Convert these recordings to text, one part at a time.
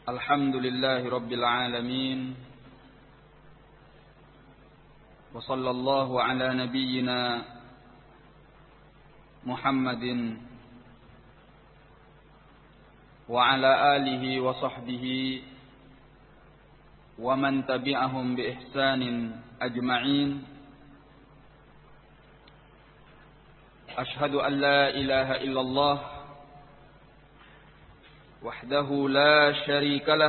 Alhamdulillahi Rabbil Alamin. Wa sallallahu ala nabiyyina Muhammadin wa ala alihi wa sahbihi wa man tabi'ahum bi ihsanin ajma'in. Ashhadu an la ilaha illallah wahdahu la syarika lah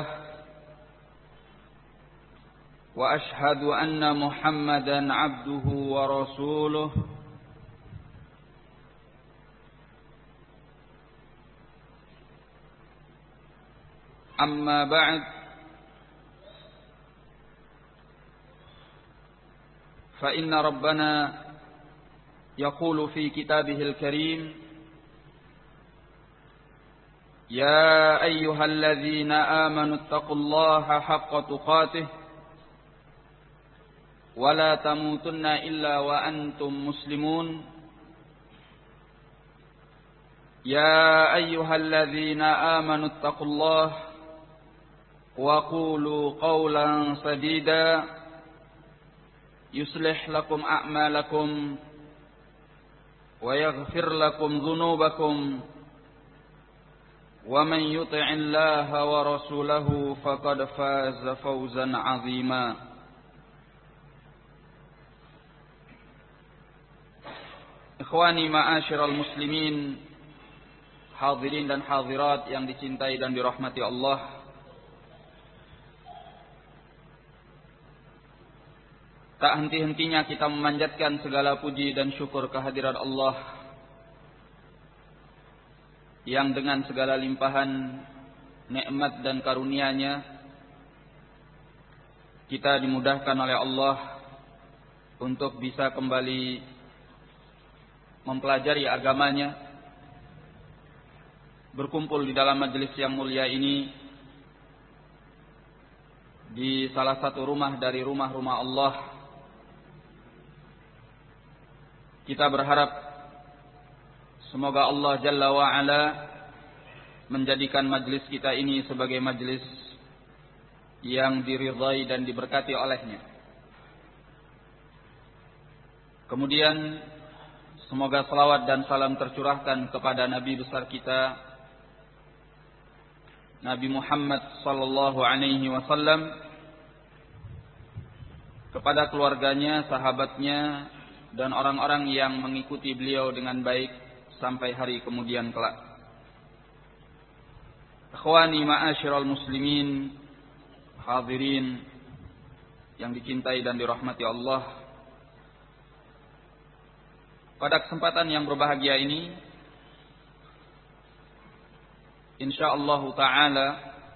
wa ashhadu anna Muhammadan abduhu wa rasuluh. Amma ba'd, fa inna rabbana yaqulu fi kitabihil karim: يا أيها الذين آمنوا اتقوا الله حق تقاته ولا تموتن إلا وأنتم مسلمون. يا أيها الذين آمنوا اتقوا الله وقولوا قولا سديدا يصلح لكم أعمالكم ويغفر لكم ذنوبكم ومن يطع الله ورسوله فقد فاز فوزا عظيما. Ikhwani ma'asyiral muslimin, hadirin dan hadirat yang dicintai dan dirahmati Allah. Tak henti-hentinya kita memanjatkan segala puji dan syukur kehadirat Allah yang dengan segala limpahan nikmat dan karunia-Nya kita dimudahkan oleh Allah untuk bisa kembali mempelajari agamanya, berkumpul di dalam majelis yang mulia ini di salah satu rumah dari rumah-rumah Allah. Kita berharap semoga Allah Jalla wa'ala menjadikan majlis kita ini sebagai majlis yang diridhai dan diberkati olehnya. Kemudian semoga salawat dan salam tercurahkan kepada Nabi besar kita, Nabi Muhammad sallallahu alaihi wasallam, kepada keluarganya, sahabatnya, dan orang-orang yang mengikuti beliau dengan baik sampai hari kemudian kelak. Ikhwani ma'asyiral muslimin, hadirin yang dicintai dan dirahmati Allah. Pada kesempatan yang berbahagia ini, insyaallah taala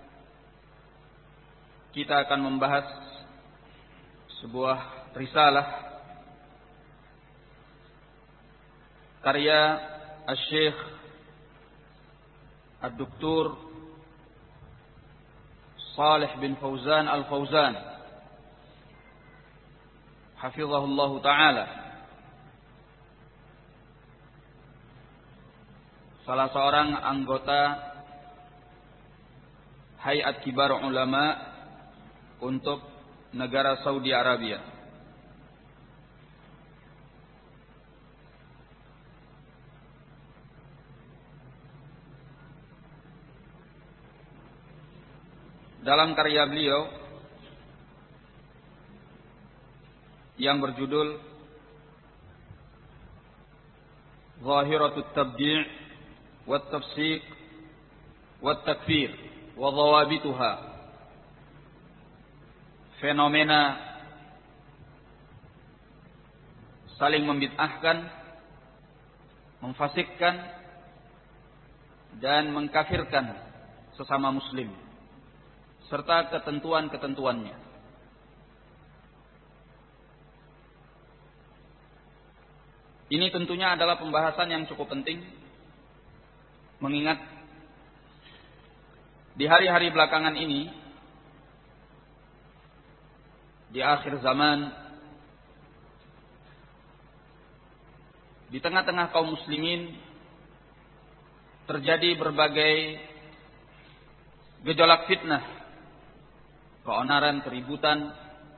kita akan membahas sebuah risalah karya Al-Syekh Ad-Doktor Salih bin Fauzan Al-Fauzan hafizahullah ta'ala, salah seorang anggota Hayat Kibar Ulama untuk negara Saudi Arabia. Dalam karya beliau yang berjudul Zahiratut Tabdi' wat Tafsiq wat Takfir wa Dhawabituha, fenomena saling membid'ahkan, memfasikkan dan mengkafirkan sesama muslim, serta ketentuan-ketentuannya. Ini tentunya adalah pembahasan yang cukup penting, mengingat di hari-hari belakangan ini, di akhir zaman, di tengah-tengah kaum muslimin terjadi berbagai gejolak fitnah, keonaran, keributan,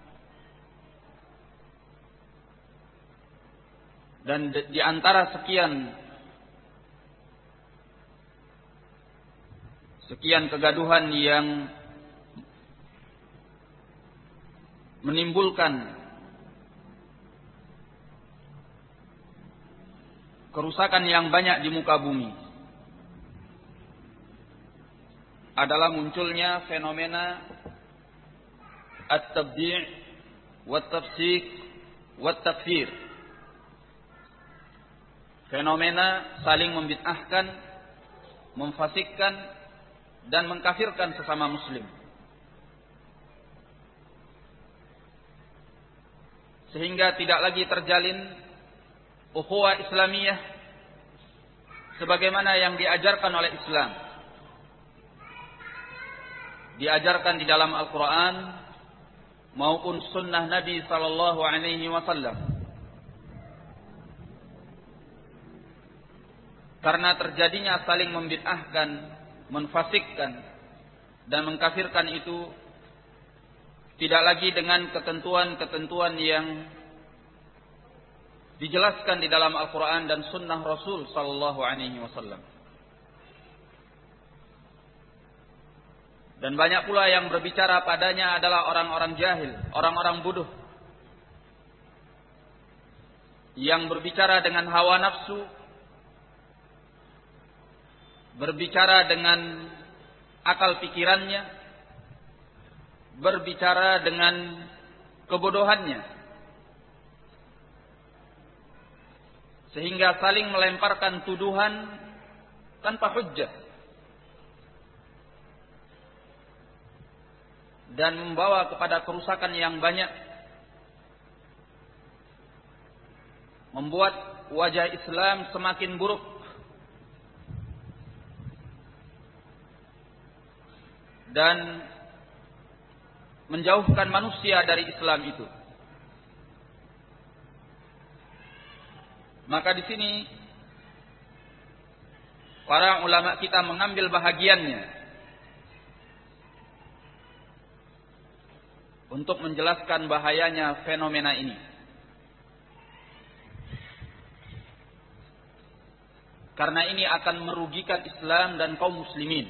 dan di antara sekian kegaduhan yang menimbulkan kerusakan yang banyak di muka bumi adalah munculnya fenomena at-tabdi' wat-tafsik wat-takfir. Fenomena saling membid'ahkan, memfasikkan dan mengkafirkan sesama muslim. Sehingga tidak lagi terjalin ukhuwah Islamiyah sebagaimana yang diajarkan oleh Islam. Diajarkan di dalam Al-Quran maupun sunnah Nabi sallallahu alaihi wasallam. Karena terjadinya saling membid'ahkan, menfasikkan dan mengkafirkan itu tidak lagi dengan ketentuan-ketentuan yang dijelaskan di dalam Al-Quran dan sunnah Rasul sallallahu alaihi wasallam. Dan banyak pula yang berbicara padanya adalah orang-orang jahil, orang-orang bodoh, yang berbicara dengan hawa nafsu, berbicara dengan akal pikirannya, berbicara dengan kebodohannya, sehingga saling melemparkan tuduhan tanpa hujjah dan membawa kepada kerusakan yang banyak, membuat wajah Islam semakin buruk dan menjauhkan manusia dari Islam itu. Maka di sini para ulama kita mengambil bahagiannya untuk menjelaskan bahayanya fenomena ini. Karena ini akan merugikan Islam dan kaum muslimin.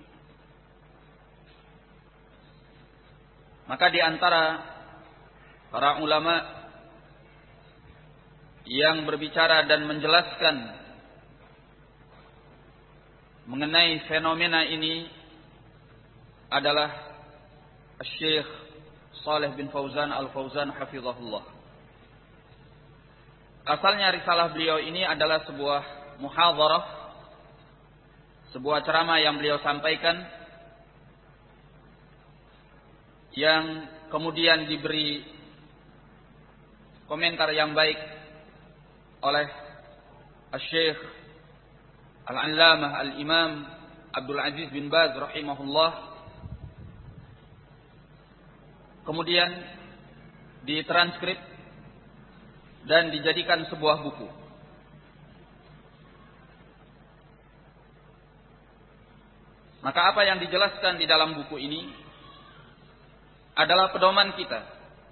Maka di antara para ulama yang berbicara dan menjelaskan mengenai fenomena ini adalah Syekh Shalih bin Fauzan Al-Fauzan hafizahullah. Asalnya risalah beliau ini adalah sebuah muhadharah, sebuah ceramah yang beliau sampaikan, yang kemudian diberi komentar yang baik oleh Syekh Al-Allamah Al-Imam Abdul Aziz bin Baz rahimahullah. Kemudian ditranskrip dan dijadikan sebuah buku. Maka apa yang dijelaskan di dalam buku ini adalah pedoman kita.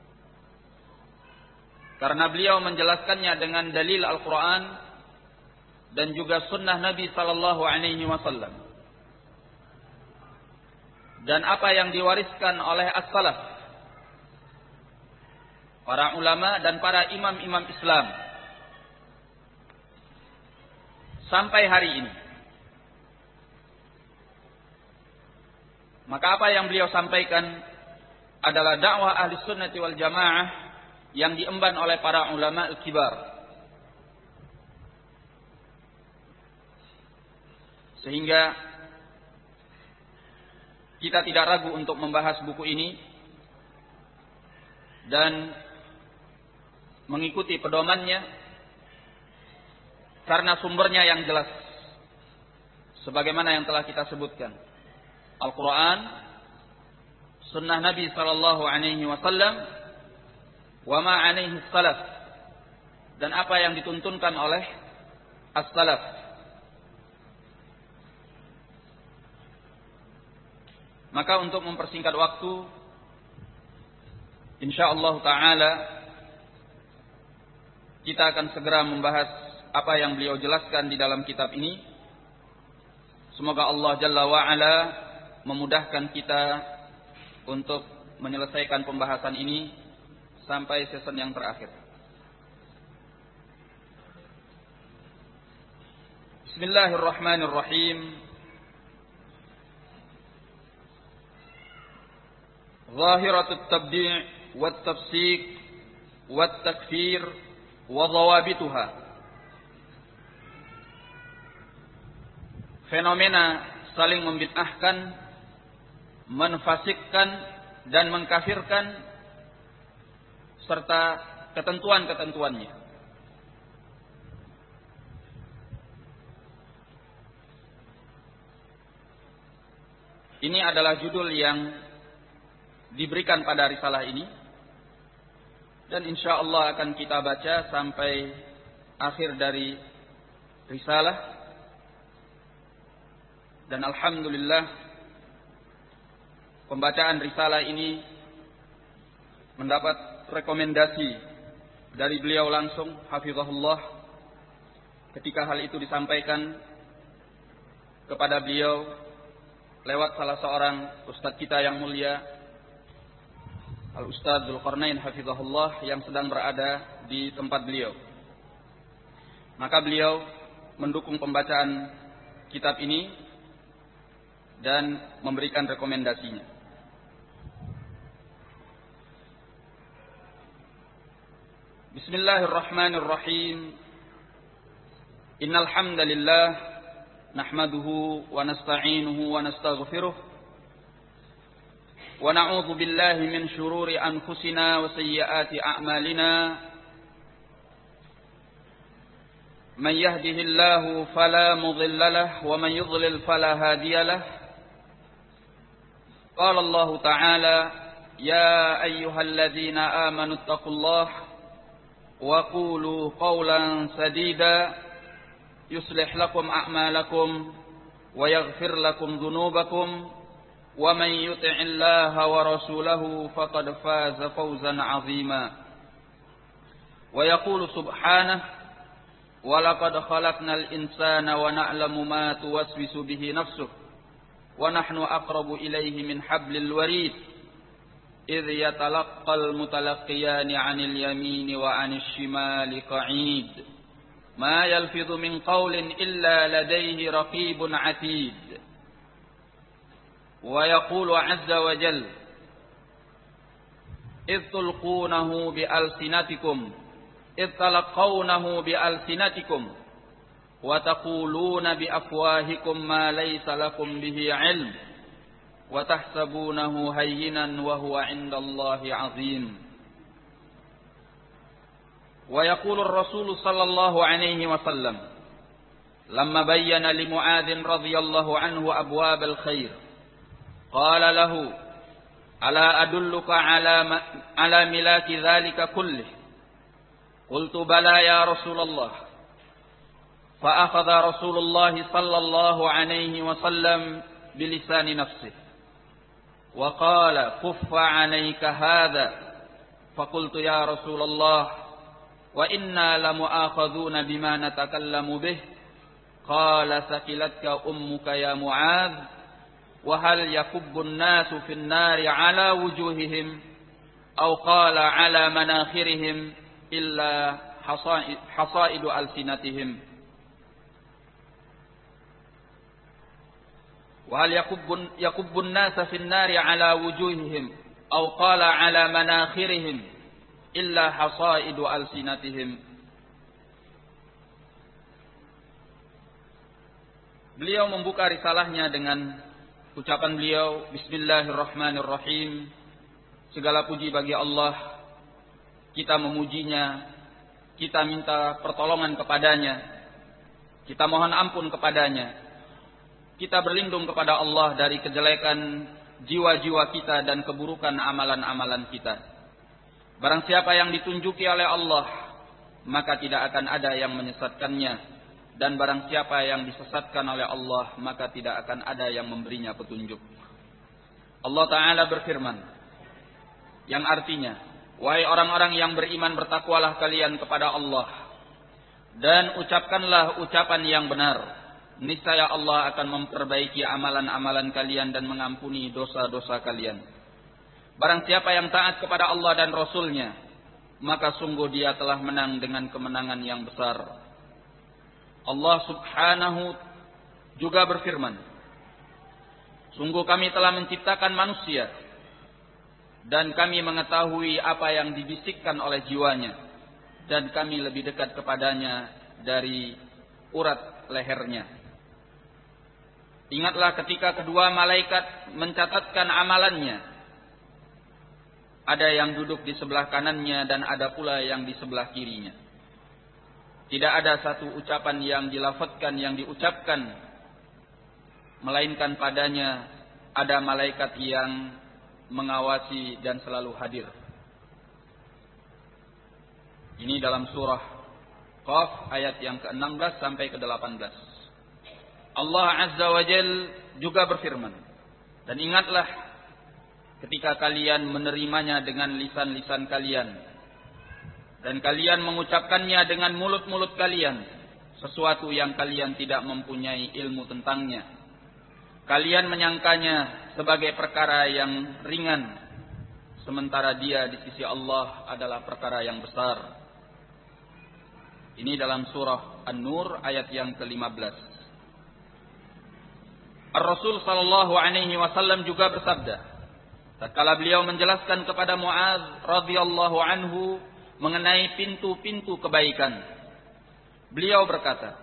Karena beliau menjelaskannya dengan dalil Al-Quran dan juga sunnah Nabi sallallahu alaihi wasallam. Dan apa yang diwariskan oleh as-salaf, para ulama dan para imam-imam Islam sampai hari ini. Maka apa yang beliau sampaikan adalah dakwah ahli sunnati wal jamaah yang diemban oleh para ulama al-kibar. Sehingga kita tidak ragu untuk membahas buku ini dan mengikuti pedomannya karena sumbernya yang jelas sebagaimana yang telah kita sebutkan, Al-Quran, sunnah Nabi sallallahu alaihi wasallam, wa ma alaihi salaf, dan apa yang dituntunkan oleh as-salaf. Maka untuk mempersingkat waktu, insyaallah ta'ala kita akan segera membahas apa yang beliau jelaskan di dalam kitab ini. Semoga Allah Jalla wa'ala memudahkan kita untuk menyelesaikan pembahasan ini sampai season yang terakhir. Bismillahirrahmanirrahim. Zahiratut tabdi' wat tafsik wat takfir wa dhawabituha. Fenomena saling membid'ahkan, menfasikkan dan mengkafirkan serta ketentuan-ketentuannya. Ini adalah judul yang diberikan pada risalah ini, dan insyaallah akan kita baca sampai akhir dari risalah. Dan alhamdulillah pembacaan risalah ini mendapat rekomendasi dari beliau langsung, hafizahullah, ketika hal itu disampaikan kepada beliau lewat salah seorang ustadz kita yang mulia, Al-Ustadz Dzulqarnain hafizahullah, yang sedang berada di tempat beliau. Maka beliau mendukung pembacaan kitab ini dan memberikan rekomendasinya. Bismillahirrahmanirrahim. Innal hamdalillah nahmaduhu wa nasta'inuhu wa nastaghfiruh wa na'udzu billahi min shururi anfusina wa sayyiati a'malina. Man yahdihillahu fala mudilla lahu wa man yudlil fala hadiya lahu. Qala Allah ta'ala: ya ayyuhalladzina amanu taqullaha wa qulu qawlan sadida yuslih lakum a'malakum wa yaghfir lakum dhunubakum wa man yuti'illaha wa rasulahu faqad faza fawzan 'azima. Wa yaqulu subhanahu: wa laqad khalaqnal insana wa na'lamu ma tuwaswisu bihi nafsuhu wa nahnu aqrabu ilayhi min hablil warid idh yatalaqqal mutalaqqiyani 'anil yamini wa 'anil shimali qa'id ma yalfidhu min qawlin illa ladayhi raqibun 'atid. Wa yaqulu 'azza wa jalla: idh tulqunahu bi alsinatikum idh talaqawnahu bi alsinatikum wa taquluna bi afwahikum ma laysa lakum bihi 'ilm wa tahsabunahu hayyinan wa huwa 'indallahi 'azim. Wa yaqulu ar-rasul sallallahu alaihi wasallam lamma bayyana li Mu'adz radhiyallahu anhu abwab al-khair qala lahu: ala adulluka ala milaki dhalika kullih? Qultu bala ya Rasulullah. Fa akhadha Rasulullah sallallahu alaihi wasallam bilisani nafsihi wa qala: kuffa 'alayka hadha. Fa qultu ya Rasulullah wa inna lamu'akhadhuna bima natakallamu bih. Qala: sakilatka ummuka ya Mu'adz. Wa hal yakubbu an-nasu fi an-nari 'ala wujuhihim aw qala 'ala manakhirihim illa hasaidu alsinatihim. Wa hal yakubbu an-nasa fi an-nari 'ala wujuhihim aw qala 'ala manakhirihim illa hasaidu alsinatihim. Beliau membuka risalahnya dengan ucapan beliau, Bismillahirrahmanirrahim. Segala puji bagi Allah, kita memujinya, kita minta pertolongan kepadanya, kita mohon ampun kepadanya, kita berlindung kepada Allah dari kejelekan jiwa-jiwa kita dan keburukan amalan-amalan kita. Barang siapa yang ditunjuki oleh Allah, maka tidak akan ada yang menyesatkannya. Dan barang siapa yang disesatkan oleh Allah, maka tidak akan ada yang memberinya petunjuk. Allah Ta'ala berfirman, yang artinya, wahai orang-orang yang beriman, bertakwalah kalian kepada Allah, dan ucapkanlah ucapan yang benar. Niscaya Allah akan memperbaiki amalan-amalan kalian dan mengampuni dosa-dosa kalian. Barang siapa yang taat kepada Allah dan Rasul-Nya, maka sungguh dia telah menang dengan kemenangan yang besar. Allah Subhanahu juga berfirman, sungguh kami telah menciptakan manusia, dan kami mengetahui apa yang dibisikkan oleh jiwanya, dan kami lebih dekat kepadanya dari urat lehernya. Ingatlah ketika kedua malaikat mencatatkan amalannya. Ada yang duduk di sebelah kanannya dan ada pula yang di sebelah kirinya. Tidak ada satu ucapan yang dilafadzkan, yang diucapkan, melainkan padanya ada malaikat yang mengawasi dan selalu hadir. Ini dalam surah Qaf ayat yang ke-16 sampai ke-18. Allah Azza wa Jal juga berfirman, dan ingatlah ketika kalian menerimanya dengan lisan-lisan kalian, dan kalian mengucapkannya dengan mulut-mulut kalian, sesuatu yang kalian tidak mempunyai ilmu tentangnya. Kalian menyangkanya sebagai perkara yang ringan, sementara dia di sisi Allah adalah perkara yang besar. Ini dalam surah An-Nur ayat yang ke-15. Ar-Rasul sallallahu alaihi wasallam juga bersabda, tatkala beliau menjelaskan kepada Mu'adz radhiyallahu anhu mengenai pintu-pintu kebaikan, beliau berkata,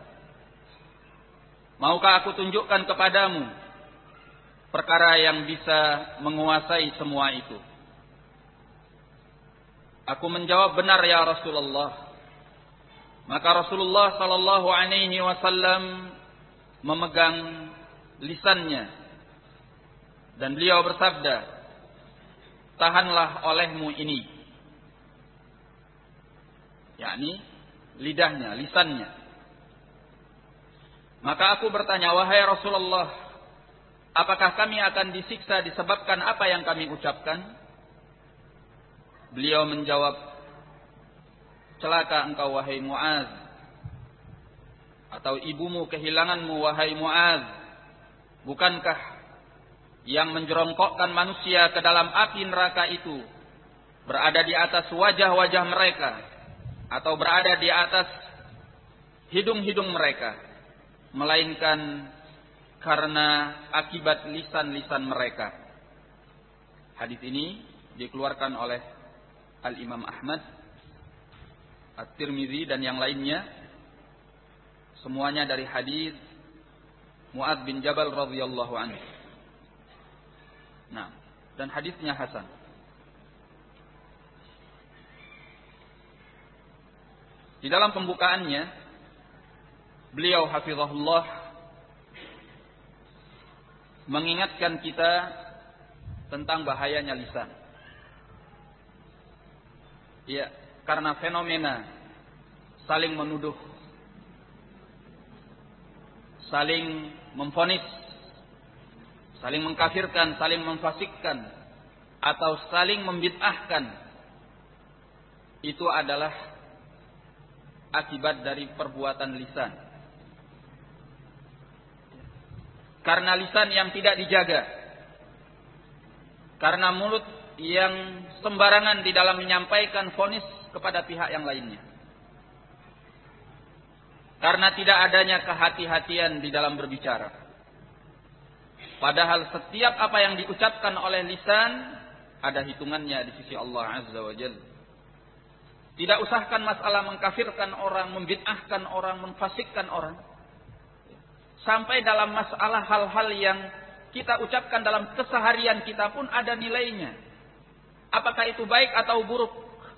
maukah aku tunjukkan kepadamu perkara yang bisa menguasai semua itu? Aku menjawab, benar ya Rasulullah. Maka Rasulullah sallallahu alaihi wasallam memegang lisannya dan beliau bersabda, tahanlah olehmu ini, yakni lidahnya, lisannya. Maka aku bertanya, wahai Rasulullah, apakah kami akan disiksa disebabkan apa yang kami ucapkan? Beliau menjawab, celaka engkau wahai Mu'adz, atau ibumu kehilanganmu wahai Mu'adz. Bukankah yang menjerongkokkan manusia ke dalam api neraka itu berada di atas wajah-wajah mereka, atau berada di atas hidung-hidung mereka, melainkan karena akibat lisan-lisan mereka. Hadis ini dikeluarkan oleh Al-Imam Ahmad, At-Tirmidzi dan yang lainnya, semuanya dari hadis Mu'adz bin Jabal radhiyallahu anhu. Nah, dan hadisnya hasan. Di dalam pembukaannya, beliau hafizahullah mengingatkan kita tentang bahayanya lisan. Ya, karena fenomena saling menuduh, saling memvonis, saling mengkafirkan, saling memfasikkan, atau saling membid'ahkan, itu adalah akibat dari perbuatan lisan. Karena lisan yang tidak dijaga, karena mulut yang sembarangan di dalam menyampaikan vonis kepada pihak yang lainnya, karena tidak adanya kehati-hatian di dalam berbicara. Padahal setiap apa yang diucapkan oleh lisan ada hitungannya di sisi Allah Azza wa Jalla. Tidak usahkan masalah mengkafirkan orang, membid'ahkan orang, memfasikkan orang. Sampai dalam masalah hal-hal yang kita ucapkan dalam keseharian kita pun ada nilainya. Apakah itu baik atau buruk?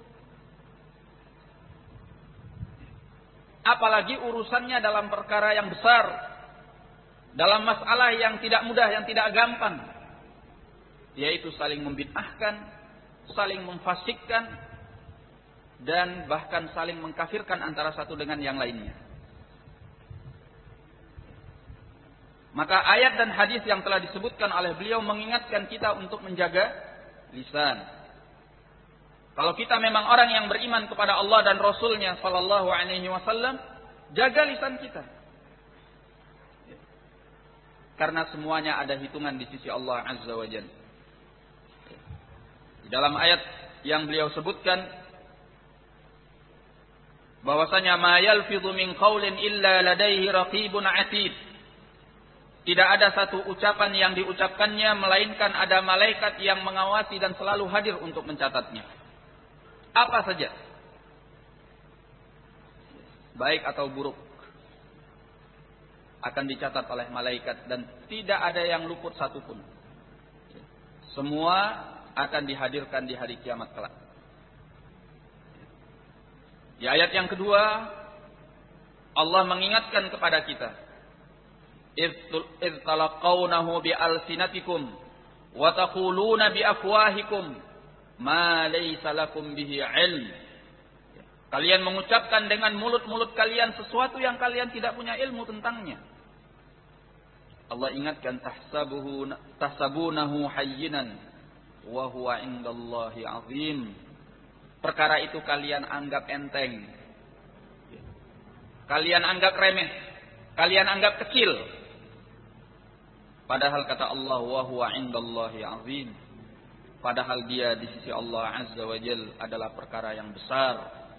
Apalagi urusannya dalam perkara yang besar, dalam masalah yang tidak mudah, yang tidak gampang, yaitu saling membid'ahkan, saling memfasikkan, dan bahkan saling mengkafirkan antara satu dengan yang lainnya. Maka ayat dan hadis yang telah disebutkan oleh beliau mengingatkan kita untuk menjaga lisan. Kalau kita memang orang yang beriman kepada Allah dan Rasul-Nya sallallahu alaihi wasallam, jaga lisan kita. Karena semuanya ada hitungan di sisi Allah Azza wa Jalla. Di dalam ayat yang beliau sebutkan bahwasanya ma yalfidhu min qaulin illa ladaihi raqibun atid. Tidak ada satu ucapan yang diucapkannya melainkan ada malaikat yang mengawasi dan selalu hadir untuk mencatatnya. Apa saja, baik atau buruk, akan dicatat oleh malaikat dan tidak ada yang luput satupun. Semua akan dihadirkan di hari kiamat kelak. Di ayat yang kedua, Allah mengingatkan kepada kita, إِذْ تَلَقَّوْنَهُ بِأَلْسِنَتِكُمْ وَتَقُولُونَ بِأَفْوَاهِكُمْ مَا لَيْسَ لَكُمْ بِهِ عِلْمٌ. Kalian mengucapkan dengan mulut-mulut kalian sesuatu yang kalian tidak punya ilmu tentangnya. Allah ingatkan, tahsabunahu hayyinan wa huwa indallahi azim. Perkara itu kalian anggap enteng, kalian anggap remeh, kalian anggap kecil. Padahal kata Allah, wa huwa indallahi azim. Padahal dia di sisi Allah Azza wa Jalla adalah perkara yang besar.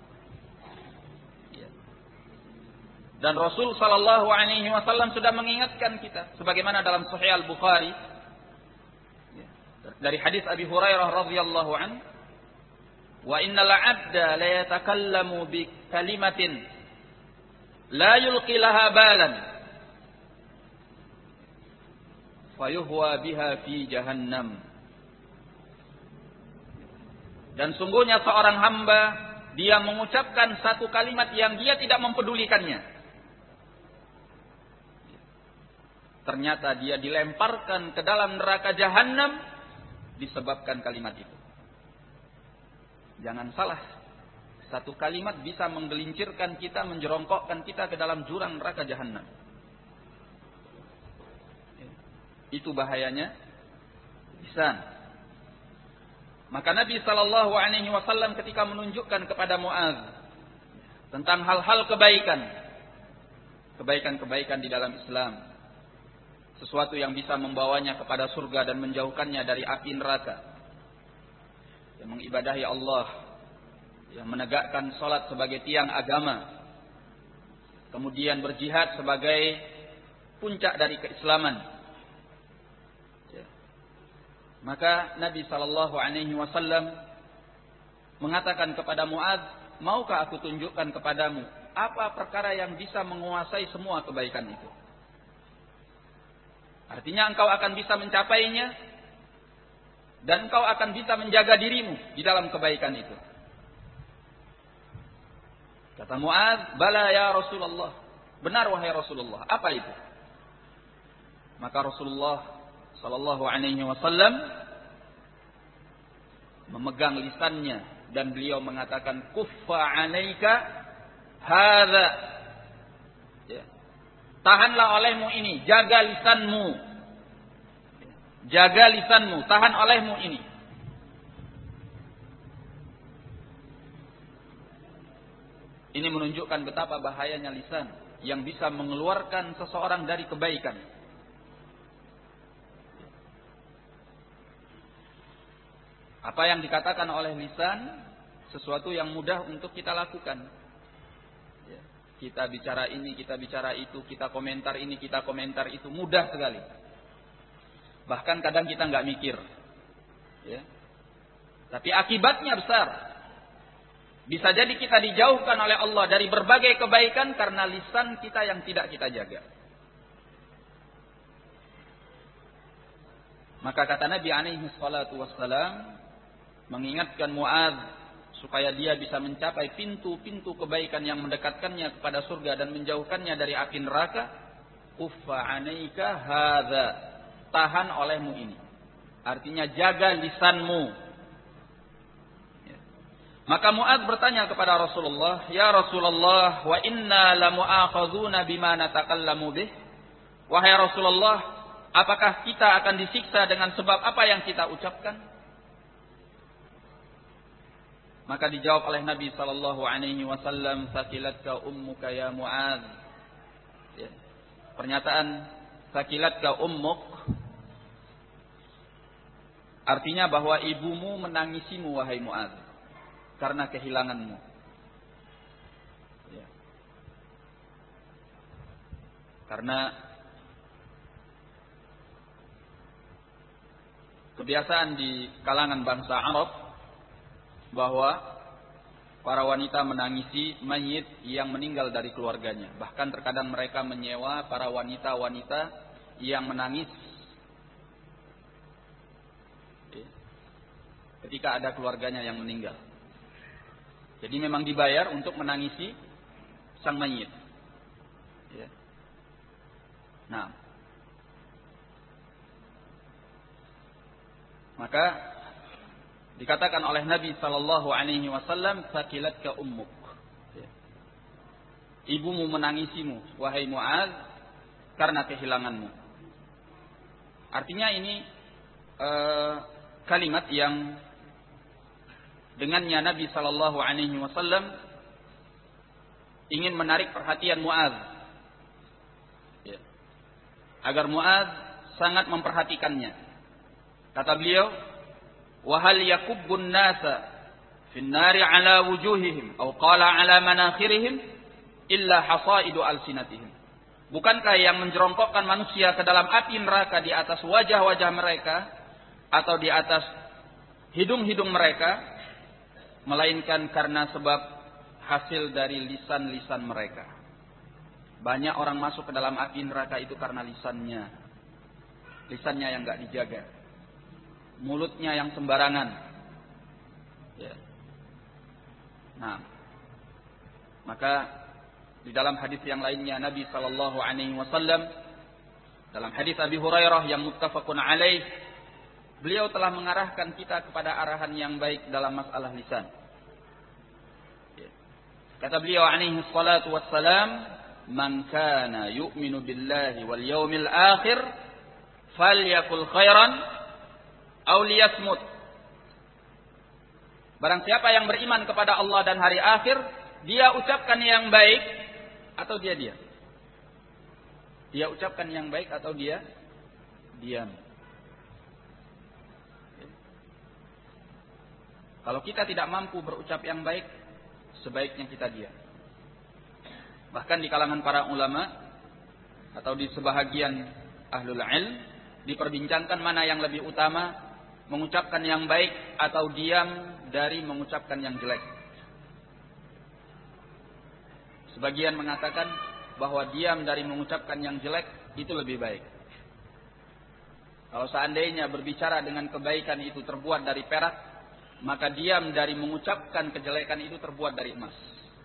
Dan Rasul sallallahu alaihi wasallam sudah mengingatkan kita sebagaimana dalam Sahih Al-Bukhari dari hadis Abi Hurairah radhiyallahu anhu, wa innal 'abda la yatakallamu bi kalimatin la yulqi laha balan fayuhwa biha fi jahannam. Dan sungguhnya seorang hamba, dia mengucapkan satu kalimat yang dia tidak mempedulikannya, ternyata dia dilemparkan ke dalam neraka jahanam disebabkan kalimat itu. Jangan salah, satu kalimat bisa menggelincirkan kita, menjerongkokkan kita ke dalam jurang neraka jahanam. Itu bahayanya lisan. Maka Nabi sallallahu alaihi wasallam ketika menunjukkan kepada Muaz tentang hal-hal kebaikan di dalam Islam, sesuatu yang bisa membawanya kepada surga dan menjauhkannya dari api neraka, yang mengibadahi Allah, yang menegakkan salat sebagai tiang agama, kemudian berjihad sebagai puncak dari keislaman. Maka Nabi sallallahu alaihi wasallam mengatakan kepada Muaz, maukah aku tunjukkan kepadamu apa perkara yang bisa menguasai semua kebaikan itu? Artinya engkau akan bisa mencapainya dan engkau akan bisa menjaga dirimu di dalam kebaikan itu. Kata Muaz, bala ya Rasulullah. Benar wahai Rasulullah. Apa itu? Maka Rasulullah sallallahu alaihi wasallam memegang lisannya dan beliau mengatakan, kuffa alaika hadza. Tahanlah olehmu ini, jaga lisanmu. Jaga lisanmu, tahan olehmu ini. Ini menunjukkan betapa bahayanya lisan yang bisa mengeluarkan seseorang dari kebaikan. Apa yang dikatakan oleh lisan, sesuatu yang mudah untuk kita lakukan. Kita bicara ini, kita bicara itu, kita komentar ini, kita komentar itu, mudah sekali. Bahkan kadang kita nggak mikir. Tapi akibatnya besar. Bisa jadi kita dijauhkan oleh Allah dari berbagai kebaikan karena lisan kita yang tidak kita jaga. Maka kata Nabi alaihi salatu wassalam, mengingatkan Muaz supaya dia bisa mencapai pintu-pintu kebaikan yang mendekatkannya kepada surga dan menjauhkannya dari api neraka. Kuffa 'alaika hadza. Tahan olehmu ini. Artinya jaga lisanmu. Maka Muaz bertanya kepada Rasulullah, "Ya Rasulullah, wa inna lamu'akhadzuna bima natakallamu bih?" Wahai Rasulullah, apakah kita akan disiksa dengan sebab apa yang kita ucapkan? Maka dijawab oleh Nabi sallallahu alaihi wasallam, "Sakilatka ummuka ya Mu'adz." Ya. Pernyataan sakilatka ummuk artinya bahwa ibumu menangisimu wahai Mu'adz karena kehilanganmu. Ya. Karena kebiasaan di kalangan bangsa Arab bahwa para wanita menangisi mayit yang meninggal dari keluarganya. Bahkan terkadang mereka menyewa para wanita-wanita yang menangis ketika ada keluarganya yang meninggal. Jadi memang dibayar untuk menangisi sang mayit. Ya. Nah, maka dikatakan oleh Nabi sallallahu alaihi wasallam, "Sakilatka ummuk." Ya. Ibumu menangisimu wahai Mu'adz karena kehilanganmu. Artinya ini kalimat yang dengannya Nabi sallallahu alaihi wasallam ingin menarik perhatian Mu'adz. Ya. Agar Mu'adz sangat memperhatikannya. Kata beliau, "Wa hal yakubbun nasa fin nari ala wujuhihim aw qala ala manakhirihim illa hasaidu alsinatihim." Bukankah yang menjerongkokkan manusia ke dalam api neraka di atas wajah-wajah mereka atau di atas hidung-hidung mereka, melainkan karena sebab hasil dari lisan-lisan mereka. Banyak orang masuk ke dalam api neraka itu karena lisannya. Lisannya yang enggak dijaga. Mulutnya yang sembarangan. Ya. Nah, maka di dalam hadis yang lainnya Nabi sallallahu alaihi wasallam dalam hadis Abi Hurairah yang muttafaqun alaih, beliau telah mengarahkan kita kepada arahan yang baik dalam masalah lisan. Ya. Kata beliau alaihi salatu wassalam, "Man kana yu'minu billahi wal yawmil akhir falyakul khairan aw liyasmut." Barang siapa yang beriman kepada Allah dan hari akhir, dia ucapkan yang baik atau dia diam. Dia ucapkan yang baik atau dia diam. Kalau kita tidak mampu berucap yang baik, sebaiknya kita diam. Bahkan di kalangan para ulama atau di sebahagian ahlul ilm diperbincangkan mana yang lebih utama, mengucapkan yang baik atau diam dari mengucapkan yang jelek. Sebagian mengatakan bahwa diam dari mengucapkan yang jelek itu lebih baik. Kalau seandainya berbicara dengan kebaikan itu terbuat dari perak, maka diam dari mengucapkan kejelekan itu terbuat dari emas.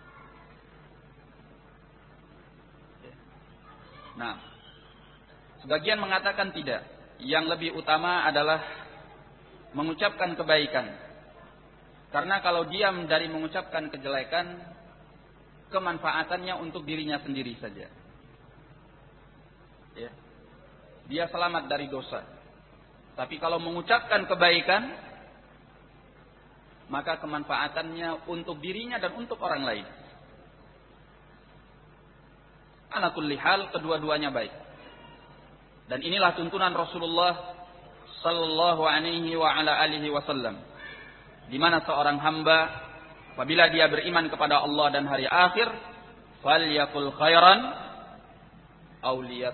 Nah, sebagian mengatakan tidak. Yang lebih utama adalah mengucapkan kebaikan. Karena kalau diam dari mengucapkan kejelekan, kemanfaatannya untuk dirinya sendiri saja. Ya. Dia selamat dari dosa. Tapi kalau mengucapkan kebaikan, maka kemanfaatannya untuk dirinya dan untuk orang lain. Ala kulli hal, kedua-duanya baik. Dan inilah tuntunan Rasulullah sallallahu alaihi wa ala alihi wasallam. Di mana seorang hamba apabila dia beriman kepada Allah dan hari akhir, falyakul khairan aw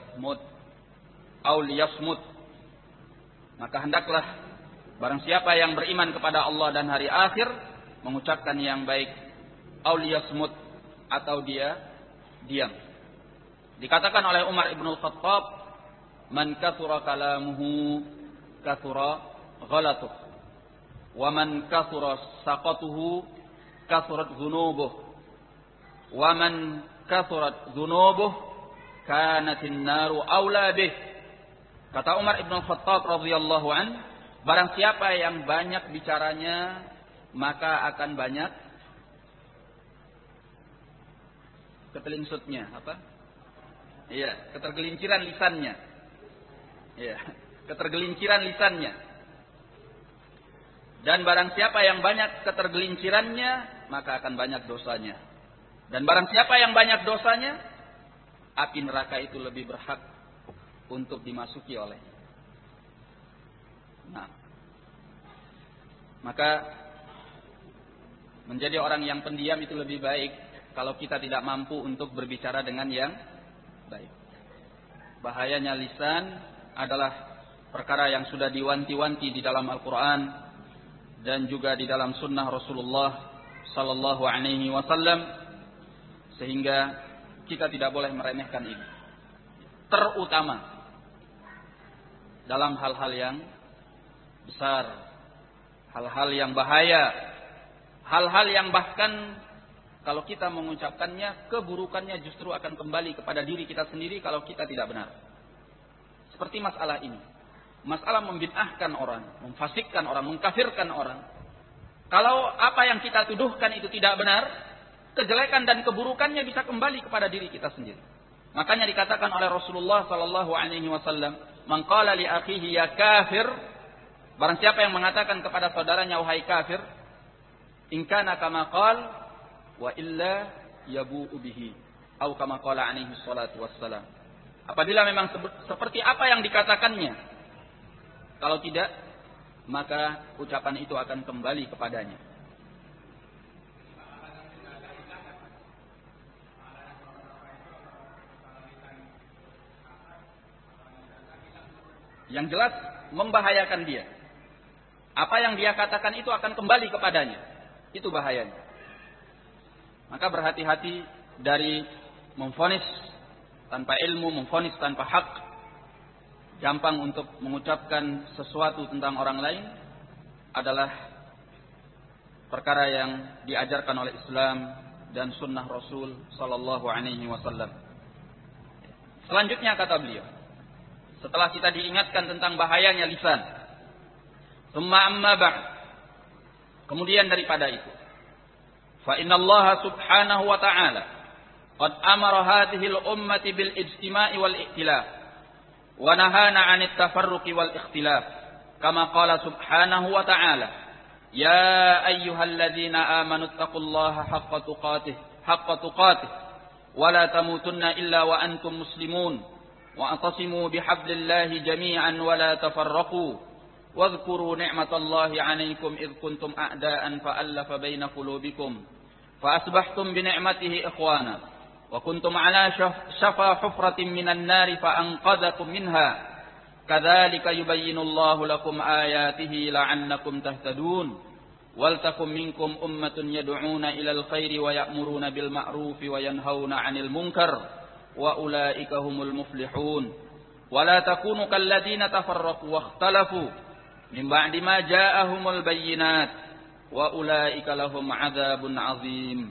liyasmut. Maka hendaklah barang siapa yang beriman kepada Allah dan hari akhir mengucapkan yang baik, aw liyasmut, atau dia diam. Dikatakan oleh Umar ibn al-Khattab, "Man kathura kalamuhu kathura ghalatuh, wa man kathura saqatuhu kathurat dhunubuh, wa man kathurat dhunubuh kanatin naru aula bih." Kata Umar ibn Khattab radhiyallahu an, barang siapa yang banyak bicaranya, maka akan banyak ketelingsutnya. Apa? Iya, ketergelinciran lisannya. Iya, ketergelinciran lisannya. Dan barang siapa yang banyak ketergelincirannya, maka akan banyak dosanya. Dan barang siapa yang banyak dosanya, api neraka itu lebih berhak untuk dimasuki olehnya. Nah, maka menjadi orang yang pendiam itu lebih baik kalau kita tidak mampu untuk berbicara dengan yang baik. Bahayanya lisan adalah perkara yang sudah diwanti-wanti di dalam Al-Quran dan juga di dalam sunnah Rasulullah Sallallahu Alaihi Wasallam, sehingga kita tidak boleh meremehkan ini. Terutama dalam hal-hal yang besar, hal-hal yang bahaya, hal-hal yang bahkan kalau kita mengucapkannya, keburukannya justru akan kembali kepada diri kita sendiri kalau kita tidak benar. Seperti masalah ini. Masalah membid'ahkan orang, memfasikkan orang, mengkafirkan orang. Kalau apa yang kita tuduhkan itu tidak benar, kejelekan dan keburukannya bisa kembali kepada diri kita sendiri. Makanya dikatakan oleh Rasulullah sallallahu alaihi wasallam, "Man qala li akhihi ya kafir," barang siapa yang mengatakan kepada saudaranya wahai kafir, "In kana kama qala wa illa yabu'u bihi," atau kama qala alaihi salatu wassalam. Apabila memang seperti apa yang dikatakannya, kalau tidak, maka ucapan itu akan kembali kepadanya. Yang jelas membahayakan dia. Apa yang dia katakan itu akan kembali kepadanya. Itu bahayanya. Maka berhati-hati dari memvonis tanpa ilmu, memvonis tanpa hak. Gampang untuk mengucapkan sesuatu tentang orang lain adalah perkara yang diajarkan oleh Islam dan sunnah Rasul Sallallahu Alaihi Wasallam. Selanjutnya kata beliau, setelah kita diingatkan tentang bahayanya lisan, tsumma amma ba'd, kemudian daripada itu, fa inna Allah subhanahu wa ta'ala qad amara hadhihi al-ummati bil ijtima'i wal i'tilaf wa nahana 'anit tafarruqi wal ikhtilaf kama qala subhanahu wa ta'ala ya ayyuhalladzina amanu taqullaha haqqa tuqatih wa la tamutunna illa wa antum muslimun wa atasimu bihablillahi jami'an wa la tafarraqu واذكروا نعمة الله عليكم إذ كنتم أعداء فألف بين قلوبكم فأصبحتم بنعمته إخوانا وكنتم على شفا حفرة من النار فأنقذكم منها كذلك يبين الله لكم آياته لعلكم تهتدون ولتكن منكم أمة يدعون إلى الخير ويأمرون بالمعروف وينهون عن المنكر وأولئك هم المفلحون ولا تكونوا كالذين تفرقوا واختلفوا min ba'di ma ja'ahumul bayyinat wa ulaika lahum 'adzabun 'adzim.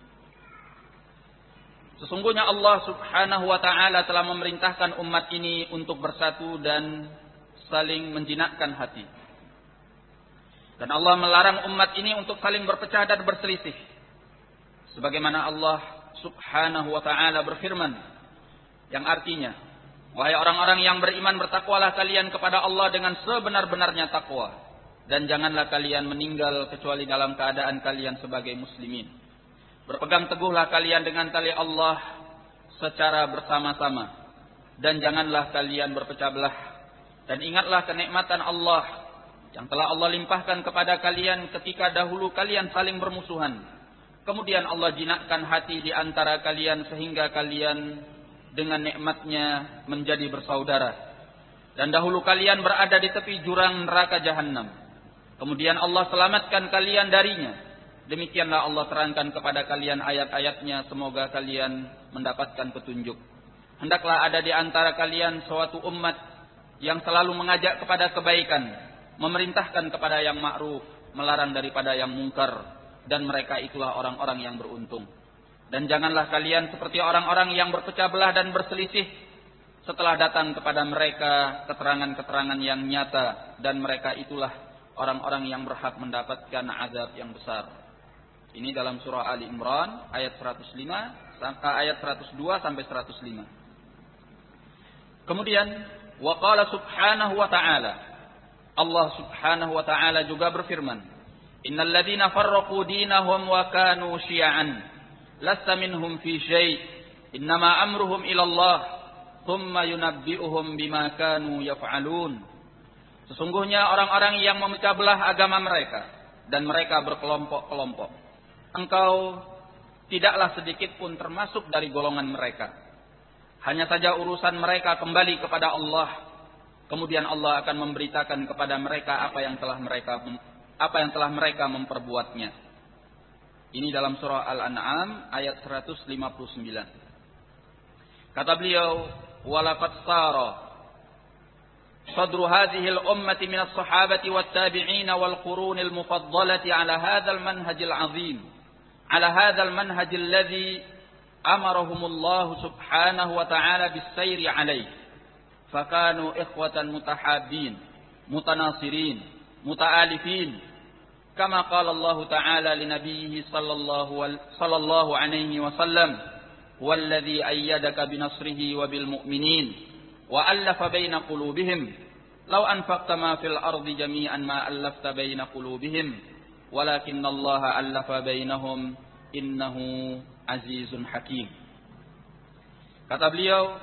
Sesungguhnya Allah Subhanahu wa taala telah memerintahkan umat ini untuk bersatu dan saling menjinakkan hati. Dan Allah melarang umat ini untuk saling berpecah dan berselisih. Sebagaimana Allah Subhanahu wa taala berfirman yang artinya, wahai orang-orang yang beriman, bertakwalah kalian kepada Allah dengan sebenar-benarnya takwa. Dan janganlah kalian meninggal kecuali dalam keadaan kalian sebagai muslimin. Berpegang teguhlah kalian dengan tali Allah secara bersama-sama. Dan janganlah kalian berpecah belah. Dan ingatlah kenikmatan Allah yang telah Allah limpahkan kepada kalian ketika dahulu kalian saling bermusuhan. Kemudian Allah jinakkan hati di antara kalian sehingga kalian dengan nikmatnya menjadi bersaudara. Dan dahulu kalian berada di tepi jurang neraka jahanam. Kemudian Allah selamatkan kalian darinya. Demikianlah Allah terangkan kepada kalian ayat-ayatnya. Semoga kalian mendapatkan petunjuk. Hendaklah ada di antara kalian suatu umat yang selalu mengajak kepada kebaikan, memerintahkan kepada yang ma'ruf, melarang daripada yang mungkar. Dan mereka itulah orang-orang yang beruntung. Dan janganlah kalian seperti orang-orang yang berpecah belah dan berselisih setelah datang kepada mereka keterangan-keterangan yang nyata, dan mereka itulah orang-orang yang berhak mendapatkan azab yang besar. Ini dalam surah Ali Imran ayat 105 sampai ayat 102 sampai 105. Kemudian wa qala subhanahu wa ta'ala, Allah subhanahu wa ta'ala juga berfirman, innal ladzina farraqu dinahum wa kanu syi'an lasta minhum fi syai' innama amruhum ila Allah thumma yunabbi'uhum bima kanu yaf'alun. Sesungguhnya orang-orang yang memecah belah agama mereka dan mereka berkelompok-kelompok, engkau tidaklah sedikit pun termasuk dari golongan mereka. Hanya saja urusan mereka kembali kepada Allah. Kemudian Allah akan memberitakan kepada mereka apa yang telah mereka memperbuatnya. Ini dalam surah Al-An'am ayat 159. Kata beliau, walaqad sara sadru hadhihi al-ummati min as-sahabati wat-tabi'in wal-qurun al-mufaddalati ala hadzal manhajil 'azim, ala hadzal manhajil ladzi amarahumullah subhanahu wa ta'ala bis-sayri 'alaihi. Fakanu ikhwatan mutahabbin, mutanasirin, muta'alifin. Kama qala Allah Ta'ala li nabiyhi sallallahu alaihi wasallam, "Walladzi ayyadaka binasrihi wa bil mu'minin wa allafa baina qulubihim. Law anfaqta ma fil ardi jami'an ma allafta baina qulubihim, walakinna Allah allafa bainahum innahu azizun hakim." Kata beliau,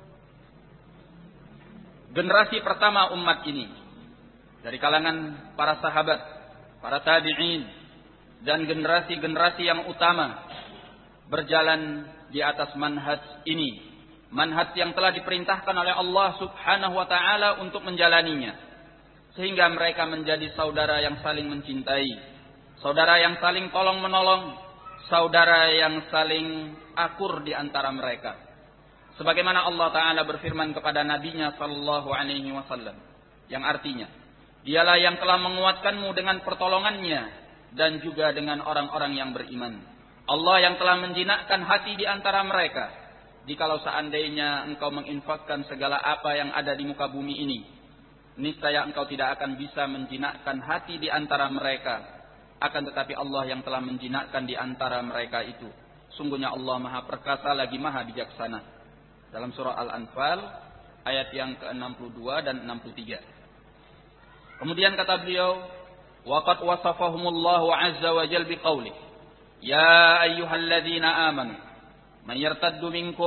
generasi pertama umat ini dari kalangan para sahabat, para tabi'in, dan generasi-generasi yang utama berjalan di atas manhaj ini, manhaj yang telah diperintahkan oleh Allah subhanahu wa ta'ala untuk menjalaninya, sehingga mereka menjadi saudara yang saling mencintai, saudara yang saling tolong menolong, saudara yang saling akur di antara mereka. Sebagaimana Allah Ta'ala berfirman kepada Nabi-Nya sallallahu alaihi wasallam, yang artinya, dialah yang telah menguatkanmu dengan pertolongannya dan juga dengan orang-orang yang beriman. Allah yang telah menjinakkan hati di antara mereka. Jikalau seandainya engkau menginfakkan segala apa yang ada di muka bumi ini, niscaya engkau tidak akan bisa menjinakkan hati di antara mereka. Akan tetapi Allah yang telah menjinakkan di antara mereka itu. Sungguhnya Allah Maha Perkasa lagi Maha Bijaksana. Dalam surah Al-Anfal ayat yang ke-62 dan 63. Kemudian kata beliau, waqad wasafahumullahu azza wa jalla biqaulih, ya ayyuhalladzina amanu man yartadda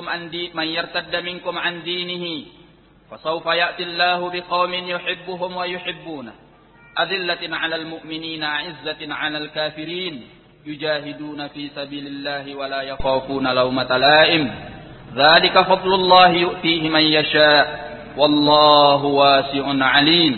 minkum an dinihi fasawfa ya'tillahu biqaumin yuhibbuhum wa yuhibbuna adillatin 'alal mu'minina 'izzatin 'alal kafirin yujahiduna fi sabilillahi wa la yakhafuna lawmata la'im. Dzalika fadlullah yu'tihi man yasha' wallahu wasi'un 'alim.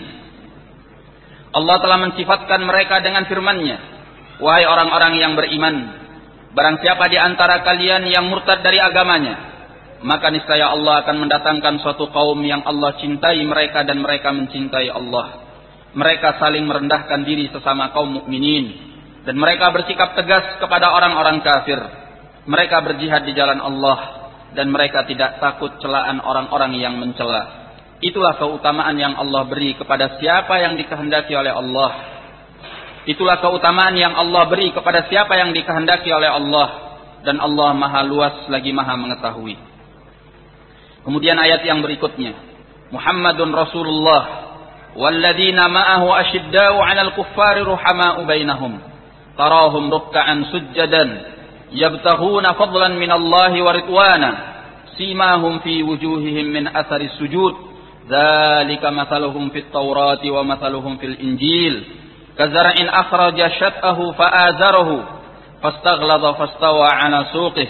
Allah telah mensifatkan mereka dengan firman-Nya, wahai orang-orang yang beriman, barang siapa di antara kalian yang murtad dari agamanya, maka niscaya Allah akan mendatangkan suatu kaum yang Allah cintai mereka dan mereka mencintai Allah. Mereka saling merendahkan diri sesama kaum mukminin dan mereka bersikap tegas kepada orang-orang kafir. Mereka berjihad di jalan Allah dan mereka tidak takut celaan orang-orang yang mencela. Itulah keutamaan yang Allah beri kepada siapa yang dikehendaki oleh Allah. Itulah keutamaan yang Allah beri kepada siapa yang dikehendaki oleh Allah. Dan Allah Maha luas lagi Maha mengetahui. Kemudian ayat yang berikutnya, Muhammadun Rasulullah walladzina ma'ahu asyiddau 'alal kuffari ruhama'u bainahum tarahum ruk'an sujjadan yabtaghuna fadlan minallahi wa ridwana simahum fi wujuhihim min athari sujud dzalika mathaluhum fit taurati wa mathaluhum fil injil kazar'in akhraja shat'ahu fa'azarahu fastaghladha fastawa 'ala suqihi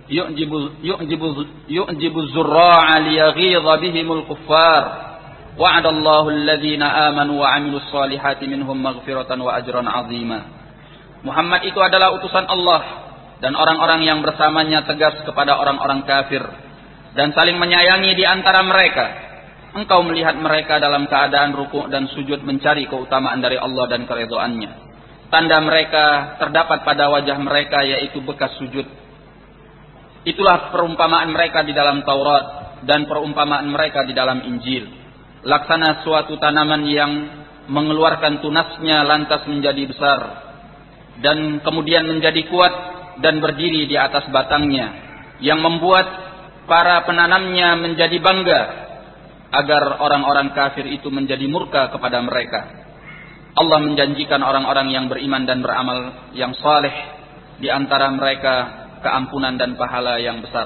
yu'jibu az-zurra'a liyaghidha bihimul kuffar wa'adallahu alladhina amanu wa 'amilus solihati minhum maghfiratan wa ajran 'azima. Muhammad itu adalah utusan Allah dan orang-orang yang bersamanya tegas kepada orang-orang kafir dan saling menyayangi di antara mereka. Engkau melihat mereka dalam keadaan rukuk dan sujud mencari keutamaan dari Allah dan keridhaannya. Tanda mereka terdapat pada wajah mereka yaitu bekas sujud. Itulah perumpamaan mereka di dalam Taurat dan perumpamaan mereka di dalam Injil. Laksana suatu tanaman yang mengeluarkan tunasnya lantas menjadi besar dan kemudian menjadi kuat dan berdiri di atas batangnya, yang membuat para penanamnya menjadi bangga agar orang-orang kafir itu menjadi murka kepada mereka. Allah menjanjikan orang-orang yang beriman dan beramal yang saleh di antara mereka keampunan dan pahala yang besar.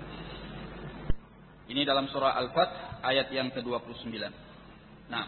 Ini dalam surah Al-Fath ayat yang ke-29. Nah,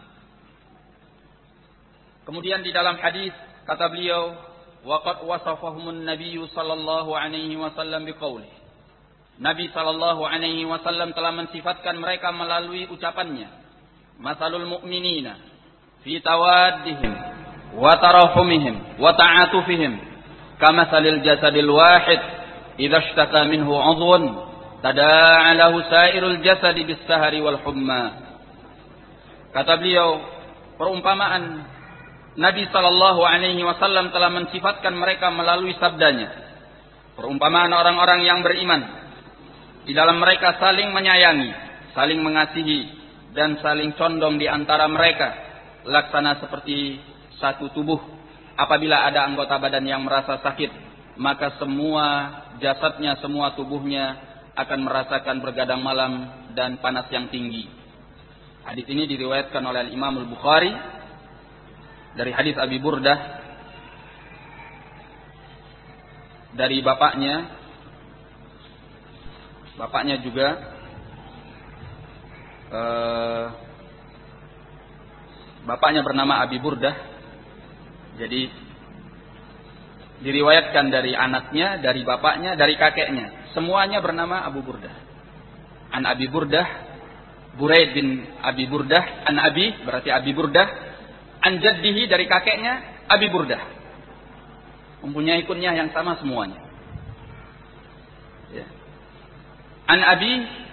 kemudian di dalam hadis kata beliau, waqad wasafahumun nabiyyu sallallahu alaihi wasallam biqaulih. Nabi sallallahu alaihi wasallam telah mensifatkan mereka melalui ucapannya, masalul mu'minina fi tawaddihim wa tarahumihim wa ta'atufihim kamathalil jasadil wahid idza ishtaka minhu 'udhun tada'a lahu sa'irul jasadi bis-sahari wal humma. Kata beliau, perumpamaan Nabi sallallahu alaihi wasallam telah mensifatkan mereka melalui sabdanya. Perumpamaan orang-orang yang beriman, di dalam mereka saling menyayangi, saling mengasihi, dan saling condong di antara mereka, laksana seperti satu tubuh. Apabila ada anggota badan yang merasa sakit, maka semua jasadnya, semua tubuhnya akan merasakan bergadang malam dan panas yang tinggi. Hadis ini diriwayatkan oleh Imam Al-Bukhari dari hadis Abi Burdah dari bapaknya juga bapaknya bernama Abi Burdah. Jadi diriwayatkan dari anaknya, dari bapaknya, dari kakeknya, semuanya bernama Abu Burdah. An Abi Burdah, Buraid bin Abi Burdah, an Abi berarti Abi Burdah, an jaddihi dari kakeknya Abi Burdah. Mempunyai kunyah yang sama semuanya. Ya. An Abi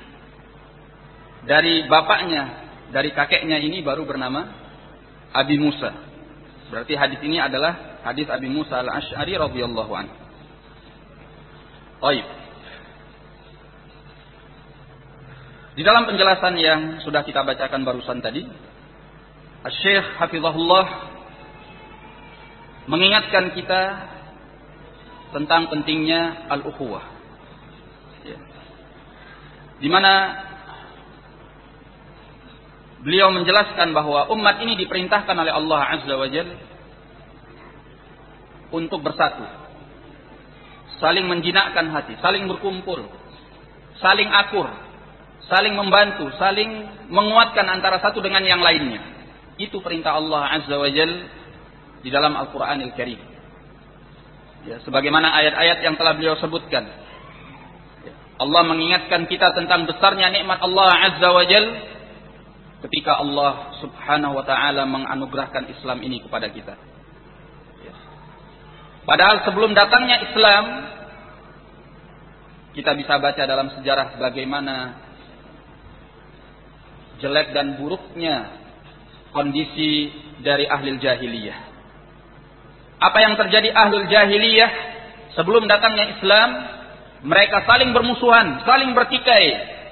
dari bapaknya, dari kakeknya ini baru bernama Abi Musa. Berarti hadis ini adalah hadis Abi Musa Al-Asy'ari radhiyallahu anhu. Baik. Di dalam penjelasan yang sudah kita bacakan barusan tadi, Syekh Hafizahullah mengingatkan kita tentang pentingnya al-ukhuwah. Ya. Di mana beliau menjelaskan bahwa umat ini diperintahkan oleh Allah Azza wa Jalla untuk bersatu, saling menjinakkan hati, saling berkumpul, saling akur, saling membantu, saling menguatkan antara satu dengan yang lainnya. Itu perintah Allah Azza wa Jalla di dalam Al-Qur'anil Karim. Ya, sebagaimana ayat-ayat yang telah beliau sebutkan. Ya, Allah mengingatkan kita tentang besarnya nikmat Allah Azza wa Jalla ketika Allah Subhanahu wa taala menganugerahkan Islam ini kepada kita. Ya. Padahal sebelum datangnya Islam, kita bisa baca dalam sejarah bagaimana jelek dan buruknya kondisi dari ahlul jahiliyah. Apa yang terjadi ahlul jahiliyah sebelum datangnya Islam? Mereka saling bermusuhan, saling bertikai.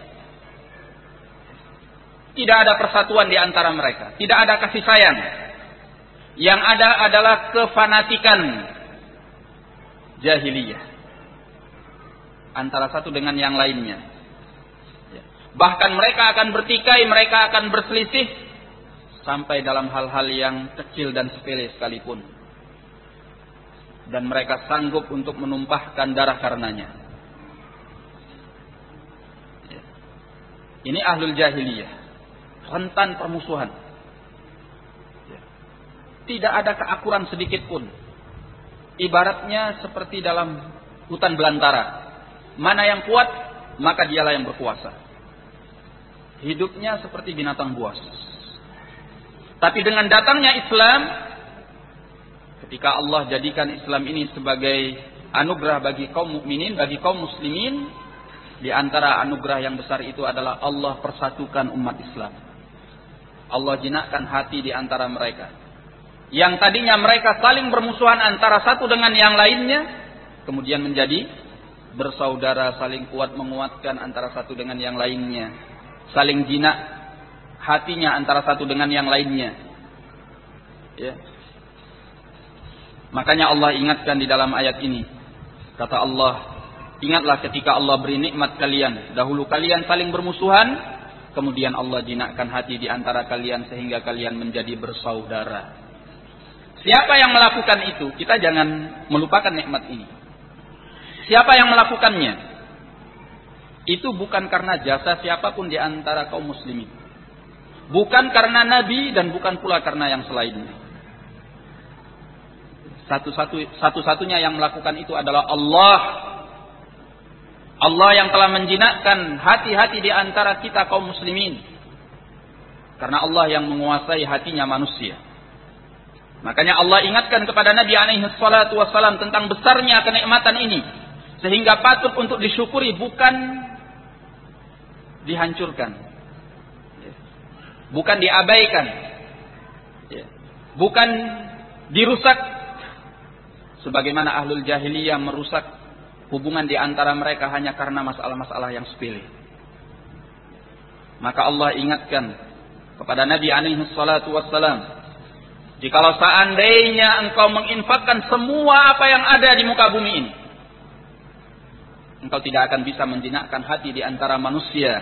Tidak ada persatuan di antara mereka, tidak ada kasih sayang. Yang ada adalah kefanatikan jahiliyah antara satu dengan yang lainnya. Bahkan mereka akan bertikai, mereka akan berselisih sampai dalam hal-hal yang kecil dan sepele sekalipun. Dan mereka sanggup untuk menumpahkan darah karenanya. Ini ahlul jahiliyah, rentan permusuhan. Tidak ada keakuran sedikit pun. Ibaratnya seperti dalam hutan belantara. Mana yang kuat, maka dialah yang berkuasa. Hidupnya seperti binatang buas. Tapi dengan datangnya Islam, ketika Allah jadikan Islam ini sebagai anugerah bagi kaum mukminin, bagi kaum muslimin, di antara anugerah yang besar itu adalah Allah persatukan umat Islam. Allah jinakkan hati di antara mereka. Yang tadinya mereka saling bermusuhan antara satu dengan yang lainnya, kemudian menjadi bersaudara, saling kuat menguatkan antara satu dengan yang lainnya. Saling jinak hatinya antara satu dengan yang lainnya. Ya. Makanya Allah ingatkan di dalam ayat ini. Kata Allah, ingatlah ketika Allah beri nikmat kalian. Dahulu kalian saling bermusuhan, kemudian Allah jinakkan hati di antara kalian sehingga kalian menjadi bersaudara. Siapa yang melakukan itu? Kita jangan melupakan nikmat ini. Siapa yang melakukannya? Itu bukan karena jasa siapapun di antara kaum muslimin. Bukan karena Nabi dan bukan pula karena yang selainnya. Satu-satunya yang melakukan itu adalah Allah. Allah yang telah menjinakkan hati-hati di antara kita kaum muslimin. Karena Allah yang menguasai hatinya manusia. Makanya Allah ingatkan kepada Nabi alaihi salatu wassalam tentang besarnya kenikmatan ini. Sehingga patut untuk disyukuri, bukan dihancurkan. Bukan diabaikan. Bukan dirusak. Sebagaimana ahlul jahiliyah merusak hubungan di antara mereka hanya karena masalah-masalah yang sepele. Maka Allah ingatkan kepada Nabi alaihi salatu wassalam, jikalau seandainya engkau menginfakkan semua apa yang ada di muka bumi ini, engkau tidak akan bisa menjinakkan hati di antara manusia.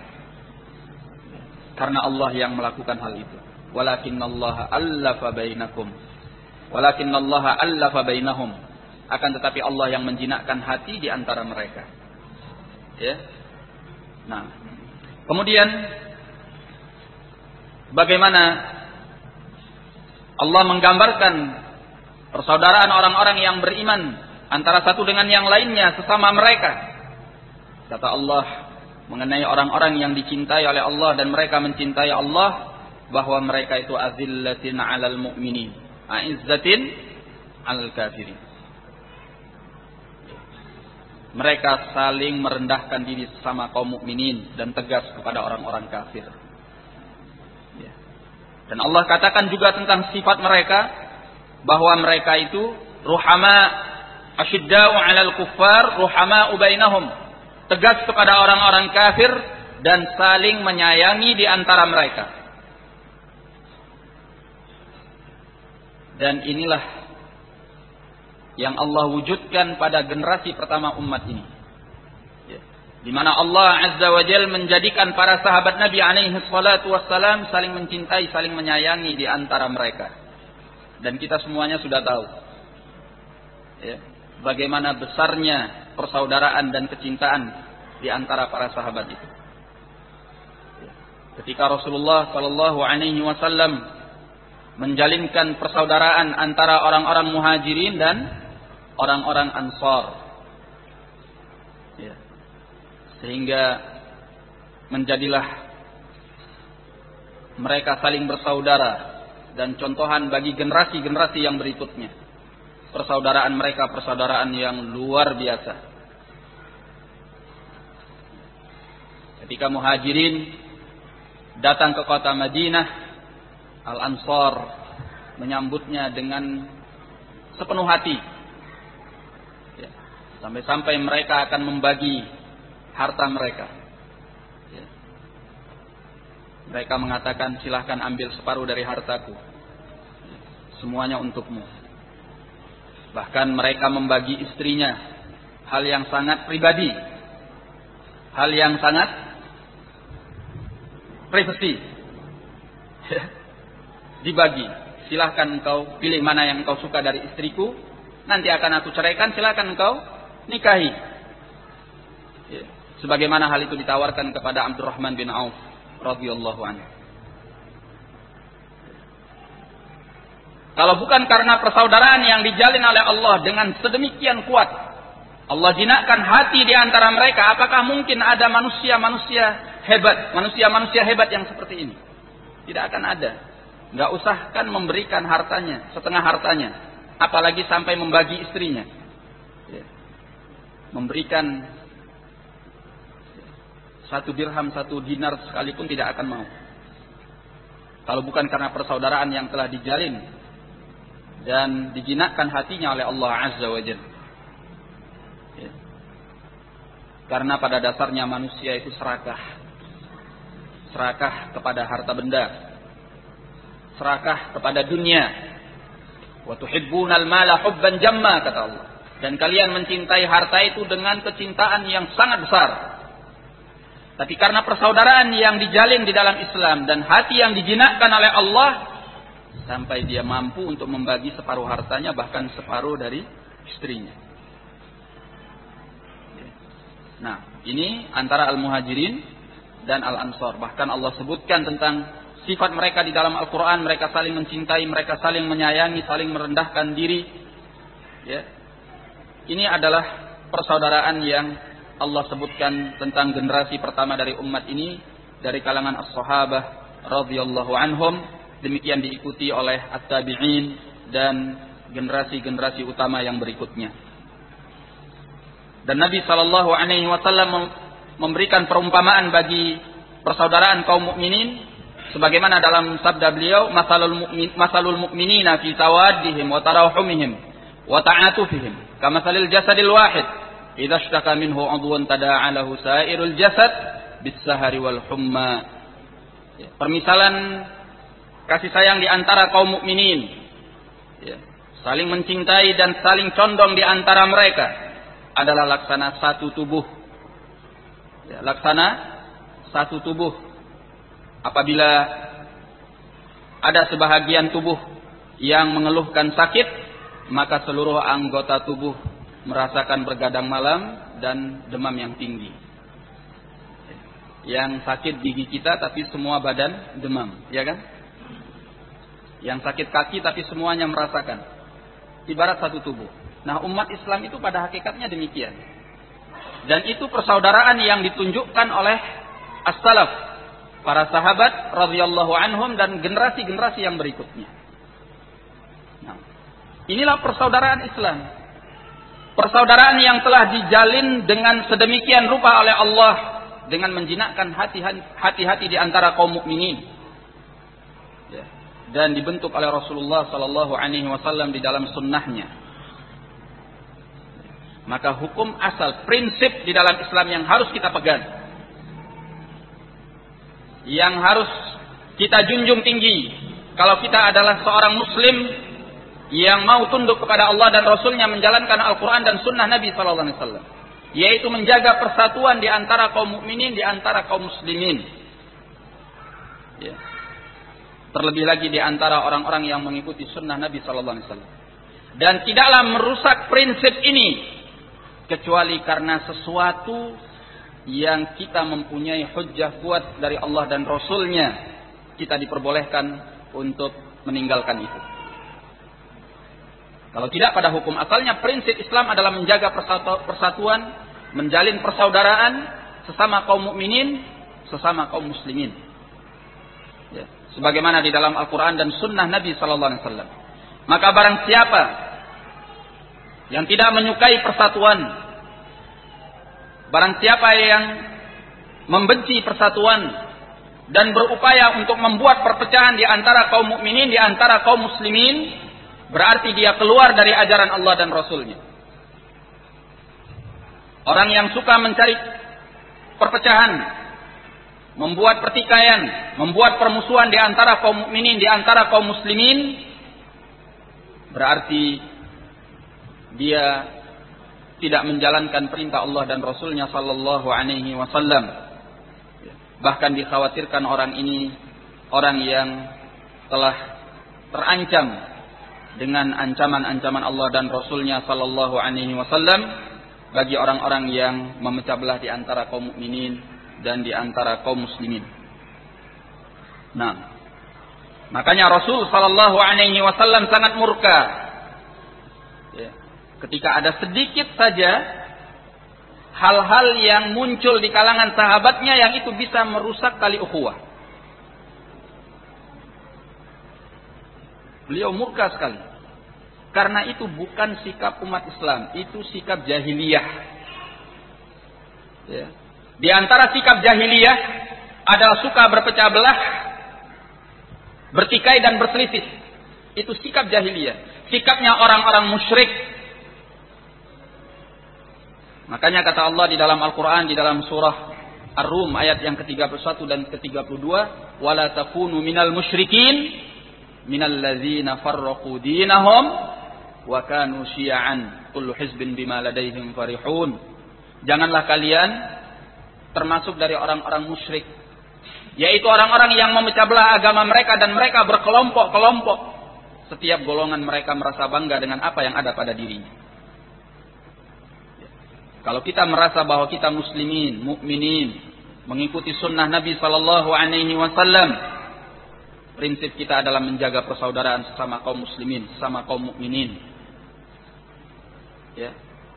Karena Allah yang melakukan hal itu. Walakinallaha allafa bainakum. Walakinallaha allafa bainahum. Akan tetapi Allah yang menjinakkan hati di antara mereka. Ya. Nah, kemudian bagaimana Allah menggambarkan persaudaraan orang-orang yang beriman antara satu dengan yang lainnya sesama mereka. Kata Allah mengenai orang-orang yang dicintai oleh Allah dan mereka mencintai Allah, bahwa mereka itu azillatin 'alal mu'minin, a'izzatin 'alal kafirin. Mereka saling merendahkan diri sesama kaum mukminin dan tegas kepada orang-orang kafir. Dan Allah katakan juga tentang sifat mereka, bahwa mereka itu ruhama, asyidda'u 'alal kuffar, ruhama'u bainahum. Tegas kepada orang-orang kafir dan saling menyayangi di antara mereka. Dan inilah yang Allah wujudkan pada generasi pertama umat ini. Di mana Allah Azza wa Jalla menjadikan para sahabat Nabi alaihi salatu wassalam saling mencintai, saling menyayangi di antara mereka. Dan kita semuanya sudah tahu bagaimana besarnya persaudaraan dan kecintaan di antara para sahabat itu. Ketika Rasulullah sallallahu alaihi wasallam menjalinkan persaudaraan antara orang-orang Muhajirin dan orang-orang Ansar, sehingga menjadilah mereka saling bersaudara dan contohan bagi generasi-generasi yang berikutnya. Persaudaraan mereka persaudaraan yang luar biasa. Ketika Muhajirin datang ke kota Madinah, Al-Ansar menyambutnya dengan sepenuh hati. Sampai-sampai mereka akan membagi harta mereka. Mereka mengatakan, silahkan ambil separuh dari hartaku. Semuanya untukmu. Bahkan mereka membagi istrinya. Hal yang sangat pribadi. Hal yang sangat privasi. Dibagi. Silahkan engkau pilih mana yang engkau suka dari istriku. Nanti akan aku ceraikan, silahkan engkau nikahi. Sebagaimana hal itu ditawarkan kepada Abdurrahman bin Auf radhiyallahu anhu. Kalau bukan karena persaudaraan yang dijalin oleh Allah dengan sedemikian kuat, Allah jinakkan hati di antara mereka, apakah mungkin ada manusia-manusia hebat yang seperti ini? Tidak akan ada. Enggak usahkan memberikan hartanya, setengah hartanya, apalagi sampai membagi istrinya. Memberikan 1 dirham, 1 dinar sekalipun tidak akan mau. Kalau bukan karena persaudaraan yang telah dijalin dan dijinakkan hatinya oleh Allah Azza wa Jalla. Karena pada dasarnya manusia itu serakah. Serakah kepada harta benda. Serakah kepada dunia. Wa tuhibbunal mala hubban jamma, kata Allah. Dan kalian mencintai harta itu dengan kecintaan yang sangat besar. Tapi karena persaudaraan yang dijalin di dalam Islam dan hati yang dijinakkan oleh Allah, sampai dia mampu untuk membagi separuh hartanya, bahkan separuh dari istrinya. Nah, ini antara Al-Muhajirin dan Al-Ansar. Bahkan Allah sebutkan tentang sifat mereka di dalam Al-Quran. Mereka saling mencintai, mereka saling menyayangi, saling merendahkan diri. Ya. Ini adalah persaudaraan yang Allah sebutkan tentang generasi pertama dari umat ini, dari kalangan as-sahabah radhiyallahu anhum, demikian diikuti oleh at-tabi'in dan generasi-generasi utama yang berikutnya. Dan Nabi sallallahu alaihi wasallam memberikan perumpamaan bagi persaudaraan kaum mukminin sebagaimana dalam sabda beliau, masalul mu'minina fi tawaddihim wa tarahumihim wa ta'atufihim kamathalil jasadil wahid idza ishtaka minhu 'udwun tada'a lahu sa'irul jasad bis-sahari wal humma. Permisalan kasih sayang di antara kaum mukminin, saling mencintai dan saling condong di antara mereka adalah laksana satu tubuh. Laksana satu tubuh. Apabila ada sebahagian tubuh yang mengeluhkan sakit, maka seluruh anggota tubuh merasakan bergadang malam dan demam yang tinggi. Yang sakit gigi kita tapi semua badan demam, ya kan? Yang sakit kaki tapi semuanya merasakan. Ibarat satu tubuh. Nah, umat Islam itu pada hakikatnya demikian. Dan itu persaudaraan yang ditunjukkan oleh as-salaf, para sahabat radhiyallahu anhum dan generasi-generasi yang berikutnya. Nah, inilah persaudaraan Islam. Persaudaraan yang telah dijalin dengan sedemikian rupa oleh Allah dengan menjinakkan hati-hati di antara kaum mukminin. Dan dibentuk oleh Rasulullah sallallahu alaihi wasallam di dalam sunnahnya. Maka hukum asal, prinsip di dalam Islam yang harus kita pegang, yang harus kita junjung tinggi kalau kita adalah seorang muslim yang mau tunduk kepada Allah dan Rasulnya, menjalankan Al-Quran dan Sunnah Nabi SAW, yaitu menjaga persatuan di antara kaum mukminin, di antara kaum muslimin. Ya. Terlebih lagi di antara orang-orang yang mengikuti Sunnah Nabi SAW. Dan tidaklah merusak prinsip ini kecuali karena sesuatu yang kita mempunyai hujjah kuat dari Allah dan Rasulnya, kita diperbolehkan untuk meninggalkan itu. Kalau tidak, pada hukum asalnya prinsip Islam adalah menjaga persatuan, menjalin persaudaraan sesama kaum mukminin, sesama kaum muslimin. Ya. Sebagaimana di dalam Al-Quran dan Sunnah Nabi SAW. Maka barang siapa yang tidak menyukai persatuan, barang siapa yang membenci persatuan dan berupaya untuk membuat perpecahan di antara kaum mukminin, di antara kaum muslimin, berarti dia keluar dari ajaran Allah dan Rasulnya. Orang yang suka mencari perpecahan, membuat pertikaian, membuat permusuhan di antara kaum mukminin, di antara kaum muslimin, berarti dia tidak menjalankan perintah Allah dan Rasulnya sallallahu alaihi wasallam. Bahkan dikhawatirkan orang ini orang yang telah terancam dengan ancaman-ancaman Allah dan Rasulnya sallallahu alaihi wasallam bagi orang-orang yang memecah belah di antara kaum mukminin dan di antara kaum muslimin. Nah, makanya Rasul sallallahu alaihi wasallam sangat murka ketika ada sedikit saja hal-hal yang muncul di kalangan sahabatnya yang itu bisa merusak tali ukhuwah. Beliau murka sekali. Karena itu bukan sikap umat Islam, itu sikap jahiliyah. Ya. Di antara sikap jahiliyah adalah suka berpecah belah, bertikai dan berselisih. Itu sikap jahiliyah. Sikapnya orang-orang musyrik. Makanya kata Allah di dalam Al-Quran, di dalam surah Ar-Rum ayat yang ke-31 dan ke-32, وَلَا تَكُونُوا مِنَ الْمُشْرِكِينَ مِنَ الَّذِينَ فَرَّقُوا دِينَهُمْ وَكَانُوا شِيَعًا كُلُّ حِزْبٍ بِمَا لَدَيْهِمْ فَرِحُونَ. Janganlah kalian termasuk dari orang-orang musyrik, yaitu orang-orang yang memecah belah agama mereka dan mereka berkelompok-kelompok. Setiap golongan mereka merasa bangga dengan apa yang ada pada dirinya. Kalau kita merasa bahwa kita muslimin, mukminin, mengikuti sunnah Nabi sallallahu alaihi wasallam, prinsip kita adalah menjaga persaudaraan sesama kaum muslimin, sesama kaum mukminin. Ya.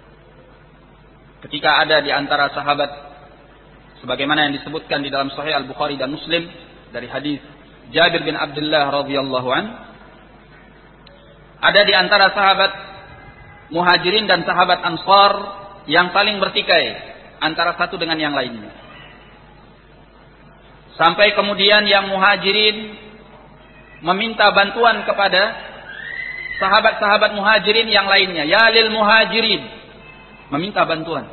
Ketika ada di antara sahabat, sebagaimana yang disebutkan di dalam Sahih Al-Bukhari dan Muslim dari hadis Jabir bin Abdullah radhiyallahu an, ada di antara sahabat Muhajirin dan sahabat Ansar yang saling bertikai antara satu dengan yang lainnya. Sampai kemudian yang Muhajirin meminta bantuan kepada sahabat-sahabat Muhajirin yang lainnya, ya lil Muhajirin, meminta bantuan.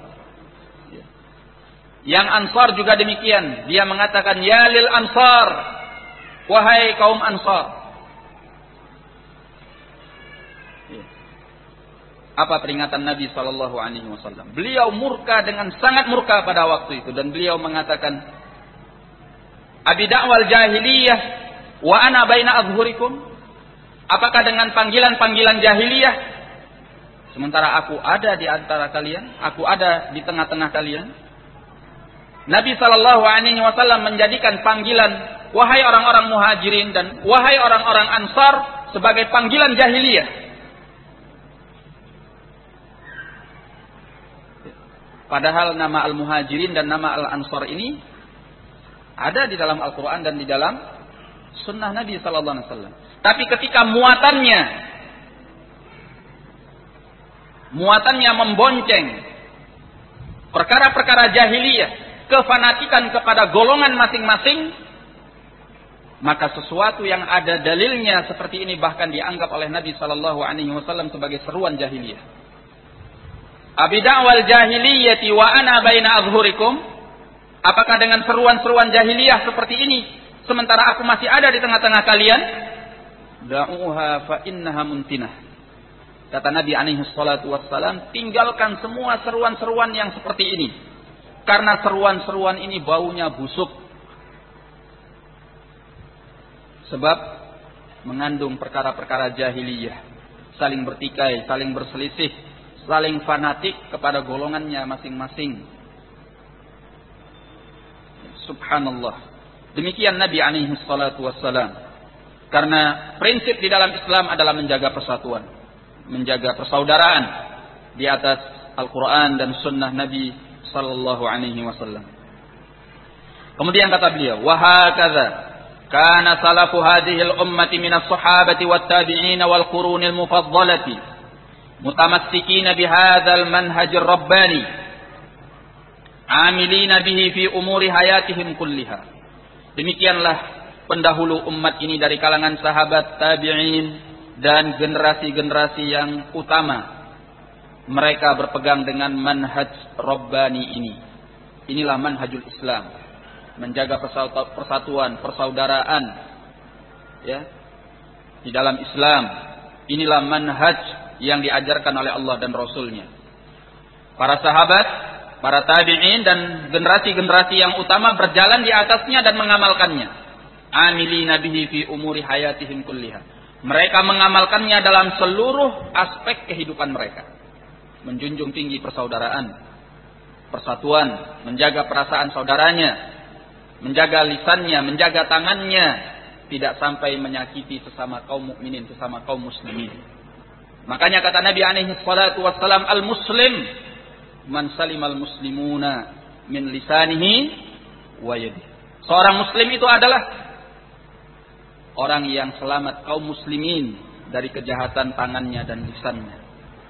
Yang Ansar juga demikian, dia mengatakan ya lil Ansar, wahai kaum Ansar. Apa peringatan Nabi sallallahu alaihi wasallam? Beliau murka dengan sangat murka pada waktu itu dan beliau mengatakan, abi da'wal jahiliyah wa ana baina adhhurikum? Apakah dengan panggilan-panggilan jahiliyah sementara aku ada di antara kalian, aku ada di tengah-tengah kalian? Nabi sallallahu alaihi wasallam menjadikan panggilan wahai orang-orang Muhajirin dan wahai orang-orang Ansar sebagai panggilan jahiliyah. Padahal nama Al-Muhajirin dan nama Al-Ansar ini ada di dalam Al-Quran dan di dalam sunnah Nabi sallallahu alaihi wasallam. Tapi ketika muatannya membonceng perkara-perkara jahiliyah, kefanatikan kepada golongan masing-masing, maka sesuatu yang ada dalilnya seperti ini bahkan dianggap oleh Nabi sallallahu alaihi wasallam sebagai seruan jahiliyah. Abi da'wal jahiliyati wa ana baina adhhurikum? Apakah dengan seruan-seruan jahiliyah seperti ini sementara aku masih ada di tengah-tengah kalian? Da'uha fa innaha muntinah. Kata Nabi alaihi salatu wassalam, tinggalkan semua seruan-seruan yang seperti ini. Karena seruan-seruan ini baunya busuk. Sebab mengandung perkara-perkara jahiliyah. Saling bertikai, saling berselisih, saling fanatik kepada golongannya masing-masing. Subhanallah. Demikian Nabi alaihi salatu wassalam. Karena prinsip di dalam Islam adalah menjaga persatuan, menjaga persaudaraan di atas Al-Quran dan Sunnah Nabi sallallahu alaihi wasallam. Kemudian kata beliau, wa hakadha kana salafu hadhihi al-ummati min as-sahabati wat-tabi'in wal qurunil mufaddalati mutamassikina bihadzal manhajir rabbani amilina bihi fi umuri hayatihim kulliha. Demikianlah pendahulu umat ini dari kalangan sahabat, tabi'in dan generasi-generasi yang utama. Mereka berpegang dengan manhaj rabbani ini. Inilah manhajul Islam, menjaga persatuan, persaudaraan ya di dalam Islam. Inilah manhaj yang diajarkan oleh Allah dan Rasulnya. Para sahabat, para tabi'in dan generasi-generasi yang utama berjalan di atasnya dan mengamalkannya. Amilina bihi fi umuri hayatihim kulliha. Mereka mengamalkannya dalam seluruh aspek kehidupan mereka. Menjunjung tinggi persaudaraan, persatuan, menjaga perasaan saudaranya, menjaga lisannya, menjaga tangannya, tidak sampai menyakiti sesama kaum mukminin, sesama kaum muslimin. Makanya kata Nabi alaihi salatu wassalam, al-muslim man salimal muslimuna min lisanihi wa yadihi. Seorang muslim itu adalah orang yang selamat kaum muslimin dari kejahatan tangannya dan lisannya.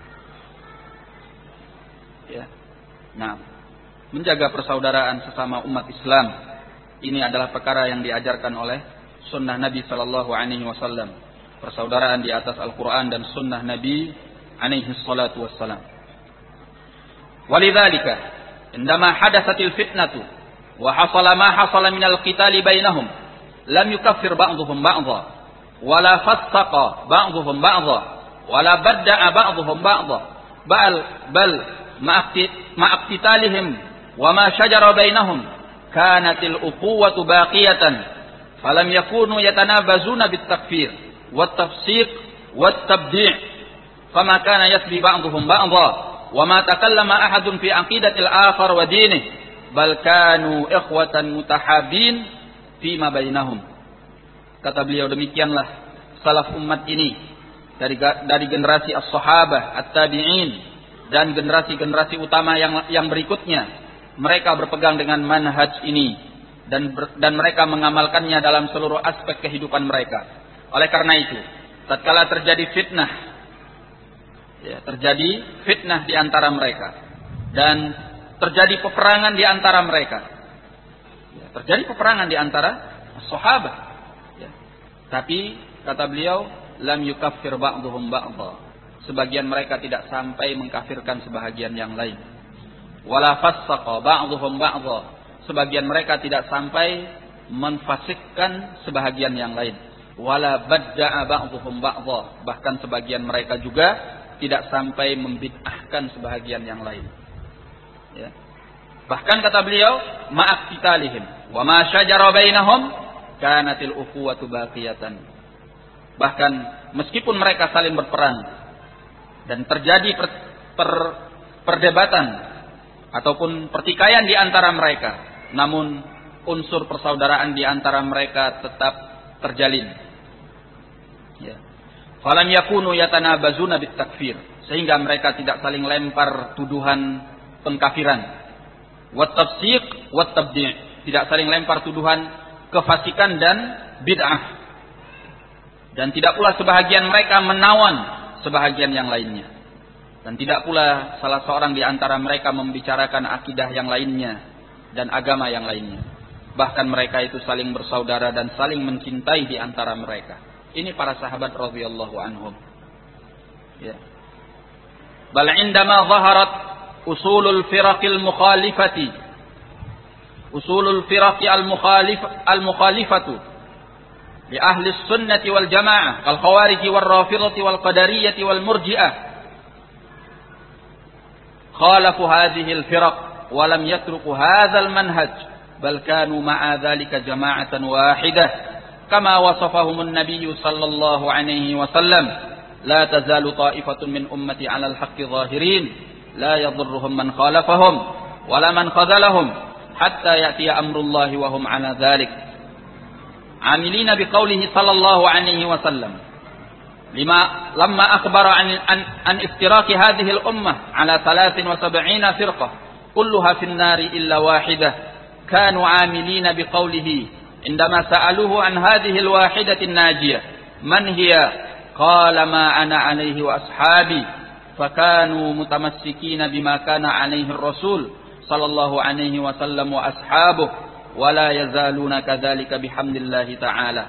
Ya. Nah, menjaga persaudaraan sesama umat Islam ini adalah perkara yang diajarkan oleh sunnah Nabi sallallahu alaihi wasallam. Persaudaraan di atas Al-Quran dan sunnah Nabi alaihi salatu wassalam. Walidzalika indama hadatsatil fitnatu wa hasala ma hasala minal qitali bainahum lam yukaffir ba'dhum ba'dha wala fassaqa ba'dhum ba'dha wala badda'a ba'dhum ba'dha bal ma'aqtitalihim wa ma syajara bainahum kanatil uquwwatu baqiyatan falam yakunu yatanabazuna bit takfir wat tafsiq wat tabdi' fama kana yasbi ba'dhum ba'dha wa ma takallama ahadun fi aqidatil akhar wa dinihi bal kanu ikhwatan mutahabin fi ma bainahum. Kata beliau, demikianlah salaf umat ini dari generasi as-sahabah, at-tabi'in dan generasi-generasi utama yang berikutnya. Mereka berpegang dengan manhaj ini dan mereka mengamalkannya dalam seluruh aspek kehidupan mereka. Oleh karena itu, tatkala terjadi fitnah di antara mereka dan terjadi peperangan di antara mereka. Terjadi peperangan di antara sahabat. Tapi kata beliau, lam yukaffir ba'dhum ba'dha. Sebagian mereka tidak sampai mengkafirkan sebahagian yang lain. Wala fassaqa ba'dhum ba'dha. Sebagian mereka tidak sampai menfasikkan sebahagian yang lain. Wala badda'a ba'dhum ba'dha. Bahkan sebagian mereka juga tidak sampai membid'ahkan sebahagian yang lain. Ya. Bahkan kata beliau, ma'ak qitalihim wa ma syajara bainahum kanatil ukhuwatu baqiyatan. Bahkan meskipun mereka saling berperang dan terjadi perdebatan ataupun pertikaian di antara mereka, namun unsur persaudaraan di antara mereka tetap terjalin. Ya. Falam yakunu yatanabazuna bit takfir, sehingga mereka tidak saling lempar tuduhan pengkafiran. Wat tafsiq wat tabdi', tidak saling lempar tuduhan kefasikan dan bid'ah. Dan tidak pula sebahagian mereka menawan sebahagian yang lainnya. Dan tidak pula salah seorang di antara mereka membicarakan akidah yang lainnya dan agama yang lainnya. Bahkan mereka itu saling bersaudara dan saling mencintai di antara mereka. Ini para sahabat radhiyallahu anhum. Ya. Bal indama zaharat usulul firaqil mukhalifati. Usulul firaqi al-mukhalifatu li ahli sunnati wal jamaah kal khawarij wal rafidhati wal qadariyah wal murji'ah. خالفوا هذه الفرق ولم يتركوا هذا المنهج بل كانوا مع ذلك جماعة واحدة كما وصفهم النبي صلى الله عليه وسلم لا تزال طائفة من أمتي على الحق ظاهرين لا يضرهم من خالفهم ولا من خذلهم حتى يأتي أمر الله وهم على ذلك عاملين بقوله صلى الله عليه وسلم لما أخبر عن افتراق هذه الأمة على 73 فرقة كلها في النار إلا واحدة كانوا عاملين بقوله عندما سألوه عن هذه الواحدة الناجية من هي قال ما أنا عليه وأصحابي فكانوا متمسكين بما كان عليه الرسول صلى الله عليه وسلم وأصحابه ولا يزالون كذلك بحمد الله تعالى.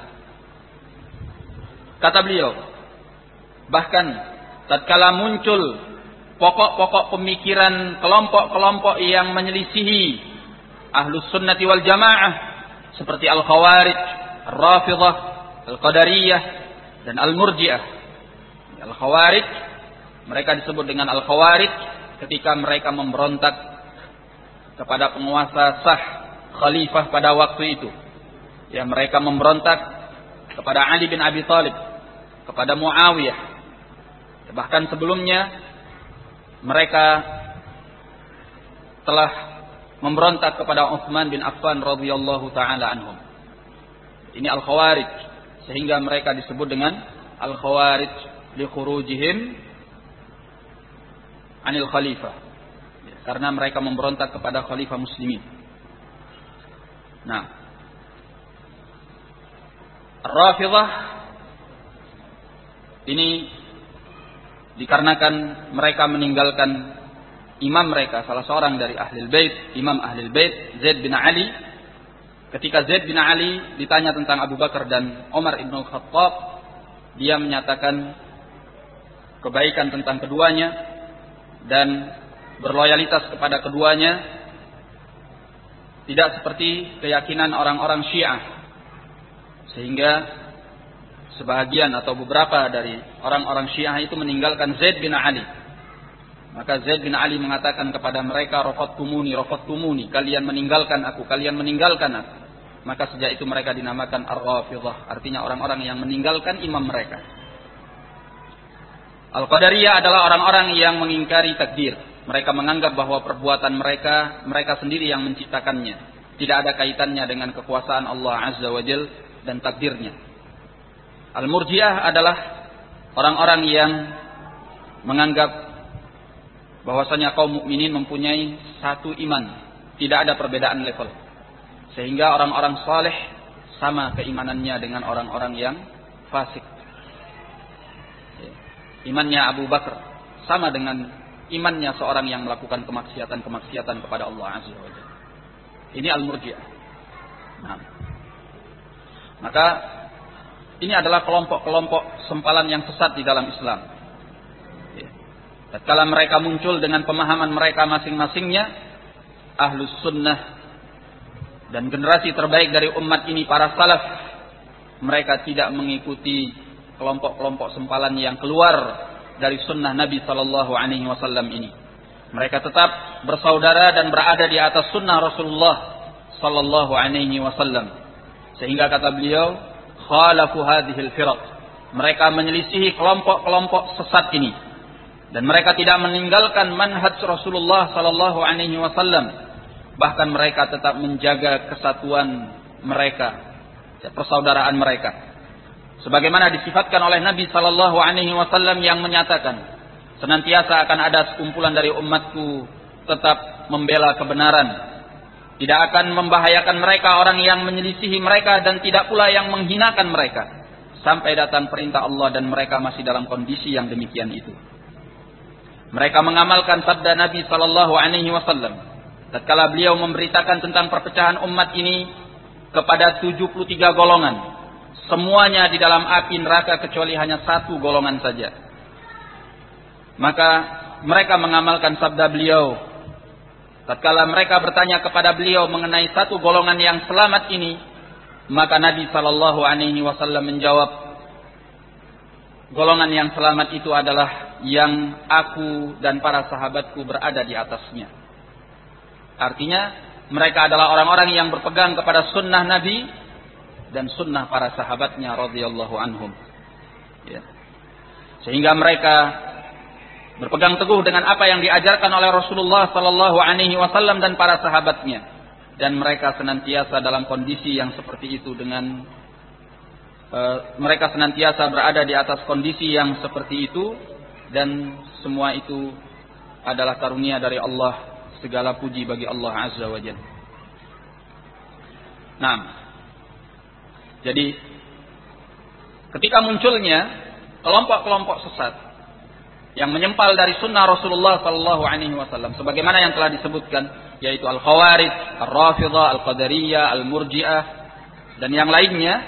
Kata beliau, bahkan tatkala muncul pokok-pokok pemikiran kelompok-kelompok yang menyelisihi Ahlus Sunnati wal Jamaah seperti Al-Khawarij, Ar-Rafidhah, Al-Qadariyah dan Al-Murji'ah. Al-Khawarij, mereka disebut dengan Al-Khawarij ketika mereka memberontak kepada penguasa sah khalifah pada waktu itu. Ya, mereka memberontak kepada Ali bin Abi Thalib, kepada Muawiyah. Bahkan sebelumnya mereka telah memberontak kepada Utsman bin Affan radhiyallahu taala anhum. Ini Al-Khawarij, sehingga mereka disebut dengan Al-Khawarij li khurujihim anil khalifah. Karena mereka memberontak kepada khalifah muslimin. Nah, Ar-Rafidhah ini dikarenakan mereka meninggalkan imam mereka, salah seorang dari Ahlul Bait, Imam Ahlul Bait, Zaid bin Ali. Ketika Zaid bin Ali ditanya tentang Abu Bakar dan Umar ibn Khattab, dia menyatakan kebaikan tentang keduanya dan berloyalitas kepada keduanya, tidak seperti keyakinan orang-orang Syiah. Sehingga sebahagian atau beberapa dari orang-orang Syiah itu meninggalkan Zaid bin Ali. Maka Zaid bin Ali mengatakan kepada mereka, rafattumuni, kalian meninggalkan aku. Maka sejak itu mereka dinamakan Ar-Rafidhah, artinya orang-orang yang meninggalkan imam mereka. Al-Qadariyah adalah orang-orang yang mengingkari takdir. Mereka menganggap bahwa perbuatan mereka sendiri yang menciptakannya. Tidak ada kaitannya dengan kekuasaan Allah Azza wa Jalla dan takdirnya. Al-Murji'ah adalah orang-orang yang menganggap bahwasanya kaum mukminin mempunyai satu iman, tidak ada perbedaan level. Sehingga orang-orang saleh sama keimanannya dengan orang-orang yang fasik. Imannya Abu Bakar sama dengan imannya seorang yang melakukan kemaksiatan kepada Allah Azza wa Jalla. Ini Al-Murji'ah. Nah, maka ini adalah kelompok-kelompok sempalan yang sesat di dalam Islam. Tatkala mereka muncul dengan pemahaman mereka masing-masingnya, Ahlus Sunnah dan generasi terbaik dari umat ini, para salaf, mereka tidak mengikuti kelompok-kelompok sempalan yang keluar dari sunnah Nabi Sallallahu Alaihi Wasallam ini. Mereka tetap bersaudara dan berada di atas sunnah Rasulullah Sallallahu Alaihi Wasallam. Sehingga kata beliau, khalafu hadhil firaq. Mereka menyelisihi kelompok-kelompok sesat ini. Dan mereka tidak meninggalkan manhaj Rasulullah Sallallahu Alaihi Wasallam. Bahkan mereka tetap menjaga kesatuan mereka, persaudaraan mereka. Sebagaimana disifatkan oleh Nabi Sallallahu Alaihi Wasallam yang menyatakan, senantiasa akan ada sekumpulan dari umatku tetap membela kebenaran. Tidak akan membahayakan mereka orang yang menyelisihi mereka, dan tidak pula yang menghinakan mereka, sampai datang perintah Allah dan mereka masih dalam kondisi yang demikian itu. Mereka mengamalkan sabda Nabi Sallallahu Alaihi Wasallam tatkala beliau memberitakan tentang perpecahan umat ini kepada 73 golongan. Semuanya di dalam api neraka kecuali hanya satu golongan saja. Maka mereka mengamalkan sabda beliau. Tatkala mereka bertanya kepada beliau mengenai satu golongan yang selamat ini, maka Nabi Sallallahu Alaihi Wasallam menjawab, golongan yang selamat itu adalah yang aku dan para sahabatku berada di atasnya. Artinya mereka adalah orang-orang yang berpegang kepada sunnah Nabi dan sunnah para sahabatnya radhiyallahu anhum. Ya. Sehingga mereka berpegang teguh dengan apa yang diajarkan oleh Rasulullah sallallahu alaihi wasallam dan para sahabatnya, dan mereka senantiasa dalam kondisi yang seperti itu mereka senantiasa berada di atas kondisi yang seperti itu, dan semua itu adalah karunia dari Allah. Segala puji bagi Allah Azza wa Jalla. Nah, jadi ketika munculnya kelompok-kelompok sesat yang menyempal dari sunnah Rasulullah sallallahu alaihi wasallam, sebagaimana yang telah disebutkan, yaitu Al-Khawarij, Ar-Rafidhah, Al-Qadariyah, Al-Murji'ah dan yang lainnya,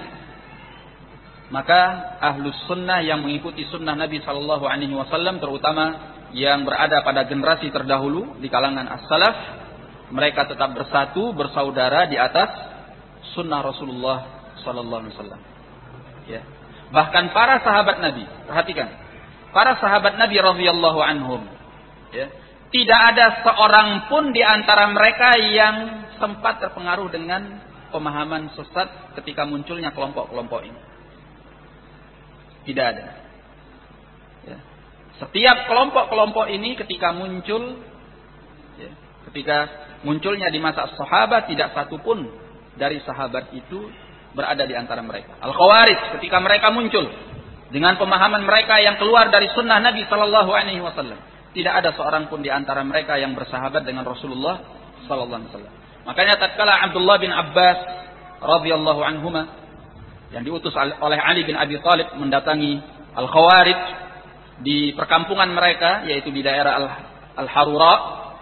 maka Ahlus Sunnah yang mengikuti sunnah Nabi sallallahu alaihi wasallam, terutama yang berada pada generasi terdahulu di kalangan as-salaf, mereka tetap bersatu, bersaudara di atas sunnah Rasulullah sallallahu alaihi wasallam. Ya. Bahkan para sahabat Nabi, perhatikan, para sahabat Nabi radhiyallahu anhum, ya, tidak ada seorang pun di antara mereka yang sempat terpengaruh dengan pemahaman sesat ketika munculnya kelompok-kelompok ini. Tidak ada. Ya. Setiap kelompok-kelompok ini ketika muncul, ya, ketika munculnya di masa sahabat, tidak satupun dari sahabat itu berada di antara mereka. Al-Khawarij ketika mereka muncul dengan pemahaman mereka yang keluar dari sunnah Nabi sallallahu alaihi wasallam, tidak ada seorang pun di antara mereka yang bersahabat dengan Rasulullah sallallahu alaihi wasallam. Makanya tatkala Abdullah bin Abbas radhiyallahu anhuma yang diutus oleh Ali bin Abi Thalib mendatangi Al-Khawarij di perkampungan mereka, yaitu di daerah Al-Harura,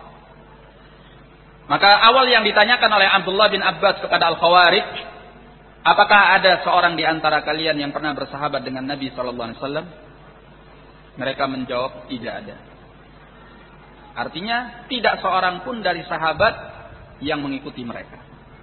maka awal yang ditanyakan oleh Abdullah bin Abbas kepada Al-Khawarij, apakah ada seorang di antara kalian yang pernah bersahabat dengan Nabi sallallahu alaihi wasallam? Mereka menjawab, tidak ada. Artinya tidak seorang pun dari sahabat yang mengikuti mereka.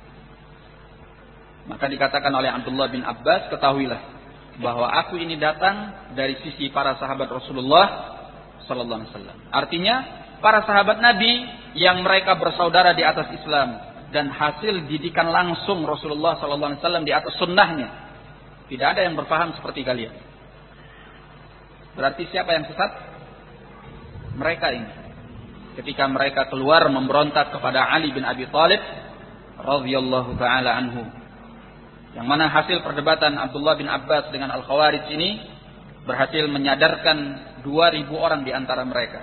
Maka dikatakan oleh Abdullah bin Abbas, ketahuilah bahwa aku ini datang dari sisi para sahabat Rasulullah sallallahu alaihi wasallam. Artinya para sahabat Nabi yang mereka bersaudara di atas Islam dan hasil didikan langsung Rasulullah sallallahu alaihi wasallam di atas sunnahnya. Tidak ada yang berpaham seperti kalian. Berarti siapa yang sesat? Mereka ini. Ketika mereka keluar memberontak kepada Ali bin Abi Thalib radhiyallahu taala anhu. Yang mana hasil perdebatan Abdullah bin Abbas dengan Al-Khawarij ini berhasil menyadarkan 2.000 orang di antara mereka.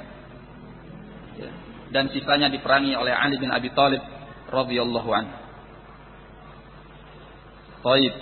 Dan sisanya diperangi oleh Ali bin Abi Thalib radhiyallahu anhu. Baik.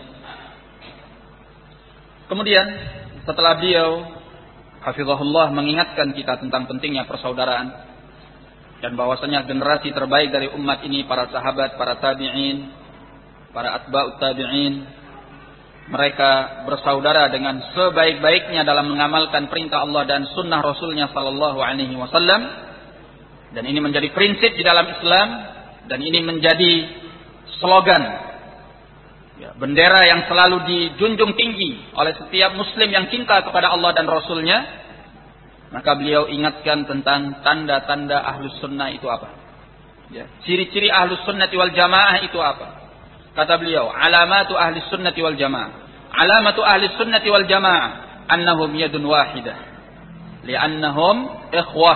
Kemudian setelah beliau hafizahullah mengingatkan kita tentang pentingnya persaudaraan dan bahwasanya generasi terbaik dari umat ini para sahabat, para tabi'in, para atba'ut tabi'in, mereka bersaudara dengan sebaik-baiknya dalam mengamalkan perintah Allah dan sunnah Rasulnya sallallahu alaihi wasallam. Dan ini menjadi prinsip di dalam Islam dan ini menjadi slogan, bendera yang selalu dijunjung tinggi oleh setiap muslim yang cinta kepada Allah dan Rasulnya. Maka beliau ingatkan tentang tanda-tanda ahlus sunnah itu apa, ciri-ciri ahlus sunnati wal jamaah itu apa. Kata beliau, alamatu ahli sunnati wal jamaah. Alamatu ahli sunnati wal jamaah annahum yadun wahidah li'annahum ikhwah.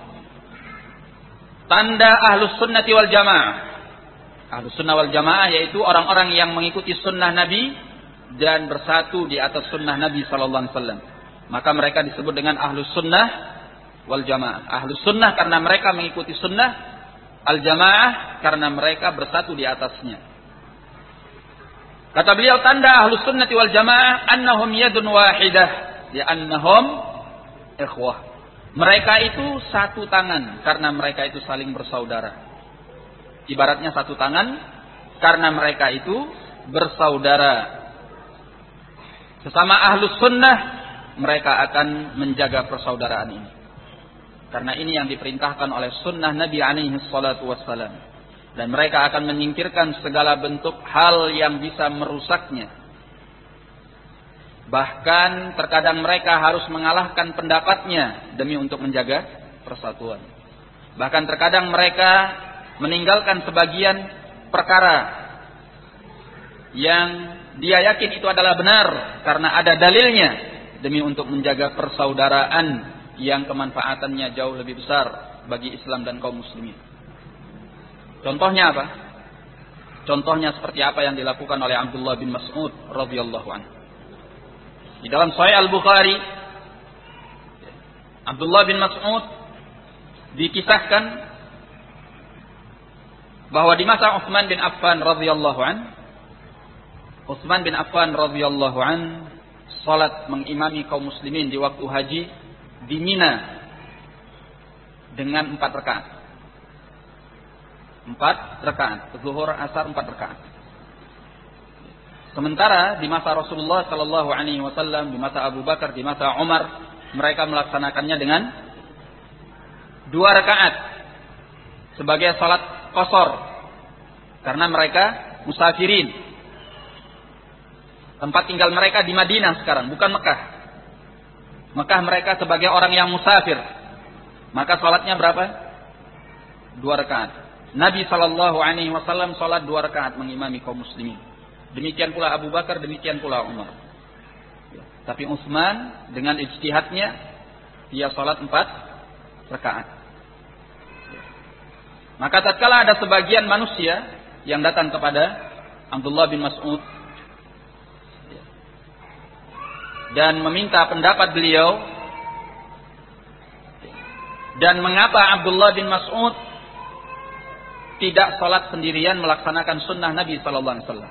Tanda ahlus sunnati wal jamaah. Ahlus sunnah wal jamaah yaitu orang-orang yang mengikuti sunnah Nabi dan bersatu di atas sunnah Nabi sallallahu alaihi wasallam. Maka mereka disebut dengan ahlus sunnah wal jamaah. Ahlus sunnah karena mereka mengikuti sunnah, al jamaah karena mereka bersatu di atasnya. Kata beliau, tanda ahlus sunnati wal jamaah annahum yadun wahidah li'annahum ikhwah. Mereka itu satu tangan karena mereka itu saling bersaudara. Ibaratnya satu tangan karena mereka itu bersaudara. Sesama ahlus sunnah mereka akan menjaga persaudaraan ini. Karena ini yang diperintahkan oleh sunnah Nabi alaihi salatu wassalam. Dan mereka akan menyingkirkan segala bentuk hal yang bisa merusaknya. Bahkan terkadang mereka harus mengalahkan pendapatnya demi untuk menjaga persatuan. Bahkan terkadang mereka meninggalkan sebagian perkara yang dia yakin itu adalah benar karena ada dalilnya demi untuk menjaga persaudaraan yang kemanfaatannya jauh lebih besar bagi Islam dan kaum muslimin. Contohnya apa? Contohnya seperti apa yang dilakukan oleh Abdullah bin Mas'ud radhiyallahu anhu. Di dalam Sahih Al-Bukhari, Abdullah bin Mas'ud dikisahkan bahwa di masa Utsman bin Affan radhiyallahu anhu, Utsman bin Affan radhiyallahu anhu salat mengimami kaum muslimin di waktu haji di Mina dengan 4 rakaat. 4 rakaat, zuhur, asar 4 rakaat. Sementara di masa Rasulullah sallallahu alaihi wasallam, di masa Abu Bakar, di masa Umar, mereka melaksanakannya dengan 2 rakaat sebagai salat qasar karena mereka musafirin. Tempat tinggal mereka di Madinah sekarang, bukan Mekah. Mekah mereka sebagai orang yang musafir. Maka salatnya berapa? 2 rakaat. Nabi sallallahu alaihi wasallam salat 2 rakaat mengimami kaum muslimin. Demikian pula Abu Bakar, demikian pula Umar. Tapi Utsman dengan ijtihadnya dia salat 4 rakaat. Maka tatkala ada sebagian manusia yang datang kepada Abdullah bin Mas'ud dan meminta pendapat beliau, dan mengapa Abdullah bin Mas'ud tidak salat sendirian melaksanakan sunnah Nabi sallallahu alaihi wasallam.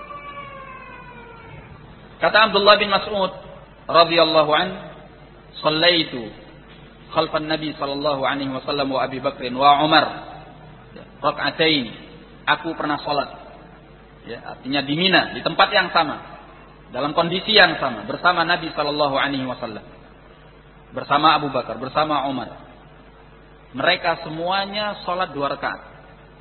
Kata Abdullah bin Mas'ud radhiyallahu anhu, "Shallaitu khalfan Nabi sallallahu alaihi wasallam wa Abi Bakr wa Umar rak'atain." Aku pernah salat. Artinya di Mina, di tempat yang sama, dalam kondisi yang sama, bersama Nabi sallallahu alaihi wasallam. Bersama Abu Bakar, bersama Umar. Mereka semuanya salat 2 rakaat.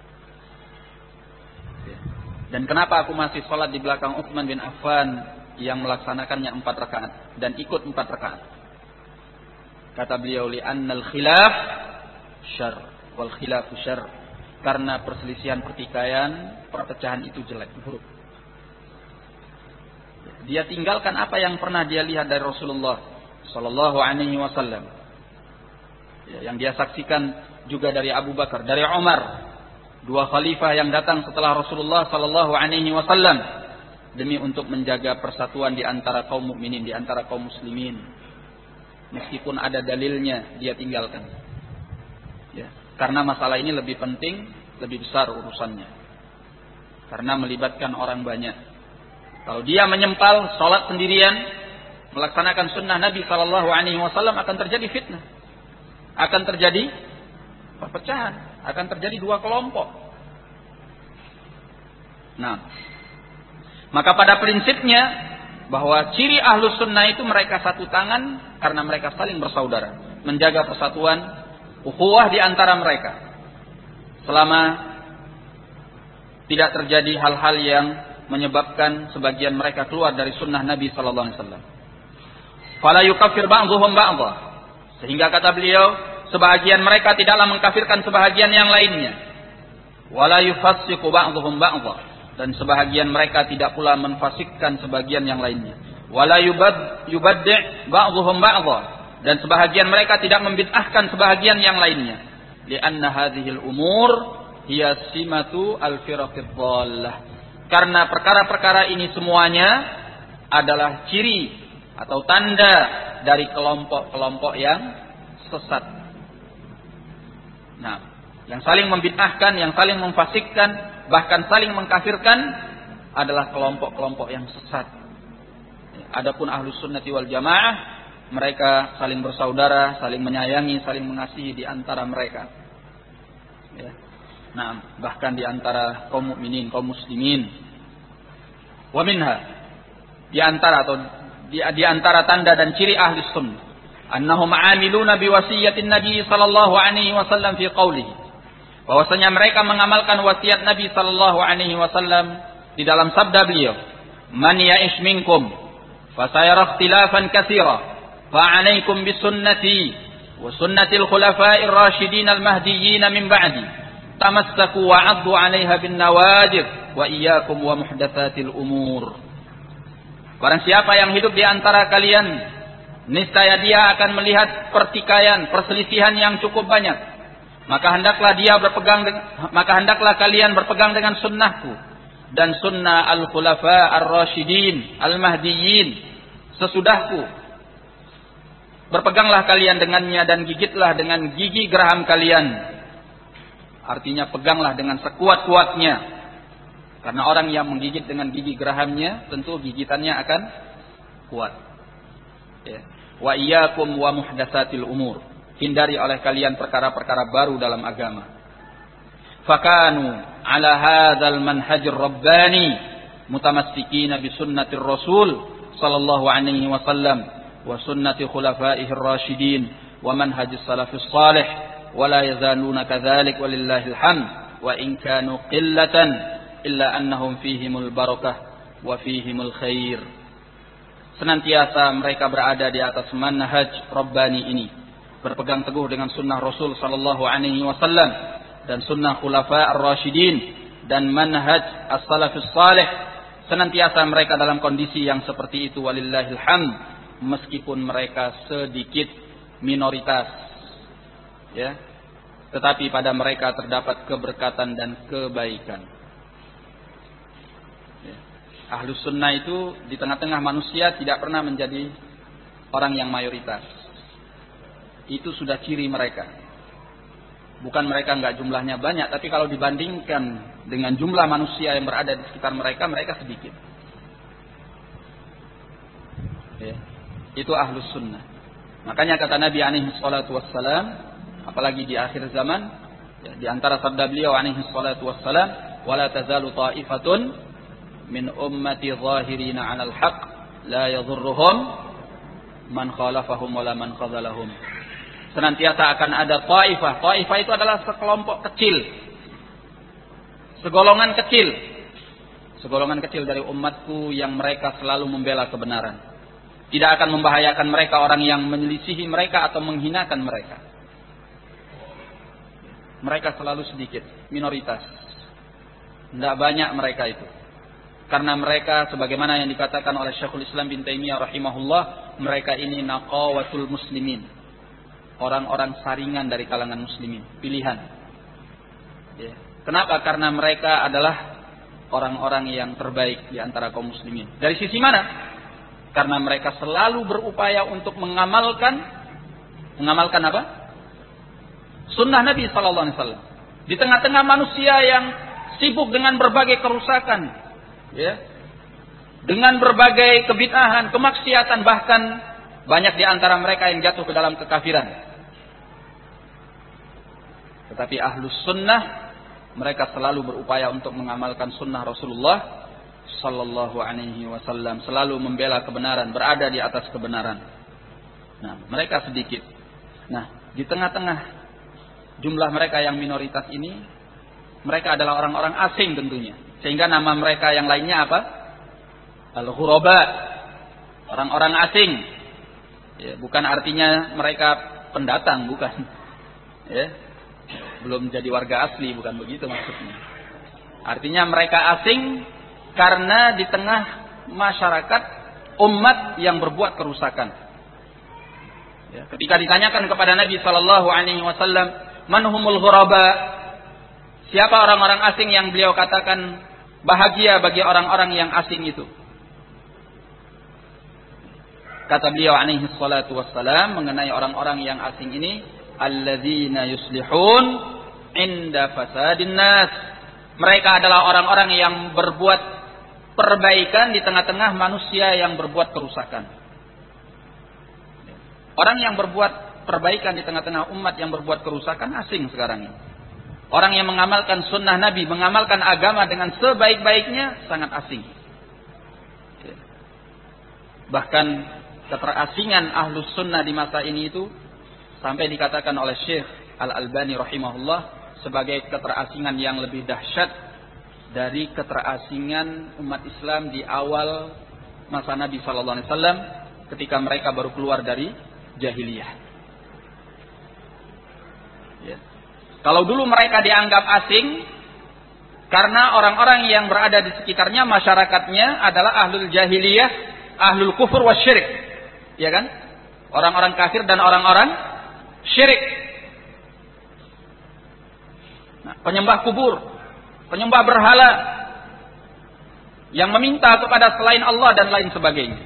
Dan kenapa aku masih sholat di belakang Utsman bin Affan yang melaksanakannya 4 rakaat dan ikut 4 rakaat? Kata beliau, li'annal khilaf syarr wal khilafu syarr. Karena perselisihan, perpecahan itu jelek, buruk. Dia tinggalkan apa yang pernah dia lihat dari Rasulullah sallallahu alaihi wasallam. Yang dia saksikan juga dari Abu Bakar, dari Umar, dua khalifah yang datang setelah Rasulullah sallallahu alaihi wasallam demi untuk menjaga persatuan di antara kaum mukminin, di antara kaum muslimin. Meskipun ada dalilnya, dia tinggalkan. Ya, karena masalah ini lebih penting, lebih besar urusannya. Karena melibatkan orang banyak. Kalau dia menyempal salat sendirian, melaksanakan sunnah Nabi sallallahu alaihi wasallam, akan terjadi fitnah. Akan terjadi perpecahan, akan terjadi dua kelompok. Nah, maka pada prinsipnya bahwa ciri ahlus sunnah itu mereka satu tangan karena mereka saling bersaudara, menjaga persatuan, ukhuwah di antara mereka. Selama tidak terjadi hal-hal yang menyebabkan sebagian mereka keluar dari sunnah Nabi sallallahu alaihi wasallam. Fala yukaffir ba'dhum ba'dha. Sehingga kata beliau, sebahagian mereka tidaklah mengkafirkan sebahagian yang lainnya. Wala yufassiqu ba'dhum ba'dha. Dan sebahagian mereka tidak pula menfasikkan sebagian yang lainnya. Wala yubaddi' ba'dhum ba'dha. Dan sebahagian mereka tidak membid'ahkan sebahagian yang lainnya. Li'anna hadhil umur hiya simatu al-firaqid dhallah. Karena perkara-perkara ini semuanya adalah ciri atau tanda dari kelompok-kelompok yang sesat. Nah, yang saling membid'ahkan, yang saling memfasikkan, bahkan saling mengkafirkan adalah kelompok-kelompok yang sesat. Adapun ahlus sunnati wal jamaah, mereka saling bersaudara, saling menyayangi, saling mengasihi di antara mereka. Ya. Nah, bahkan di antara kaum mukminin, kaum muslimin. Wa minha, di antara tanda dan ciri ahlus sunnah, annahum amiluna biwasiyatin Nabi sallallahu alaihi wasallam fi qawlihi. Bahwasanya mereka mengamalkan wasiat Nabi sallallahu alaihi wasallam di dalam sabda beliau, "Man ya'ish minkum fasayara ikhtilafan katsira, fa 'alaikum bisunnati wa sunnatil khulafa'ir rasyidin al-mahdiyyin min ba'di, tamassaku wa 'addu 'alaiha bin nawajid wa iyyakum wa muhdatsatil umur." Barang siapa yang hidup di antara kalian, niscaya dia akan melihat pertikaian, perselisihan yang cukup banyak. Maka hendaklah kalian berpegang dengan sunnahku dan sunnah al-khulafa ar-rasyidin al-mahdiyyin sesudahku. Berpeganglah kalian dengannya dan gigitlah dengan gigi geraham kalian. Artinya peganglah dengan sekuat-kuatnya. Karena orang yang menggigit dengan gigi gerahamnya, tentu gigitannya akan kuat. Ya. Wa iyyakum wa muhdatsatil umur. Hindari oleh kalian perkara-perkara baru dalam agama. Fakanu ala hadzal manhajir rabbani mutamassikina bi sunnatir rasul sallallahu alaihi wasallam wa sunnati khulafaihir rasyidin wa manhajis salafis salih wa la yazaluna kadzalik walillahil hamd wa in kanu qillatan illa annahum fihimul barakah wa fihimul khair. Senantiasa mereka berada di atas manhaj rabbani ini, berpegang teguh dengan sunnah Rasul sallallahu alaihi wasallam dan sunnah khulafa ar-rasyidin dan manhaj as-salafus salih. Senantiasa mereka dalam kondisi yang seperti itu, walillahil hamd, meskipun mereka sedikit minoritas. Ya. Tetapi pada mereka terdapat keberkatan dan kebaikan. Ya. Ahlus sunnah itu di tengah-tengah manusia tidak pernah menjadi orang yang mayoritas. Itu sudah ciri mereka. Bukan mereka enggak jumlahnya banyak, tapi kalau dibandingkan dengan jumlah manusia yang berada di sekitar mereka, mereka sedikit. Ya. Itu ahlus sunnah. Makanya kata Nabi alaihi salatu wassalam, apalagi di akhir zaman, ya, di antara sabda beliau alaihi salatu wassalam, wala tazalu ta'ifatun min ummati zahirina 'alal haqq la yadhurruhum man khalafahum wala man khazalahum. Senantiasa akan ada taifah. Taifah itu adalah sekelompok kecil, segolongan kecil dari umatku yang mereka selalu membela kebenaran. Tidak akan membahayakan mereka orang yang menyelisihi mereka atau menghinakan mereka. Mereka selalu sedikit, minoritas. Tidak banyak mereka itu. Karena mereka sebagaimana yang dikatakan oleh Syekhul Islam bin Taimiyah rahimahullah, mereka ini naqawatul muslimin. Orang-orang saringan dari kalangan muslimin, pilihan. Ya. Kenapa? Karena mereka adalah orang-orang yang terbaik di antara kaum muslimin. Dari sisi mana? Karena mereka selalu berupaya untuk mengamalkan apa? Sunnah Nabi sallallahu alaihi wasallam. Di tengah-tengah manusia yang sibuk dengan berbagai kerusakan, ya. Dengan berbagai kebid'ahan, kemaksiatan, bahkan banyak di antara mereka yang jatuh ke dalam kekafiran. Tetapi ahlus sunnah, mereka selalu berupaya untuk mengamalkan sunnah Rasulullah sallallahu alaihi wasallam, selalu membela kebenaran, berada di atas kebenaran. Nah, mereka sedikit. Nah, di tengah-tengah jumlah mereka yang minoritas ini, mereka adalah orang-orang asing tentunya. Sehingga nama mereka yang lainnya apa? Al-ghuraba, orang-orang asing. Ya, bukan artinya mereka pendatang, bukan. Ya, belum jadi warga asli, bukan begitu maksudnya. Artinya mereka asing karena di tengah masyarakat umat yang berbuat kerusakan. Ya, ketika ditanyakan kepada Nabi Shallallahu Alaihi Wasallam, manhumul ghuraba, siapa orang-orang asing yang beliau katakan bahagia bagi orang-orang yang asing itu? Kata beliau alaihi salatu wassalam mengenai orang-orang yang asing ini, alladzina yuslihun inda fasadin nas. Mereka adalah orang-orang yang berbuat perbaikan di tengah-tengah manusia yang berbuat kerusakan. Orang yang berbuat perbaikan di tengah-tengah umat yang berbuat kerusakan asing sekarang ini. Orang yang mengamalkan sunnah Nabi, mengamalkan agama dengan sebaik-baiknya sangat asing. Bahkan keterasingan ahlus sunnah di masa ini itu sampai dikatakan oleh Syekh Al-Albani rahimahullah sebagai keterasingan yang lebih dahsyat dari keterasingan umat Islam di awal masa Nabi sallallahu alaihi wasallam ketika mereka baru keluar dari jahiliyah. Ya. Kalau dulu mereka dianggap asing karena orang-orang yang berada di sekitarnya, masyarakatnya adalah ahlul jahiliyah, ahlul kufur wasyirik. Ya kan? Orang-orang kafir dan orang-orang syirik. Nah, penyembah kubur, penyembah berhala, yang meminta kepada selain Allah dan lain sebagainya.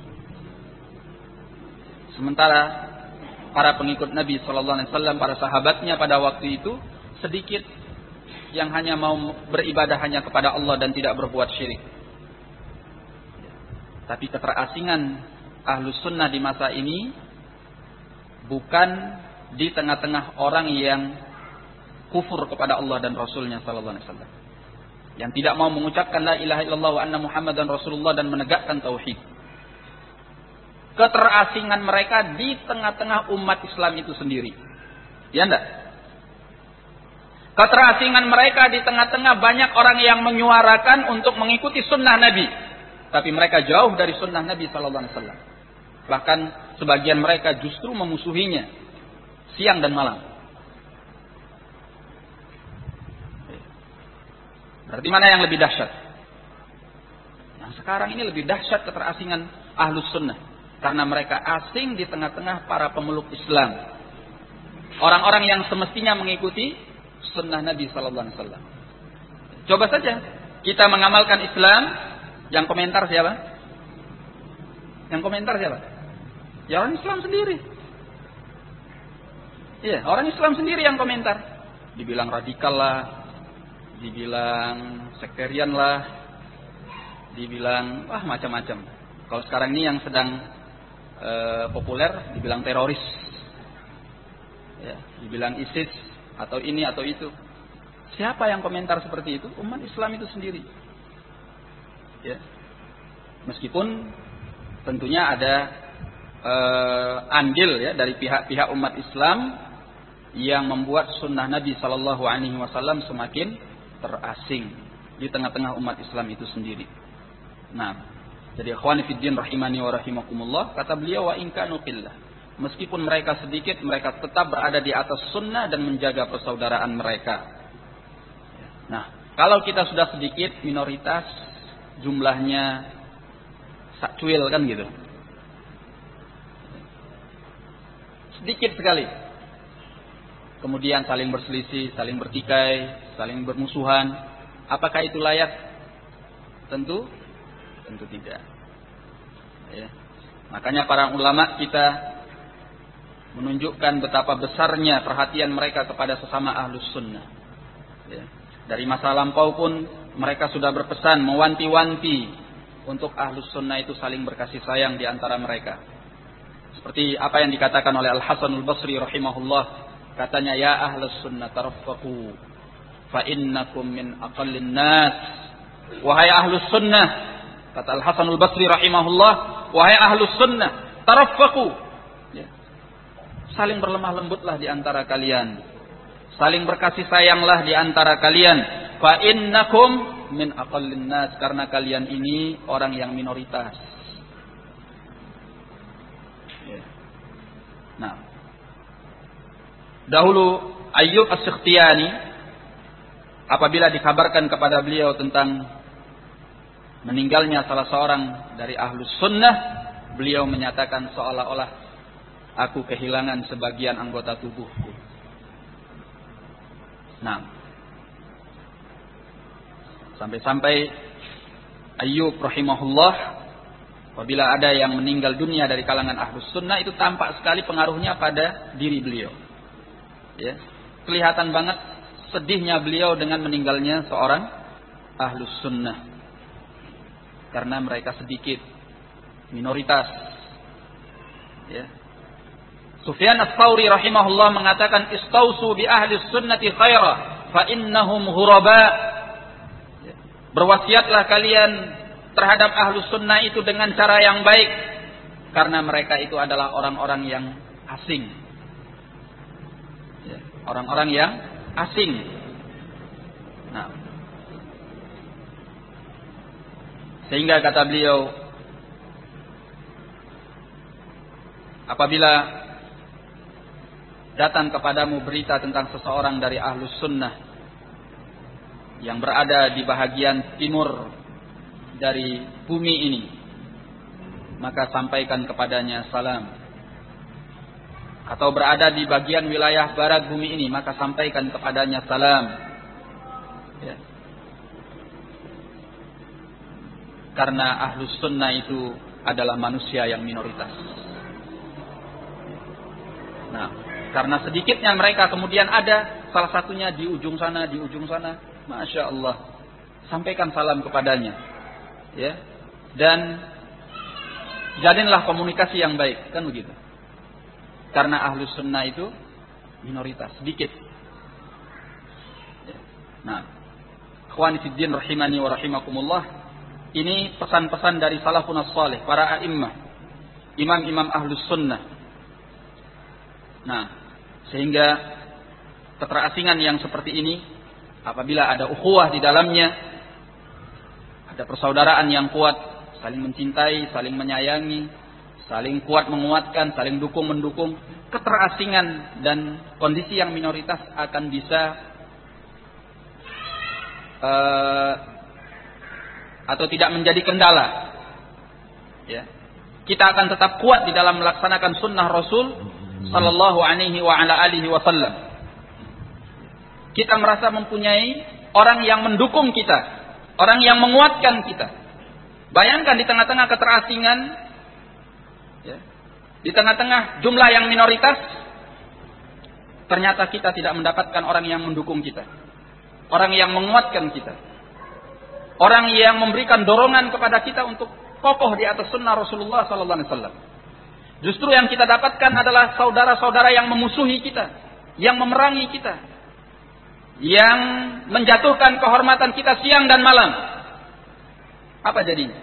Sementara para pengikut Nabi sallallahu alaihi wasallam, para sahabatnya pada waktu itu sedikit yang hanya mau beribadah hanya kepada Allah dan tidak berbuat syirik. Tapi keterasingan ahlus sunnah di masa ini bukan di tengah-tengah orang yang kufur kepada Allah dan Rasulnya sallallahu alaihi wasallam, yang tidak mau mengucapkan la ilaha illallah wa anna muhammadan rasulullah dan menegakkan tauhid. Keterasingan mereka di tengah-tengah umat Islam itu sendiri. Ya enggak? Keterasingan mereka di tengah-tengah banyak orang yang menyuarakan untuk mengikuti sunnah Nabi, tapi mereka jauh dari sunnah Nabi sallallahu alaihi wasallam. Bahkan sebagian mereka justru memusuhinya siang dan malam. Berarti mana yang lebih dahsyat? Yang sekarang ini lebih dahsyat keterasingan ahlus sunnah. Karena mereka asing di tengah-tengah para pemeluk Islam. Orang-orang yang semestinya mengikuti sunnah Nabi sallallahu alaihi wasallam. Coba saja kita mengamalkan Islam, yang komentar siapa? Yang komentar siapa? Ya orang Islam sendiri. Iya, orang Islam sendiri yang komentar. Dibilang radikal lah, dibilang sektarian lah, dibilang wah macam-macam. Kalau sekarang ini yang sedang populer dibilang teroris, ya, dibilang ISIS atau ini atau itu. Siapa yang komentar seperti itu? Umat Islam itu sendiri. Ya, meskipun tentunya ada andil ya dari pihak-pihak umat Islam yang membuat sunnah Nabi Sallallahu Alaihi Wasallam semakin terasing di tengah-tengah umat Islam itu sendiri. Nah, Jadi ikhwani fiddin rahimani wa rahimakumullah, kata beliau wa in kanu qillah. Meskipun mereka sedikit, mereka tetap berada di atas sunnah dan menjaga persaudaraan mereka. Nah, kalau kita sudah sedikit, minoritas, jumlahnya sakcuil kan gitu. Sedikit sekali. Kemudian saling berselisih, saling bertikai, saling bermusuhan. Apakah itu layak? Tentu tidak. Ya. Makanya para ulama kita menunjukkan betapa besarnya perhatian mereka kepada sesama ahlus sunnah. Ya. Dari masa lampau pun mereka sudah berpesan, mewanti-wanti untuk ahlus sunnah itu saling berkasih sayang di antara mereka. Seperti apa yang dikatakan oleh Al-Hasan Al-Basri rahimahullah, katanya, ya ahlus sunnah taraffaqu fa innakum min aqallin nas. Wahai ahlus sunnah, kata Al-Hasan Al-Basri rahimahullah, wahai ahlus sunnah taraffaqu, ya. Saling berlemah lembutlah di antara kalian, saling berkasih sayanglah di antara kalian. Fa innakum min aqallin nas, karena kalian ini orang yang minoritas. Nah, dahulu Ayyub As-Sikhtiyani apabila dikabarkan kepada beliau tentang meninggalnya salah seorang dari ahlus sunnah, beliau menyatakan seolah-olah aku kehilangan sebagian anggota tubuhku. Nah, sampai-sampai Ayyub rahimahullah, apabila ada yang meninggal dunia dari kalangan ahlus sunnah, itu tampak sekali pengaruhnya pada diri beliau. Ya, kelihatan banget sedihnya beliau dengan meninggalnya seorang ahlus sunnah. Karena mereka sedikit, minoritas. Ya. Sufyan Ats-Tsauri rahimahullah mengatakan, istausu bi ahli sunnati khaira fa innahum ghuraba. Ya. Berwasiatlah kalian terhadap ahlus sunnah itu dengan cara yang baik, karena mereka itu adalah orang-orang yang asing. Ya. Orang-orang yang asing. Nah, sehingga kata beliau, apabila datang kepadamu berita tentang seseorang dari ahlus sunnah yang berada di bahagian timur dari bumi ini, maka sampaikan kepadanya salam. Atau berada di bagian wilayah barat bumi ini, maka sampaikan kepadanya salam. Ya. Karena ahlus sunnah itu adalah manusia yang minoritas. Nah, karena sedikitnya mereka, kemudian ada salah satunya di ujung sana, Masya Allah, sampaikan salam kepadanya, ya, dan jalinlah komunikasi yang baik, kan begitu. Karena ahlus sunnah itu minoritas, sedikit. Ya. Nah, ikhwani fiddin rahimani wa rahimakumullah, ini pesan-pesan dari salafun as-salih, para a'immah, imam-imam ahlus sunnah. Nah, sehingga keterasingan yang seperti ini, apabila ada ukhuwah di dalamnya, ada persaudaraan yang kuat, saling mencintai, saling menyayangi, saling kuat menguatkan, saling dukung-mendukung, keterasingan dan kondisi yang minoritas akan bisa atau tidak menjadi kendala. Ya. Kita akan tetap kuat di dalam melaksanakan sunnah Rasul sallallahu alaihi wa ala alihi wasallam. Kita merasa mempunyai orang yang mendukung kita, orang yang menguatkan kita. Bayangkan di tengah-tengah keterasingan, ya, di tengah-tengah jumlah yang minoritas, ternyata kita tidak mendapatkan orang yang mendukung kita, orang yang menguatkan kita, orang yang memberikan dorongan kepada kita untuk kokoh di atas sunnah Rasulullah sallallahu alaihi wasallam. Justru yang kita dapatkan adalah saudara-saudara yang memusuhi kita, yang memerangi kita, yang menjatuhkan kehormatan kita siang dan malam. Apa jadinya?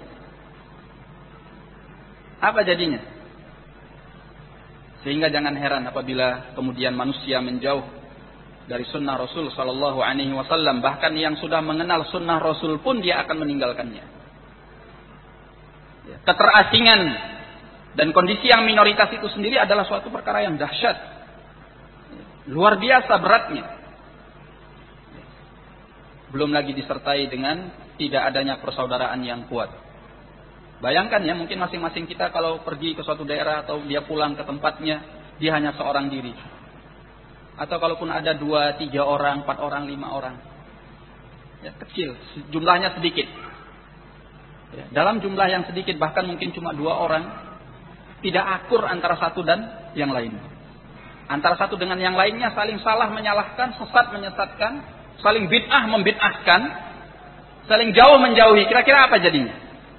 Apa jadinya? Sehingga jangan heran apabila kemudian manusia menjauh dari sunnah Rasul sallallahu alaihi wasallam, bahkan yang sudah mengenal sunnah Rasul pun dia akan meninggalkannya. Keterasingan dan kondisi yang minoritas itu sendiri adalah suatu perkara yang dahsyat. Luar biasa beratnya. Belum lagi disertai dengan tidak adanya persaudaraan yang kuat. Bayangkan ya, mungkin masing-masing kita kalau pergi ke suatu daerah atau dia pulang ke tempatnya, dia hanya seorang diri. Atau kalaupun ada 2, 3 orang, 4 orang, 5 orang. Ya, kecil, jumlahnya sedikit. Ya, dalam jumlah yang sedikit, bahkan mungkin cuma 2 orang, tidak akur antara satu dan yang lain. Antara satu dengan yang lainnya saling salah menyalahkan, sesat menyesatkan, saling bid'ah membid'ahkan, saling jauh menjauhi. Kira-kira apa jadinya?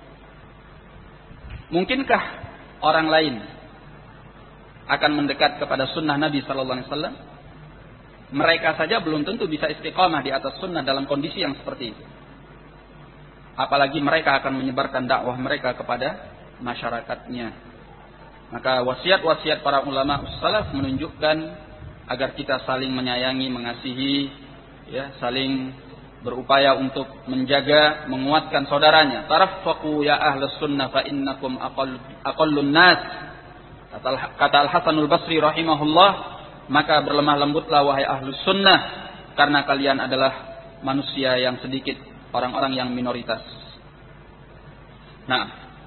Mungkinkah orang lain akan mendekat kepada sunnah Nabi Sallallahu Alaihi Wasallam? Mereka saja belum tentu bisa istiqamah di atas sunnah dalam kondisi yang seperti itu. Apalagi mereka akan menyebarkan dakwah mereka kepada masyarakatnya. Maka wasiat-wasiat para ulama salaf menunjukkan agar kita saling menyayangi, mengasihi, ya, saling berupaya untuk menjaga, menguatkan saudaranya. Taraffaqu ya ahlus sunnah fa innakum aqallun nas. Kata Al-Hasanul Basri rahimahullah, maka berlemah lembutlah wahai ahlus sunnah, karena kalian adalah manusia yang sedikit, orang-orang yang minoritas. Nah,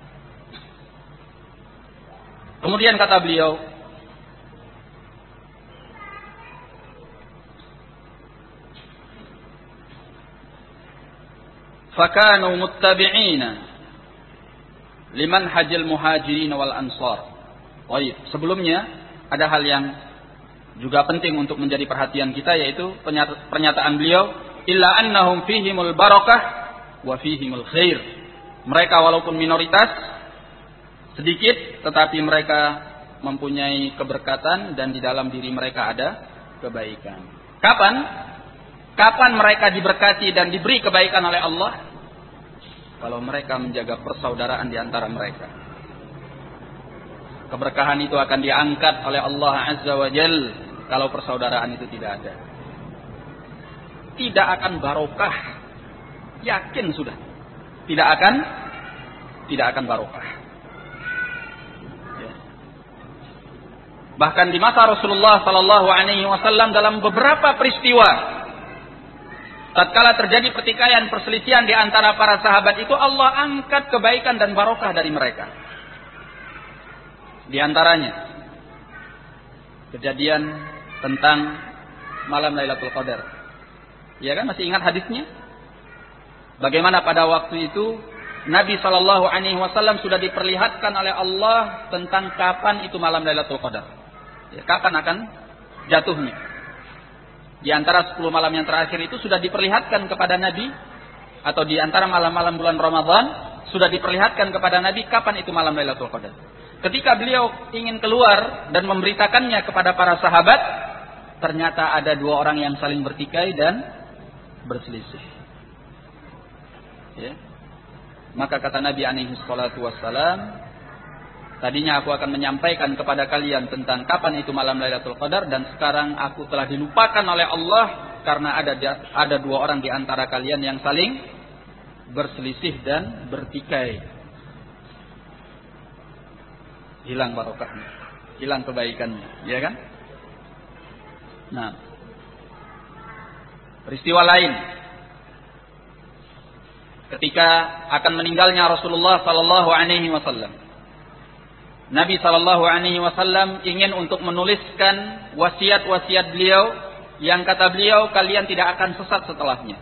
kemudian kata beliau, fakanu muttabi'ina liman hajil muhajirin wal ansar. Baik, sebelumnya ada hal yang juga penting untuk menjadi perhatian kita, yaitu pernyataan beliau, illa annahum fihimul barakah wa fihimul khair. Mereka walaupun minoritas sedikit, tetapi mereka mempunyai keberkatan dan di dalam diri mereka ada kebaikan. Kapan mereka diberkati dan diberi kebaikan oleh Allah? Kalau mereka menjaga persaudaraan di antara mereka. Keberkahan itu akan diangkat oleh Allah Azza wa Jal kalau persaudaraan itu tidak ada. Tidak akan barokah. Yakin sudah. Tidak akan barokah. Ya. Bahkan di masa Rasulullah sallallahu alaihi wasallam dalam beberapa peristiwa, tatkala terjadi pertikaian, perselisihan di antara para sahabat itu, Allah angkat kebaikan dan barokah dari mereka. Di antaranya kejadian tentang malam Lailatul Qadar. Ya kan, masih ingat hadisnya? Bagaimana pada waktu itu Nabi Shallallahu Alaihi Wasallam sudah diperlihatkan oleh Allah tentang kapan itu malam Lailatul Qadar. Ya, kapan akan jatuhnya? Di antara 10 malam yang terakhir itu sudah diperlihatkan kepada Nabi, atau di antara malam-malam bulan Ramadan sudah diperlihatkan kepada Nabi kapan itu malam Lailatul Qadar. Ketika beliau ingin keluar dan memberitakannya kepada para sahabat, ternyata ada 2 orang yang saling bertikai dan berselisih. Ya. Maka kata Nabi alaihi salatu wassalam, tadinya aku akan menyampaikan kepada kalian tentang kapan itu malam Lailatul Qadar, dan sekarang aku telah dilupakan oleh Allah karena ada 2 orang di antara kalian yang saling berselisih dan bertikai. Hilang barokahnya, hilang kebaikannya, ya kan? Nah, peristiwa lain ketika akan meninggalnya Rasulullah sallallahu alaihi wasallam. Nabi sallallahu alaihi wasallam ingin untuk menuliskan wasiat-wasiat beliau yang kata beliau kalian tidak akan sesat setelahnya.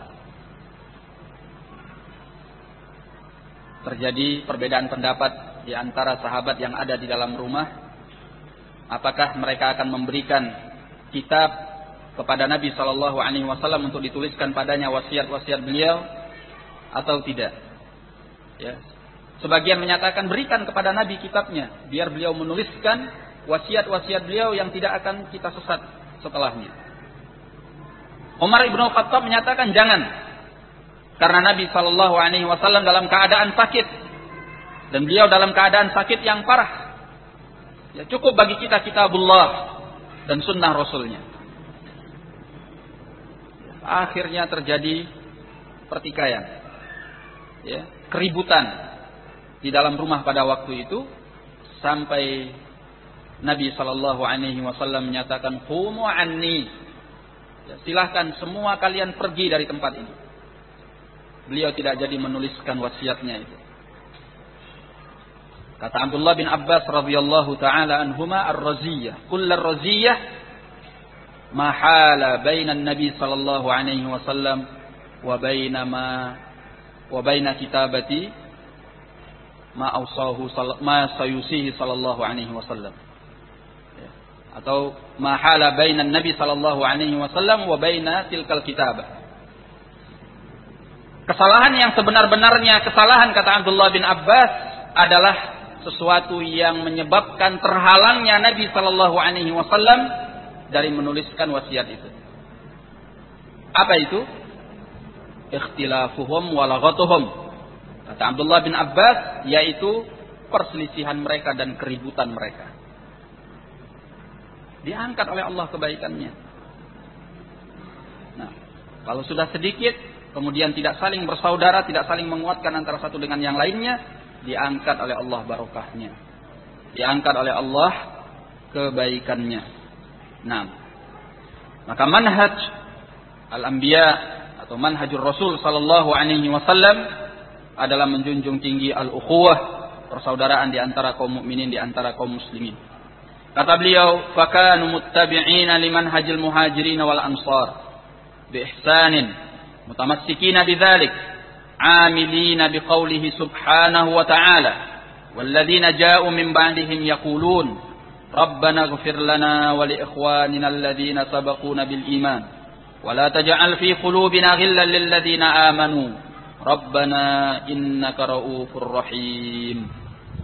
Terjadi perbedaan pendapat di antara sahabat yang ada di dalam rumah. Apakah mereka akan memberikan kitab kepada Nabi sallallahu alaihi wasallam untuk dituliskan padanya wasiat-wasiat beliau atau tidak? Ya. Sebagian menyatakan berikan kepada Nabi kitabnya, biar beliau menuliskan wasiat-wasiat beliau yang tidak akan kita sesat setelahnya. Umar ibn Khattab menyatakan jangan, karena Nabi sallallahu alaihi wasallam dalam keadaan sakit dan beliau dalam keadaan sakit yang parah. Ya, cukup bagi kita kitabullah dan sunnah Rasulnya. Akhirnya terjadi pertikaian, ya, keributan di dalam rumah pada waktu itu sampai Nabi sallallahu alaihi wasallam menyatakan qumu anni. Ya, silahkan semua kalian pergi dari tempat ini. Beliau tidak jadi menuliskan wasiatnya itu. Kata Abdullah bin Abbas radhiyallahu taala anhuma ar-raziyah, kullu ar-raziyah ma hala bainan nabi sallallahu alaihi wasallam wa baina kitabati ma awsahu ma sayusihi sallallahu alaihi wasallam. Atau ma hala bainan nabi sallallahu alaihi wasallam wa baina tilkal kitabah. Kesalahan yang sebenar-benarnya kesalahan, kata Abdullah bin Abbas, adalah sesuatu yang menyebabkan terhalangnya Nabi sallallahu alaihi wasallam dari menuliskan wasiat itu. Apa itu? Ikhtilafuhum wa laghatuhum. Kata Abdullah bin Abbas, yaitu perselisihan mereka dan keributan mereka. Diangkat oleh Allah kebaikannya. Nah, kalau sudah sedikit, kemudian tidak saling bersaudara, tidak saling menguatkan antara satu dengan yang lainnya, diangkat oleh Allah barokahnya. Diangkat oleh Allah kebaikannya. Nah, maka manhaj al-anbiya atau manhajur Rasul sallallahu alaihi wasallam adalah menjunjung tinggi al-ukhuwah, persaudaraan di antara kaum mukminin, di antara kaum muslimin. Kata beliau, fakanu muttabi'ina limanhajil muhajirin wal ansar bi ihsanin mutamassikina bidzalik amilina biqaulihi subhanahu wa ta'ala walladzina ja'u min ba'dihim yaqulun rabbana ighfir lana wa li ikhwanina alladzina sabaquna bil iman wa la taj'al fi qulubina ghillan lil ladzina amanu rabbana innaka ra'ufur rahim.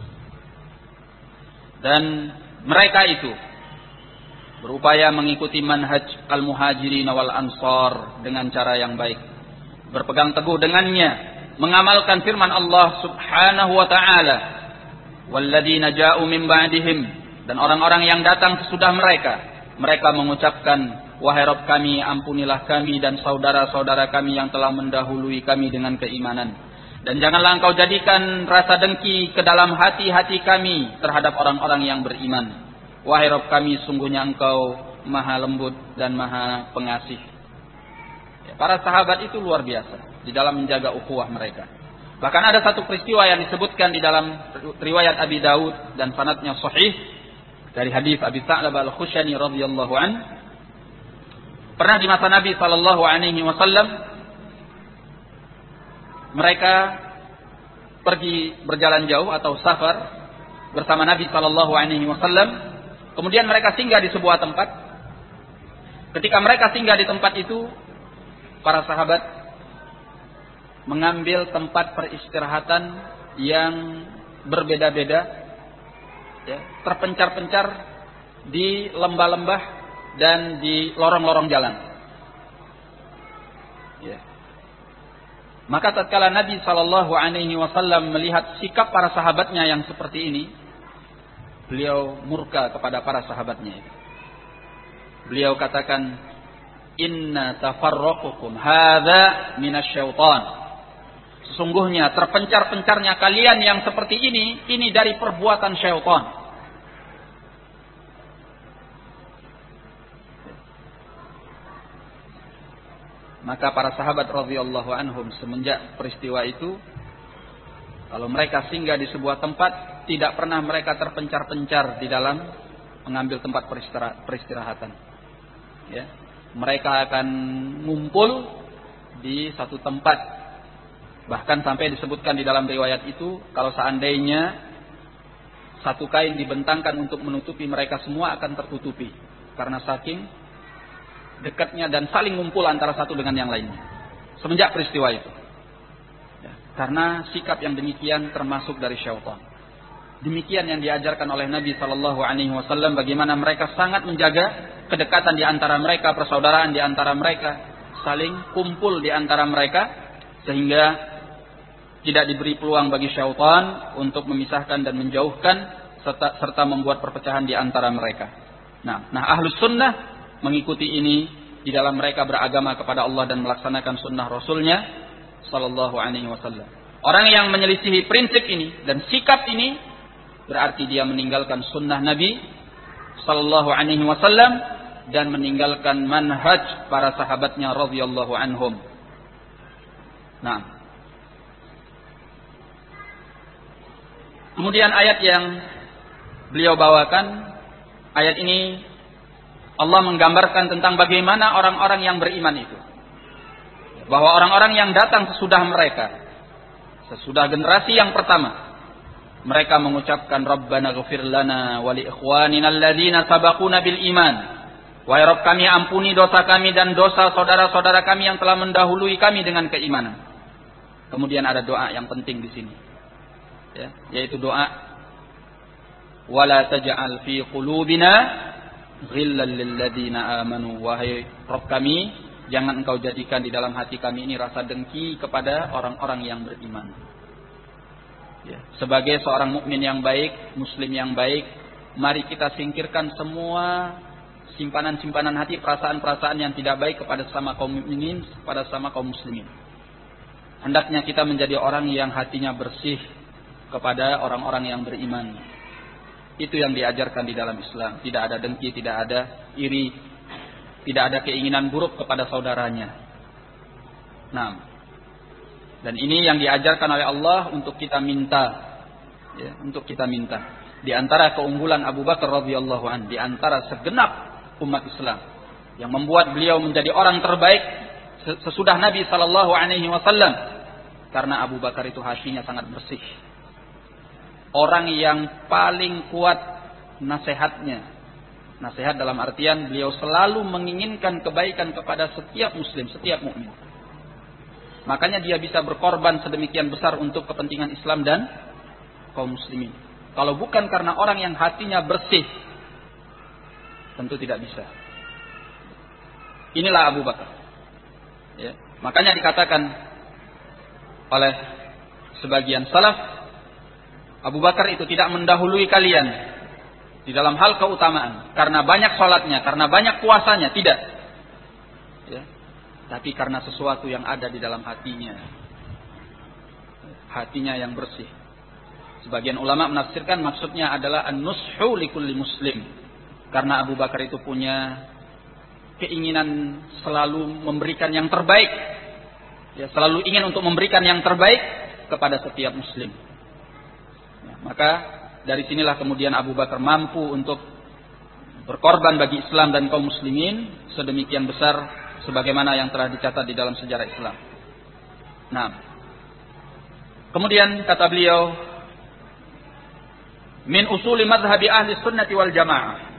Dan mereka itu berupaya mengikuti manhaj al-muhajirin wal ansar dengan cara yang baik, berpegang teguh dengannya, mengamalkan firman Allah subhanahu wa ta'ala walladzina ja'u min ba'dihim, dan orang-orang yang datang sesudah mereka, mereka mengucapkan wahai Rabb kami, ampunilah kami dan saudara-saudara kami yang telah mendahului kami dengan keimanan. Dan janganlah engkau jadikan rasa dengki ke dalam hati-hati kami terhadap orang-orang yang beriman. Wahai Rabb kami, sungguhnya engkau maha lembut dan maha pengasih. Ya, para sahabat itu luar biasa di dalam menjaga ukhuwah mereka. Bahkan ada satu peristiwa yang disebutkan di dalam riwayat Abi Daud dan sanadnya sahih dari hadis Abi Tha'labah al-Khushani radhiyallahu an. Pernah di masa Nabi sallallahu alaihi wasallam mereka pergi berjalan jauh atau safar bersama Nabi sallallahu alaihi wasallam. Kemudian mereka singgah di sebuah tempat. Ketika mereka singgah di tempat itu, para sahabat mengambil tempat peristirahatan yang berbeda-beda, ya, terpencar-pencar di lembah-lembah dan di lorong-lorong jalan. Ya. Maka tatkala Nabi sallallahu alaihi wasallam melihat sikap para sahabatnya yang seperti ini, beliau murka kepada para sahabatnya itu. Beliau katakan, inna tafarraqukum hadza minasyaitan. Sesungguhnya terpencar-pencarnya kalian yang seperti ini dari perbuatan syaitan. Maka para sahabat radhiyallahu anhum semenjak peristiwa itu, kalau mereka singgah di sebuah tempat, tidak pernah mereka terpencar-pencar di dalam mengambil tempat peristirahatan. Ya. Mereka akan ngumpul di satu tempat. Bahkan sampai disebutkan di dalam riwayat itu, kalau seandainya satu kain dibentangkan untuk menutupi mereka semua akan tertutupi. Karena saking dekatnya dan saling ngumpul antara satu dengan yang lainnya. Semenjak peristiwa itu. Ya. Karena sikap yang demikian termasuk dari syaitan. Demikian yang diajarkan oleh Nabi sallallahu alaihi wasallam, bagaimana mereka sangat menjaga kedekatan di antara mereka, persaudaraan di antara mereka, saling kumpul di antara mereka, sehingga tidak diberi peluang bagi syaitan untuk memisahkan dan menjauhkan serta membuat perpecahan di antara mereka. Nah, ahlus sunnah mengikuti ini di dalam mereka beragama kepada Allah dan melaksanakan sunnah Rasulnya sallallahu alaihi wasallam. Orang yang menyelisihi prinsip ini dan sikap ini berarti dia meninggalkan sunnah Nabi sallallahu alaihi wasallam dan meninggalkan manhaj para sahabatnya radhiyallahu anhum. Nah, kemudian ayat yang beliau bawakan, ayat ini Allah menggambarkan tentang bagaimana orang-orang yang beriman itu. Bahwa orang-orang yang datang sesudah mereka, sesudah generasi yang pertama, mereka mengucapkan Rabbana ghfir lana wa li ikhwanina alladzina sabaquna bil iman. Wahai Rabb kami, ampuni dosa kami dan dosa saudara-saudara kami yang telah mendahului kami dengan keimanan. Kemudian ada doa yang penting di sini. Ya, yaitu doa wala taj'al fi qulubina ghillan lil ladzina amanu. Wahai Rabb kami, jangan engkau jadikan di dalam hati kami ini rasa dengki kepada orang-orang yang beriman. Ya, sebagai seorang mukmin yang baik, muslim yang baik, mari kita singkirkan semua simpanan-simpanan hati, perasaan-perasaan yang tidak baik kepada sesama kaum mukminin, kepada sesama kaum muslimin. Hendaknya kita menjadi orang yang hatinya bersih kepada orang-orang yang beriman. Itu yang diajarkan di dalam Islam. Tidak ada dengki, tidak ada iri, tidak ada keinginan buruk kepada saudaranya. Nah, dan ini yang diajarkan oleh Allah untuk kita minta, ya, untuk kita minta. Di antara keunggulan Abu Bakar radhiyallahu anhu, di antara segenap umat Islam, yang membuat beliau menjadi orang terbaik sesudah Nabi sallallahu alaihi wasallam, karena Abu Bakar itu hatinya sangat bersih. Orang yang paling kuat nasihatnya. Nasihat dalam artian beliau selalu menginginkan kebaikan kepada setiap muslim, setiap mukmin. Makanya dia bisa berkorban sedemikian besar untuk kepentingan Islam dan kaum muslimin. Kalau bukan karena orang yang hatinya bersih, tentu tidak bisa. Inilah Abu Bakar. Ya. Makanya dikatakan oleh sebagian salaf, Abu Bakar itu tidak mendahului kalian di dalam hal keutamaan karena banyak sholatnya, karena banyak puasanya, tidak. Ya. Tapi karena sesuatu yang ada di dalam hatinya. Hatinya yang bersih. Sebagian ulama menafsirkan maksudnya adalah an-nushu likulli muslim. Karena Abu Bakar itu punya keinginan selalu memberikan yang terbaik. Ya, selalu ingin untuk memberikan yang terbaik kepada setiap muslim. Ya, maka dari sinilah kemudian Abu Bakar mampu untuk berkorban bagi Islam dan kaum muslimin sedemikian besar sebagaimana yang telah dicatat di dalam sejarah Islam. Nah, kemudian kata beliau, min usuli madhhabi ahli sunnati wal jamaah.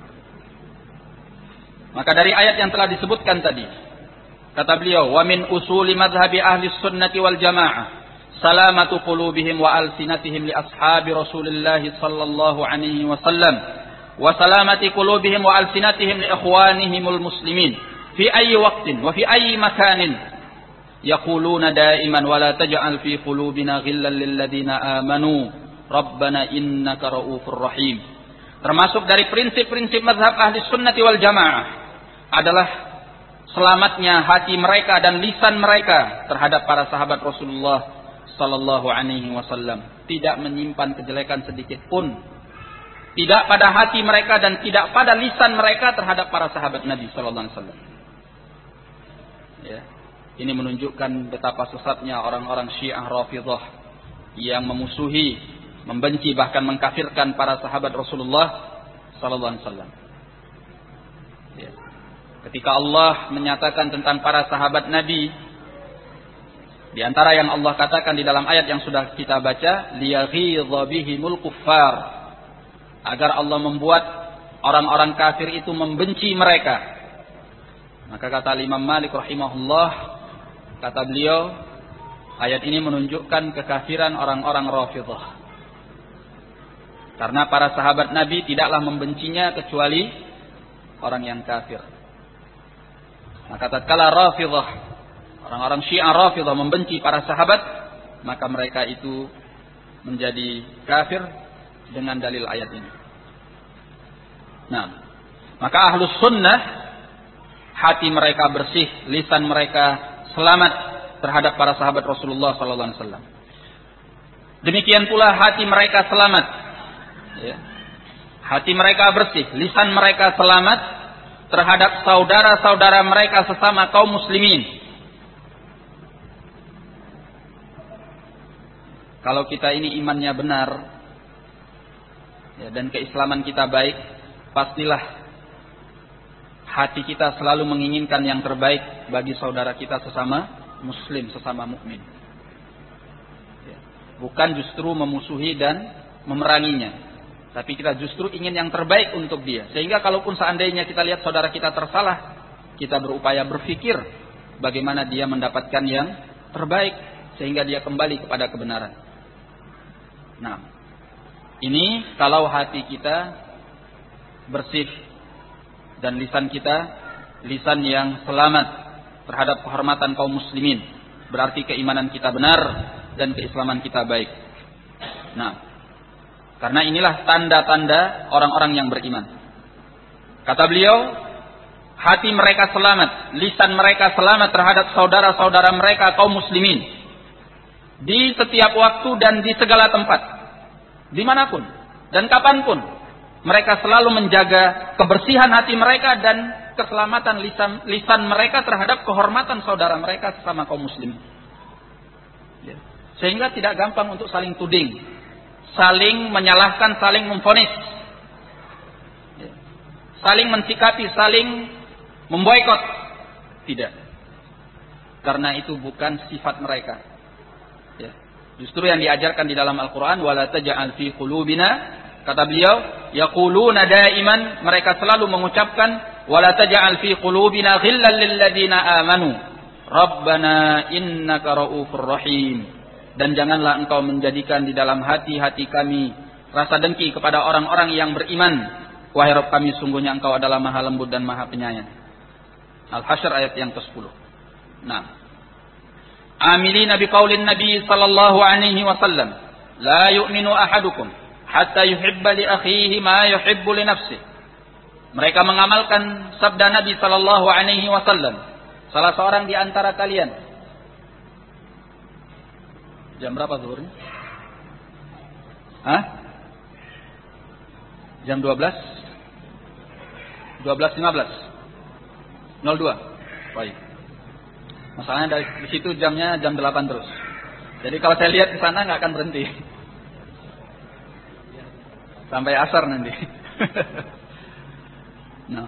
Maka dari ayat yang telah disebutkan tadi, kata beliau, wa min usuli madhhabi ahli sunnati wal jamaah salamatu qulubihim wa alsinatihim li ashabi Rasulillah sallallahu alaihi wasallam wa salamati qulubihim wa alsinatihim li ikhwanihimul muslimin fi ayyi waqtin wa fi ayyi makanin yaquluna da'iman wa la taj'al fi qulubina ghillan lil ladzina amanu rabbana innaka raufur rahim. Termasuk dari prinsip-prinsip mazhab ahli sunnati wal jamaah adalah selamatnya hati mereka dan lisan mereka terhadap para sahabat Rasulullah sallallahu alaihi wasallam, tidak menyimpan kejelekan sedikit pun, tidak pada hati mereka dan tidak pada lisan mereka terhadap para sahabat Nabi sallallahu alaihi wasallam. Ya, ini menunjukkan betapa sesatnya orang-orang Syiah Rafidhah yang memusuhi, membenci bahkan mengkafirkan para sahabat Rasulullah sallallahu alaihi wasallam. Ya. Ketika Allah menyatakan tentang para sahabat Nabi, di antara yang Allah katakan di dalam ayat yang sudah kita baca, liyaghidha bihimul kuffar, agar Allah membuat orang-orang kafir itu membenci mereka. Maka kata Imam Malik rahimahullah, kata beliau, ayat ini menunjukkan kekafiran orang-orang Rafidhah. Karena para sahabat Nabi tidaklah membencinya kecuali orang yang kafir. Maka tatkala Rafidhah, orang-orang Syiah Rafidhah membenci para sahabat, maka mereka itu menjadi kafir dengan dalil ayat ini. Nah, maka ahlus sunnah hati mereka bersih, lisan mereka selamat terhadap para sahabat Rasulullah sallallahu alaihi wasallam. Demikian pula hati mereka selamat. Ya. Hati mereka bersih, lisan mereka selamat terhadap saudara-saudara mereka sesama kaum muslimin. Kalau kita ini imannya benar, ya, dan keislaman kita baik, pastilah hati kita selalu menginginkan yang terbaik bagi saudara kita sesama muslim, sesama mukmin. Ya. Bukan justru memusuhi dan memeranginya. Tapi kita justru ingin yang terbaik untuk dia. Sehingga kalaupun seandainya kita lihat saudara kita tersalah, kita berupaya berpikir bagaimana dia mendapatkan yang terbaik sehingga dia kembali kepada kebenaran. Nah, ini kalau hati kita bersih dan lisan kita lisan yang selamat terhadap kehormatan kaum muslimin, berarti keimanan kita benar dan keislaman kita baik. Nah, karena inilah tanda-tanda orang-orang yang beriman. Kata beliau, hati mereka selamat, lisan mereka selamat terhadap saudara-saudara mereka kaum muslimin. Di setiap waktu dan di segala tempat. Dimanapun dan kapanpun. Mereka selalu menjaga kebersihan hati mereka dan keselamatan lisan mereka terhadap kehormatan saudara mereka sesama kaum muslimin. Sehingga tidak gampang untuk saling tuding, saling menyalahkan, saling memvonis, saling mensikapi, saling memboikot. Tidak. Karena itu bukan sifat mereka. Ya. Justru yang diajarkan di dalam Al-Quran, wala taj'al fi qulubina, kata beliau, yaquluna daiman, mereka selalu mengucapkan, wala taj'al fi qulubina ghillan lil ladzina amanu, rabbana innaka raufur rahim. Dan janganlah engkau menjadikan di dalam hati-hati kami rasa dengki kepada orang-orang yang beriman. Wahai Rabb kami, sungguhnya engkau adalah maha lembut dan maha penyayang. Al-Hasyr ayat yang ke-10. Nah, amilina biqaulin Nabi sallallahu alaihi wasallam, la yu'minu ahadukum hatta yuhibba li akhihi ma yuhibbu li nafsihi. Mereka mengamalkan sabda Nabi sallallahu alaihi wasallam. Salah seorang di antara kalian, jam berapa zuhurnya? Hah? Jam 12? 12.15? 02? Baik. Masalahnya dari situ jamnya jam 8 terus. Jadi kalau saya lihat ke sana nggak akan berhenti. Sampai asar nanti. Nah.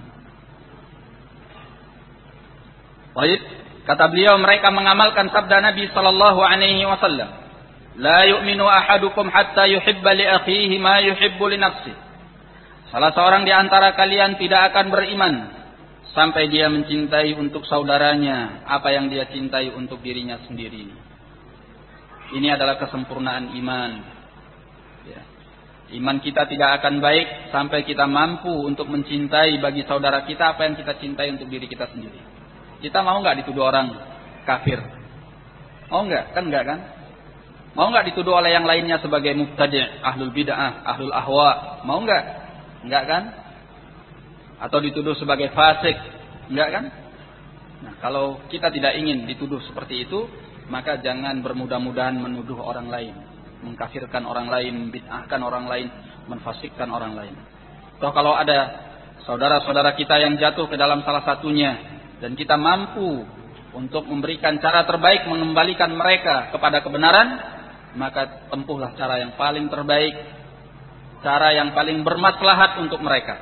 Baik. Kata beliau, mereka mengamalkan sabda Nabi sallallahu alaihi wasallam. La yu'minu ahadukum hatta yuhibba li akhihi ma yuhibbu li nafsihi. Salah seorang di antara kalian tidak akan beriman sampai dia mencintai untuk saudaranya apa yang dia cintai untuk dirinya sendiri. Ini adalah kesempurnaan iman. Ya. Iman kita tidak akan baik sampai kita mampu untuk mencintai bagi saudara kita apa yang kita cintai untuk diri kita sendiri. Kita mau nggak dituduh orang kafir? Mau nggak? Kan nggak kan? Mau nggak dituduh oleh yang lainnya sebagai mubtadi', ahlul bid'ah, ahlul ahwa? Mau nggak? Nggak kan? Atau dituduh sebagai fasik? Nggak kan? Nah, kalau kita tidak ingin dituduh seperti itu, maka jangan bermudah-mudahan menuduh orang lain, mengkafirkan orang lain, membid'ahkan orang lain, menfasikkan orang lain. Toh kalau ada saudara-saudara kita yang jatuh ke dalam salah satunya, dan kita mampu untuk memberikan cara terbaik mengembalikan mereka kepada kebenaran, maka tempuhlah cara yang paling terbaik, cara yang paling bermaslahat untuk mereka.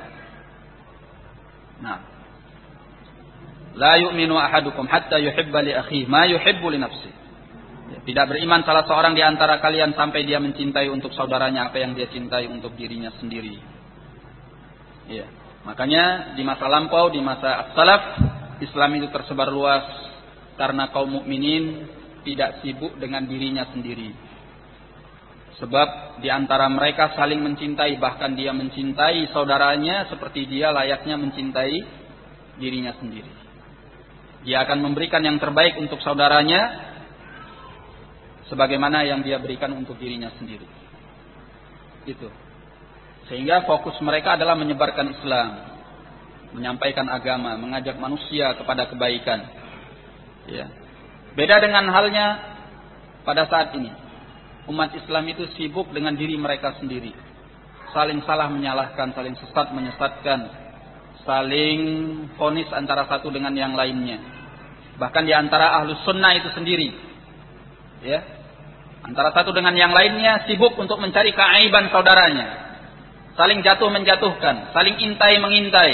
Nah, la yu'minu ahadukum hatta yuhibba li akhihi ma yuhibbu li nafsihi. Tidak beriman salah seorang di antara kalian sampai dia mencintai untuk saudaranya apa yang dia cintai untuk dirinya sendiri. Iya. Makanya di masa lampau, di masa as-salaf, Islam itu tersebar luas karena kaum mukminin tidak sibuk dengan dirinya sendiri. Sebab di antara mereka saling mencintai, bahkan dia mencintai saudaranya seperti dia layaknya mencintai dirinya sendiri. Dia akan memberikan yang terbaik untuk saudaranya sebagaimana yang dia berikan untuk dirinya sendiri. Gitu. Sehingga fokus mereka adalah menyebarkan Islam, menyampaikan agama, mengajak manusia kepada kebaikan. Ya. Beda dengan halnya pada saat ini. umat Islam itu sibuk dengan diri mereka sendiri. Saling salah menyalahkan, saling sesat menyesatkan, saling vonis antara satu dengan yang lainnya. Bahkan di antara ahlus sunnah itu sendiri, ya, antara satu dengan yang lainnya sibuk untuk mencari keaiban saudaranya, saling jatuh menjatuhkan, saling intai mengintai,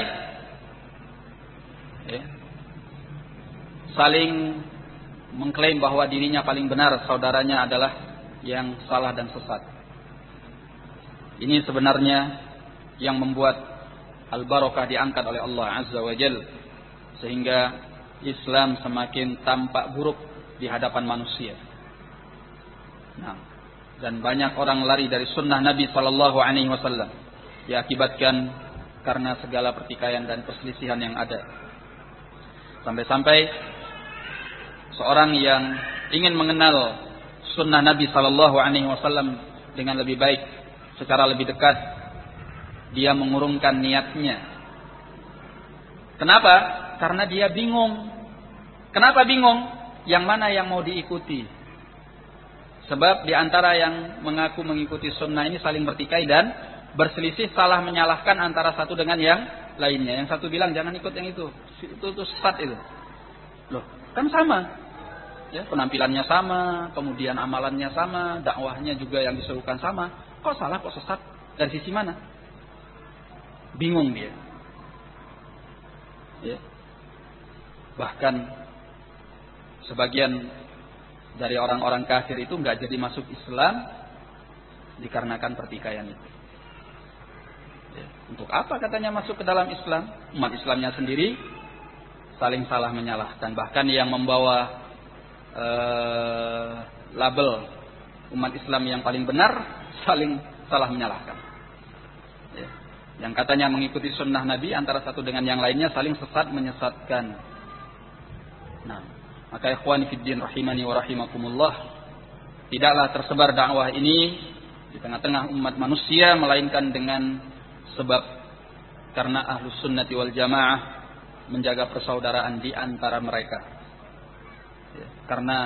ya, saling mengklaim bahwa dirinya paling benar, saudaranya adalah yang salah dan sesat. Ini sebenarnya yang membuat al-barakah diangkat oleh Allah Azza wa Jalla, sehingga Islam semakin tampak buruk di hadapan manusia. Nah, dan banyak orang lari dari sunnah Nabi Sallallahu Alaihi Wasallam diakibatkan karena segala pertikaian dan perselisihan yang ada. Sampai-sampai seorang yang ingin mengenal sunnah Nabi Sallallahu Alaihi Wasallam dengan lebih baik, secara lebih dekat, dia mengurungkan niatnya. Kenapa? Karena dia bingung. Kenapa bingung? Yang mana yang mau diikuti? Sebab di antara yang mengaku mengikuti sunnah ini saling bertikai dan berselisih, salah menyalahkan antara satu dengan yang lainnya. Yang satu bilang jangan ikut yang itu sesat itu. Loh, kan sama. Ya, penampilannya sama, kemudian amalannya sama, dakwahnya juga yang diserukan sama. Kok salah, kok sesat? Dari sisi mana? Bingung dia. Ya. Bahkan sebagian dari orang-orang kafir itu nggak jadi masuk Islam dikarenakan pertikaian itu. Ya. Untuk apa katanya masuk ke dalam Islam? Umat Islamnya sendiri saling salah menyalahkan. Bahkan yang membawa label umat Islam yang paling benar saling salah menyalahkan. Ya. Yang katanya mengikuti sunnah Nabi antara satu dengan yang lainnya saling sesat menyesatkan. Nah, maka ikhwan fiddin rahimani wa rahimakumullah, tidaklah tersebar dakwah ini di tengah-tengah umat manusia melainkan dengan sebab karena ahlus sunnati wal jamaah menjaga persaudaraan di antara mereka. Ya, karena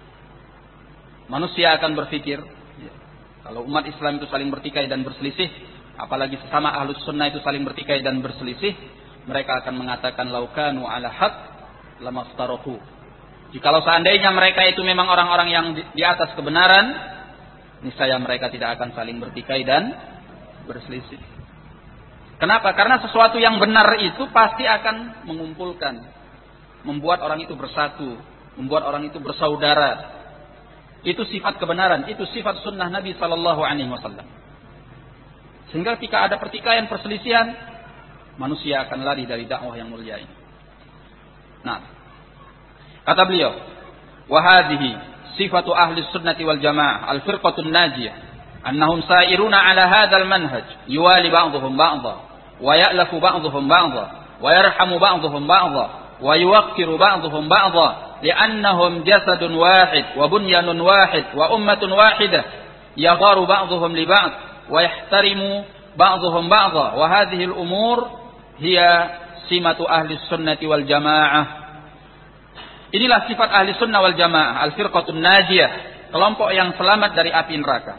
manusia akan berpikir, ya, kalau umat Islam itu saling bertikai dan berselisih, apalagi sesama ahlus sunnah itu saling bertikai dan berselisih, mereka akan mengatakan laukanu ala haq lamastarohu. Jikalau seandainya mereka itu memang orang-orang yang di atas kebenaran, niscaya mereka tidak akan saling bertikai dan berselisih. Kenapa? Karena sesuatu yang benar itu pasti akan mengumpulkan, membuat orang itu bersatu, membuat orang itu bersaudara. Itu sifat kebenaran, itu sifat sunnah Nabi Sallallahu Alaihi Wasallam. Sehingga ketika ada pertikaian, perselisihan, manusia akan lari dari dakwah yang mulia ini. Nah, kata beliau, wahadihi sifatu ahli sunnati wal jamaah al-firqatun najiyah, annahum sa'iruna ala hadzal manhaj, yuwali ba'dhum ba'dha, wa ya'lafu ba'dhum ba'dha, wa yarhamu ba'dhum ba'dha, wa yuwaqqiru ba'dhum ba'dha, li'annahum jasadun wahid, wa bunyanun wahid, wa ummatun wahidah, yagharu ba'dhum li ba'd, wa yahtarimu ba'dhum ba'dha, wa hadhihi al-umur hiya simatu ahli sunnati wal jamaah. Inilah sifat ahli sunnah wal jamaah, al-firqatun najiyah, kelompok yang selamat dari api neraka.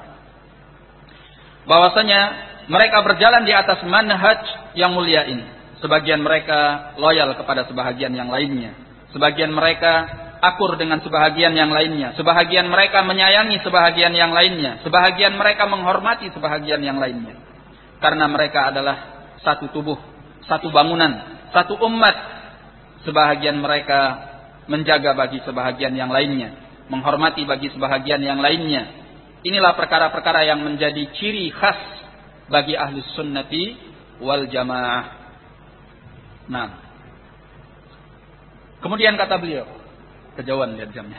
Bahwasanya mereka berjalan di atas manhaj yang mulia ini. Sebagian mereka loyal kepada sebahagian yang lainnya. Sebagian mereka akur dengan sebahagian yang lainnya. Sebahagian mereka menyayangi sebahagian yang lainnya. Sebahagian mereka menghormati sebahagian yang lainnya. Karena mereka adalah satu tubuh, satu bangunan, satu umat. Sebahagian mereka menjaga bagi sebahagian yang lainnya, menghormati bagi sebahagian yang lainnya. Inilah perkara-perkara yang menjadi ciri khas bagi ahli sunnati wal jamaah. Nah, kemudian kata beliau, kejauhan lihat jamnya.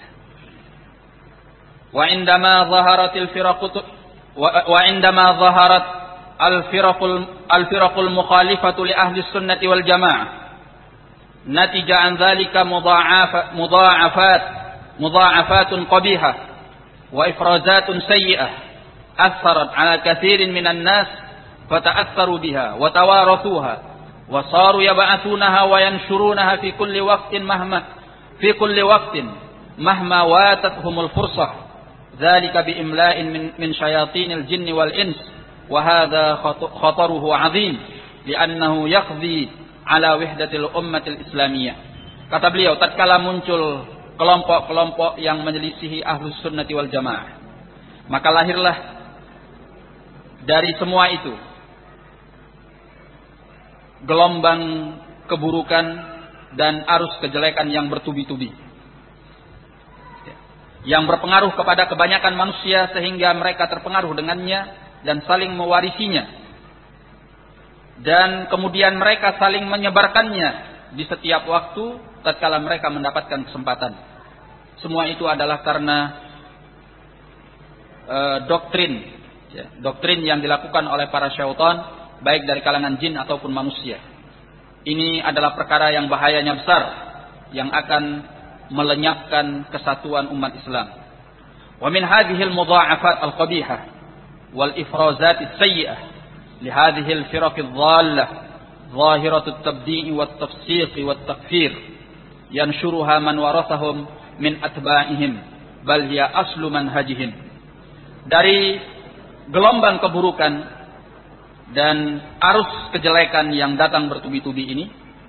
Wa indama zaharatil firaqut wa indama zaharat al-firaqul mukhalifatu li ahli sunnati wal jamaah, natija an dzalika mudha'afatun qabihah wa ifrazatun sayyi'ah atharat 'ala katsirin minan nas fata'assaru biha wa tawarathuha wa saru yab'athunaha wa yanshurunaha fi kulli waqtin mahma watatuhumul fursah dzalika bi imla'in min syayatinil jinni wal ins wa hadza khataruhu 'adzim li'annahu yaqdi ala wahdatil ummatil islamiyah. Kata beliau, tatkala muncul kelompok-kelompok yang menyelisihi Ahlus Sunnati wal Jamaah, maka lahirlah dari semua itu gelombang keburukan dan arus kejelekan yang bertubi-tubi, yang berpengaruh kepada kebanyakan manusia sehingga mereka terpengaruh dengannya dan saling mewarisinya, dan kemudian mereka saling menyebarkannya di setiap waktu tatkala mereka mendapatkan kesempatan. Semua itu adalah karena doktrin yang dilakukan oleh para syaitan, baik dari kalangan jin ataupun manusia. Ini adalah perkara yang bahayanya besar, yang akan melenyapkan kesatuan umat Islam. Wa min hadhihi al-mudha'afat al-qabihah wal ifrazat as-sayyi'ah li hadhihi al-firaq ad-dhallah ظاهرة التبديع والتفسيق والتكفير ينشرها من ورثهم من أتباعهم بل هي أصل منهجهم. Dari gelombang keburukan dan arus kejelekan yang datang bertubi-tubi ini,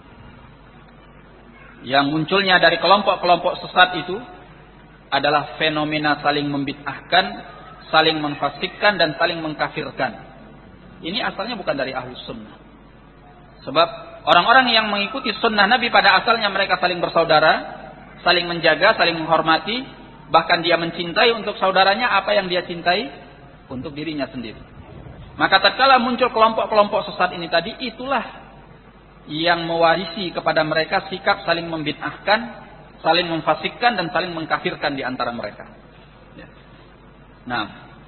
yang munculnya dari kelompok-kelompok sesat itu adalah fenomena saling membid'ahkan, saling memfasikkan dan saling mengkafirkan. Ini asalnya bukan dari Ahlus Sunnah. Sebab orang-orang yang mengikuti sunnah Nabi pada asalnya mereka saling bersaudara, saling menjaga, saling menghormati, bahkan dia mencintai untuk saudaranya apa yang dia cintai untuk dirinya sendiri. Maka tatkala muncul kelompok-kelompok sesat ini tadi, itulah yang mewarisi kepada mereka sikap saling membid'ahkan, saling memfasikkan dan saling mengkafirkan di antara mereka. Nah,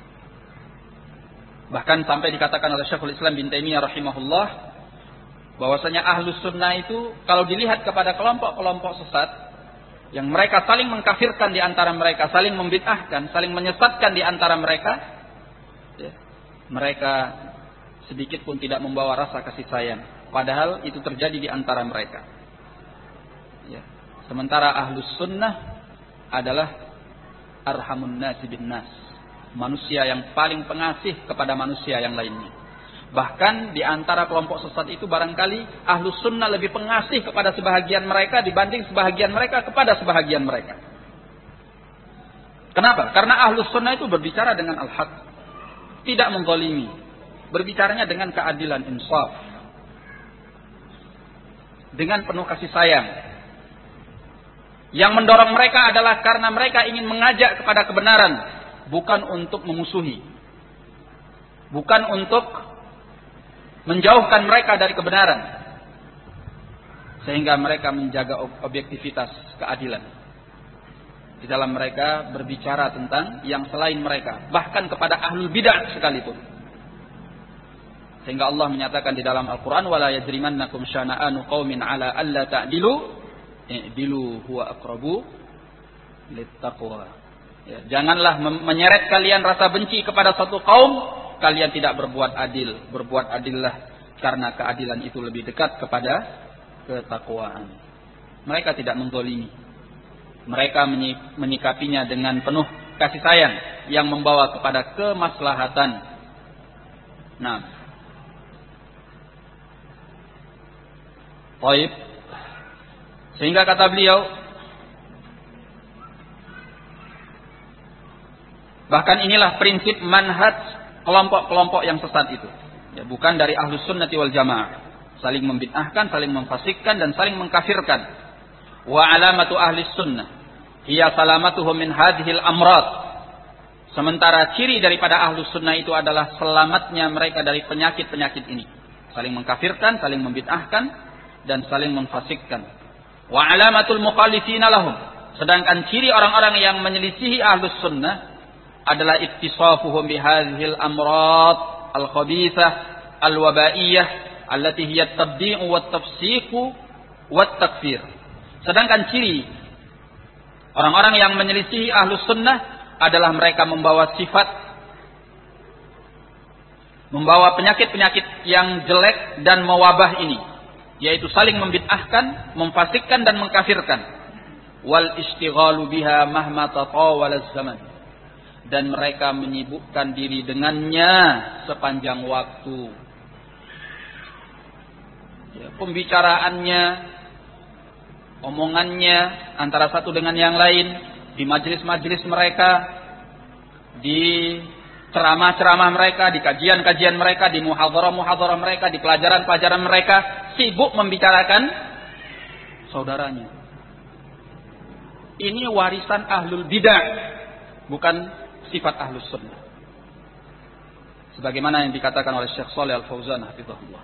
bahkan sampai dikatakan oleh Syekhul Islam bin Taimiyah rahimahullah, bahwasanya Ahlus Sunnah itu kalau dilihat kepada kelompok-kelompok sesat yang mereka saling mengkafirkan di antara mereka, saling membid'ahkan, saling menyesatkan di antara mereka, mereka sedikit pun tidak membawa rasa kasih sayang, padahal itu terjadi di antara mereka. Sementara Ahlus Sunnah adalah arhamun nasi bin nas, manusia yang paling pengasih kepada manusia yang lainnya. Bahkan di antara kelompok sesat itu barangkali Ahlus Sunnah lebih pengasih kepada sebahagian mereka dibanding sebahagian mereka kepada sebahagian mereka. Kenapa? Karena Ahlus Sunnah itu berbicara dengan al-haq, tidak menzalimi, berbicaranya dengan keadilan, insaf, dengan penuh kasih sayang. Yang mendorong mereka adalah karena mereka ingin mengajak kepada kebenaran, bukan untuk memusuhi, bukan untuk menjauhkan mereka dari kebenaran, sehingga mereka menjaga objektivitas, keadilan di dalam mereka berbicara tentang yang selain mereka, bahkan kepada ahlul bid'ah sekalipun. Sehingga Allah menyatakan di dalam Al-Quran, wala yajrimannakum syana'anu qaumin ala alla ta'dilu i'dilu huwa aqrabu littaqwa. Janganlah menyeret kalian rasa benci kepada satu kaum, kalian tidak berbuat adil. Berbuat adillah, karena keadilan itu lebih dekat kepada ketakwaan. Mereka tidak menzalimi. Mereka menyikapinya dengan penuh kasih sayang yang membawa kepada kemaslahatan. Nah, baik. Sehingga kata beliau, bahkan inilah prinsip manhaj kelompok-kelompok yang sesat itu. Bukan dari Ahlus Sunnati wal Jamaah. Saling membid'ahkan, saling memfasikkan dan saling mengkafirkan. Wa alamatu Ahlus Sunnah hiya salamatuhum min hadhil amrad. Sementara ciri daripada Ahlus Sunnah itu adalah selamatnya mereka dari penyakit-penyakit ini. Saling mengkafirkan, saling membid'ahkan dan saling memfasikkan. Wa alamatul mukhalifina lahum. Sedangkan ciri orang-orang yang menyelisihi Ahlus Sunnah adalah ittisafuhum bihadhil amrad al-khabithah al-wabaiyah allati hiya at-tabdi'u wat-tafsiqu wat-takfir. Sedangkan ciri orang-orang yang menyelisihi Ahlus Sunnah adalah mereka membawa sifat, membawa penyakit-penyakit yang jelek dan mewabah ini, yaitu saling membid'ahkan, memfasikkan dan mengkafirkan. Wal istighalu biha mahma tatawala zaman. dan mereka menyibukkan diri dengannya sepanjang waktu. Ya, pembicaraannya, omongannya antara satu dengan yang lain, di majelis-majelis mereka, di ceramah-ceramah mereka, di kajian-kajian mereka, di muhadharah-muhadharah mereka, di pelajaran-pelajaran mereka, sibuk membicarakan saudaranya. Ini warisan ahlul bidah, bukan sifat ahlus sunnah. Sebagaimana yang dikatakan oleh Syekh Shalih Al-Fauzan hafizahullah.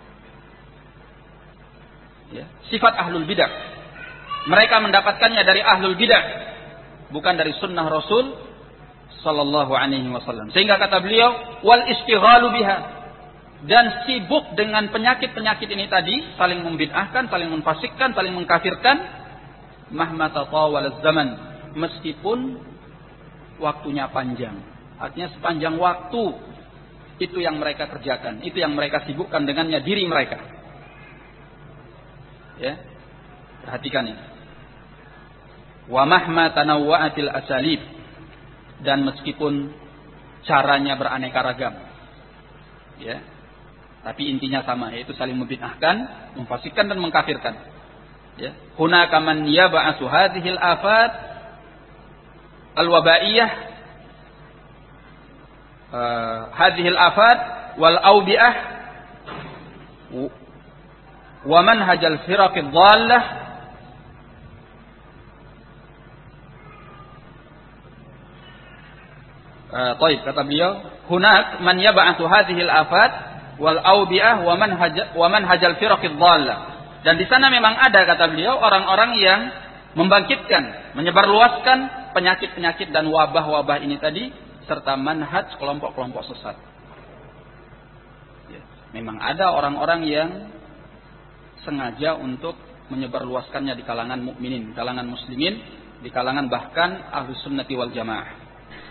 Ya, sifat ahlul bidah. Mereka mendapatkannya dari ahlul bidah, bukan dari sunnah Rasul sallallahu alaihi wasallam. Sehingga kata beliau, wal istighalu biha, dan sibuk dengan penyakit-penyakit ini tadi, saling membid'ahkan, saling menfasikkan, saling mengkafirkan, mahma tatawal zaman, meskipun waktunya panjang. Artinya sepanjang waktu itu yang mereka kerjakan, itu yang mereka sibukkan dengannya diri mereka. Ya. Perhatikan ini. Wa mahma tanawwa'atil asalib, dan meskipun caranya beraneka ragam, ya, tapi intinya sama, yaitu saling membid'ahkan, memfasikkan dan mengkafirkan. Ya, hunaka man yab'atsu hadhil afat alwabaiyah, hadhil afat wal awbi'ah wa manhajal firaqid dhallah. Taib, kata beliau, hunak man yab'atsu hadhil afat wal awbi'ah wa manhajal firaqid dhallah. Dan di sana memang ada, kata beliau, orang-orang yang membangkitkan, menyebarluaskan penyakit-penyakit dan wabah-wabah ini tadi, serta manhaj kelompok-kelompok sesat. Ya, memang ada orang-orang yang sengaja untuk menyebarluaskannya di kalangan mukminin, di kalangan muslimin, di kalangan bahkan ahlus sunnati wal jamaah.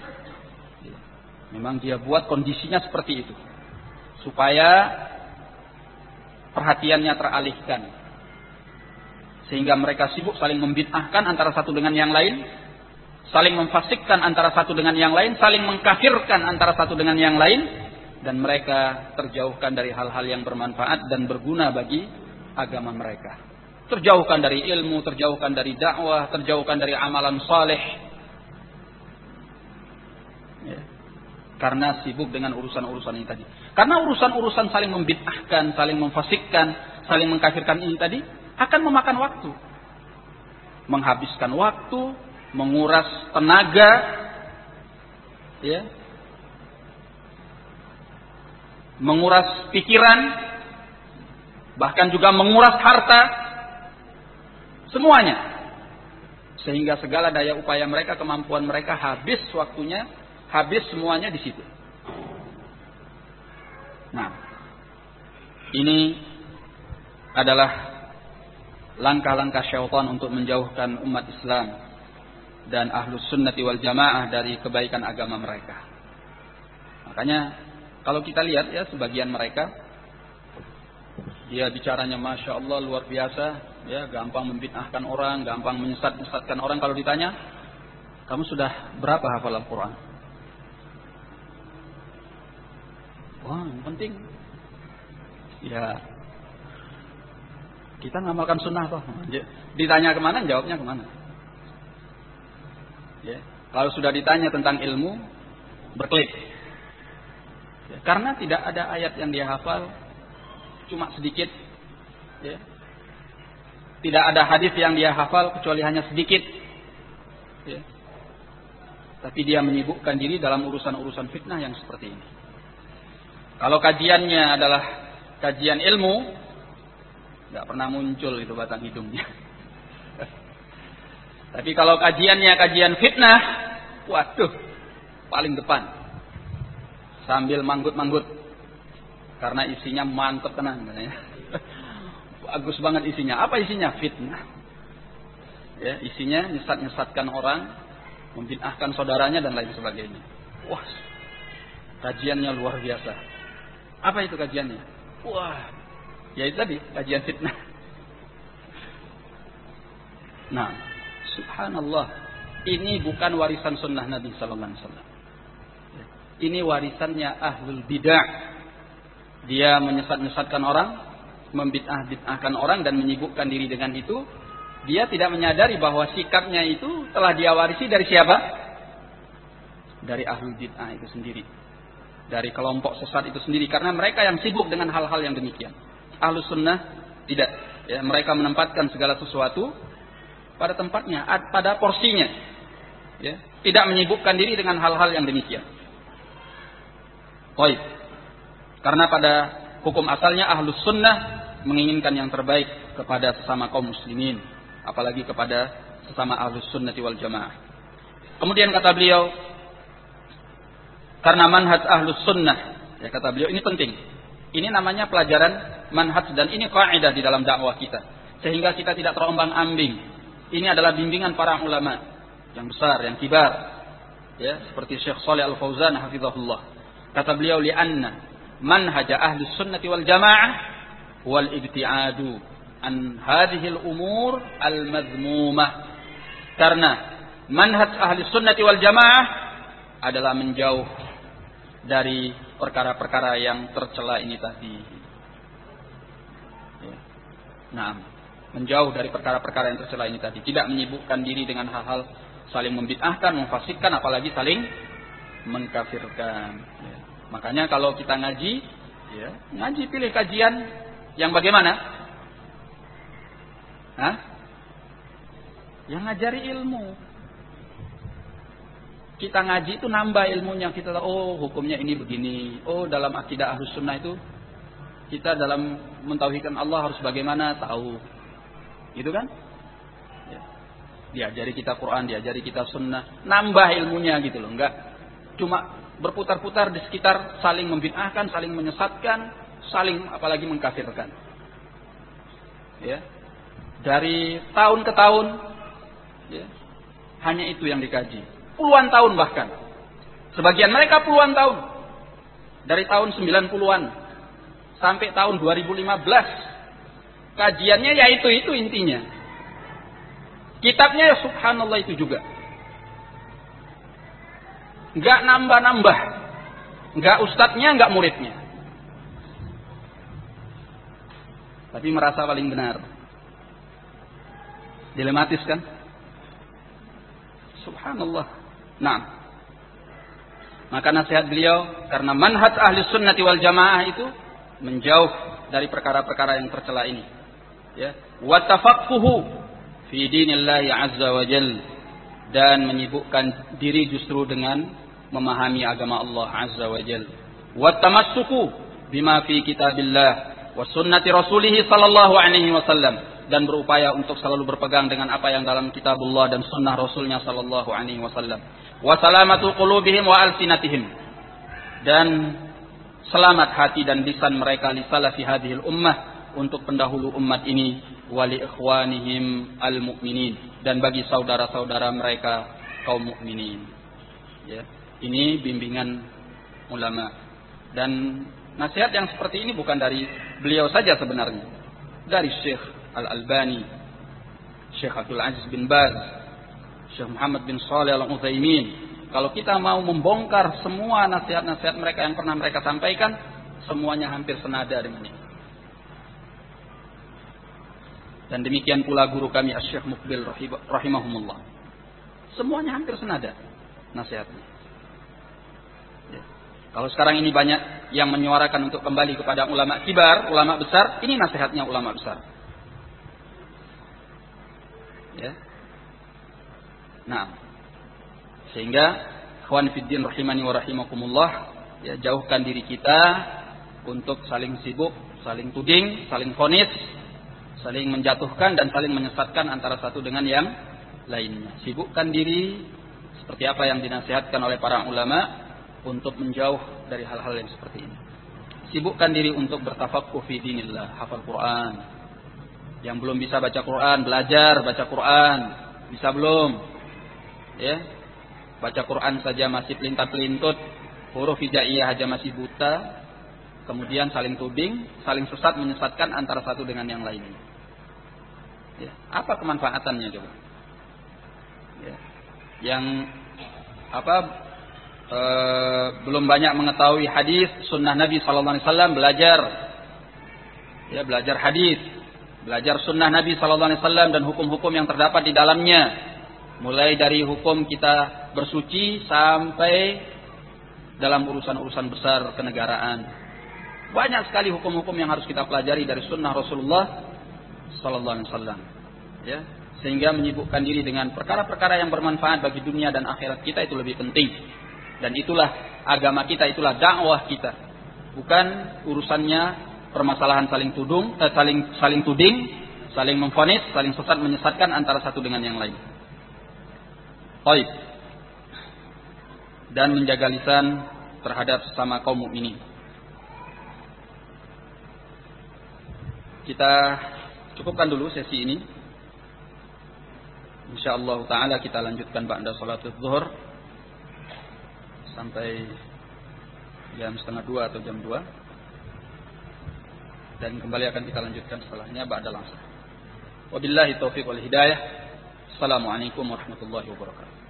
Memang dia buat kondisinya seperti itu, supaya perhatiannya teralihkan, sehingga mereka sibuk saling membid'ahkan antara satu dengan yang lain, saling memfasikkan antara satu dengan yang lain, saling mengkafirkan antara satu dengan yang lain, dan mereka terjauhkan dari hal-hal yang bermanfaat dan berguna bagi agama mereka. Terjauhkan dari ilmu, terjauhkan dari dakwah, terjauhkan dari amalan saleh. Ya. Karena sibuk dengan urusan-urusan ini tadi. Karena urusan-urusan saling membid'ahkan, saling memfasikkan, saling mengkafirkan ini tadi akan memakan waktu. Menghabiskan waktu, menguras tenaga, ya. Menguras pikiran, bahkan juga menguras harta. Semuanya. Sehingga segala daya upaya mereka, kemampuan mereka habis waktunya, habis semuanya di situ. Nah, ini adalah langkah-langkah syaitan untuk menjauhkan umat Islam dan ahlus sunnati wal jamaah dari kebaikan agama mereka. Makanya kalau kita lihat ya, sebagian mereka, dia bicaranya Masya Allah luar biasa, ya, gampang membid'ahkan orang, gampang menyesatkan orang. Kalau ditanya, kamu sudah berapa hafal Al-Quran? Wah, yang penting ya kita ngamalkan sunnah toh. Ditanya kemana, jawabnya kemana. Ya, kalau sudah ditanya tentang ilmu, berkelit. Ya, karena tidak ada ayat yang dia hafal, cuma sedikit. Ya. Tidak ada hadis yang dia hafal kecuali hanya sedikit. Ya. Tapi dia menyibukkan diri dalam urusan-urusan fitnah yang seperti ini. Kalau kajiannya adalah kajian ilmu, nggak pernah muncul itu batang hidungnya. Tapi kalau kajiannya kajian fitnah, waduh, paling depan. Sambil manggut-manggut. Karena isinya mantep tenang. Bagus banget isinya. Apa isinya? Fitnah. Ya, isinya nyesat-nyesatkan orang, membid'ahkan saudaranya dan lain sebagainya. Wah, kajiannya luar biasa. Apa itu kajiannya? Wah, ya itu tadi, kajian fitnah. Nah, subhanallah, ini bukan warisan sunnah Nabi sallallahu alaihi wasallam. ini warisannya ahlul bid'ah. Dia menyesat-nyesatkan orang, membid'ah-bid'ahkan orang dan menyibukkan diri dengan itu. Dia tidak menyadari bahwa sikapnya itu telah dia warisi dari siapa? Dari ahlul bid'ah itu sendiri. Dari kelompok sesat itu sendiri. Karena mereka yang sibuk dengan hal-hal yang demikian. Ahlus sunnah tidak. Ya, mereka menempatkan segala sesuatu pada tempatnya, pada porsinya. Ya, tidak menyibukkan diri dengan hal-hal yang demikian. Baik. Karena pada hukum asalnya ahlus sunnah menginginkan yang terbaik kepada sesama kaum muslimin, apalagi kepada sesama ahlus sunnati wal jamaah. Kemudian kata beliau, karena manhaj ahlus sunnah, ya kata beliau ini penting. Ini namanya pelajaran manhaj dan ini kaidah di dalam dakwah kita, sehingga kita tidak terombang-ambing. Ini adalah bimbingan para ulama yang besar, yang kibar, ya, seperti Syekh Shalih Al Fauzan hafizahullah. Kata beliau, li'anna manhaj ahli sunnati wal jamaah wal ibti'adu an hadhihi al-umur al-madhmumah. Karena manhaj ahli sunnati wal jamaah adalah menjauh dari perkara-perkara yang tercela ini tadi. Ya. Nah, menjauh dari perkara-perkara yang tercela ini tadi, tidak menyibukkan diri dengan hal-hal saling membid'ahkan, memfasikkan, apalagi saling mengkafirkan. Ya. Makanya kalau kita ngaji, ya, ngaji pilih kajian yang bagaimana? Hah? Yang ngajari ilmu. Kita ngaji itu nambah ilmunya, kita tahu, oh hukumnya ini begini. Oh dalam akidah Ahlus Sunnah itu kita dalam mentauhidkan Allah harus bagaimana, tahu. Gitu kan? Ya. Diajari kita Quran, diajari kita Sunnah, nambah ilmunya gitu loh, enggak cuma berputar-putar di sekitar saling membid'ahkan, saling menyesatkan, saling apalagi mengkafirkan. Ya. Dari tahun ke tahun, ya, hanya itu yang dikaji. Puluhan tahun bahkan. Sebagian mereka puluhan tahun. Dari tahun 90-an sampai tahun 2015. Kajiannya ya itu intinya. Kitabnya ya subhanallah itu juga. Enggak nambah-nambah. Enggak ustadznya, enggak muridnya. Tapi merasa paling benar. Dilematis kan? Subhanallah. Nah. Maka nasihat beliau, karena manhaj ahli sunnati wal jamaah itu menjauh dari perkara-perkara yang tercela ini. Ya. Wa tafaqquhu fi dinillahi azza wa jal, dan menyibukkan diri justru dengan memahami agama Allah azza wa jal. Wa tamassuku bima fi kitabillah wa sunnati rasulih sallallahu alaihi wasallam, dan berupaya untuk selalu berpegang dengan apa yang dalam kitabullah dan sunnah rasulnya sallallahu alaihi wasallam. Wa salamatu qulubihim wa alsinatihim, dan selamat hati dan lisan mereka li salafi hadhil ummah, untuk pendahulu umat ini, wali ikhwanihim al-mu'minin, dan bagi saudara-saudara mereka kaum mukminin. Ya, ini bimbingan ulama. Dan nasihat yang seperti ini bukan dari beliau saja sebenarnya. Dari Syekh Al-Albani, Syekh Abdul Aziz bin Baz, Syekh Muhammad bin Shalih Al-Utsaimin. Kalau kita mau membongkar semua nasihat-nasihat mereka yang pernah mereka sampaikan, semuanya hampir senada dengan ini. Dan demikian pula guru kami Asy-Syaikh Muqbil rahimahumullah. Semuanya hampir senada nasihatnya. Ya. Kalau sekarang ini banyak yang menyuarakan untuk kembali kepada ulama kibar, ulama besar, ini nasihatnya ulama besar. Ya. Nah, sehingga ikhwan fiddin rahimani wa rahimakumullah, ya, jauhkan diri kita untuk saling sibuk, saling tuding, saling vonis, saling menjatuhkan dan saling menyesatkan antara satu dengan yang lainnya. Sibukkan diri seperti apa yang dinasihatkan oleh para ulama untuk menjauh dari hal-hal yang seperti ini. Sibukkan diri untuk bertafaqquh fi dinillah, hafal Quran. Yang belum bisa baca Quran, belajar baca Quran. Bisa belum? Ya. Baca Quran saja masih pelintat-pelintut, huruf hijaiyah aja masih buta. Kemudian saling tuding, saling sesat menyesatkan antara satu dengan yang lainnya. Ya, apa kemanfaatannya coba? Ya. Yang belum banyak mengetahui hadis sunnah Nabi sallallahu alaihi wasallam, belajar hadis, belajar sunnah Nabi sallallahu alaihi wasallam dan hukum-hukum yang terdapat di dalamnya. Mulai dari hukum kita bersuci sampai dalam urusan-urusan besar kenegaraan. Banyak sekali hukum-hukum yang harus kita pelajari dari sunnah Rasulullah sallallahu alaihi wasallam. Ya, sehingga menyibukkan diri dengan perkara-perkara yang bermanfaat bagi dunia dan akhirat kita itu lebih penting. Dan itulah agama kita, itulah dakwah kita. Bukan urusannya permasalahan saling tuding, saling memvonis, saling sesat menyesatkan antara satu dengan yang lain. Baik. Dan menjaga lisan terhadap sesama kaum mukminin. Kita cukupkan dulu sesi ini. Insyaallah taala kita lanjutkan ba'da salatul zuhur sampai jam 1:30 atau jam 2. Dan kembali akan kita lanjutkan setelahnya ba'dal asar. Wabillahi taufiq wal hidayah. Assalamualaikum warahmatullahi wabarakatuh.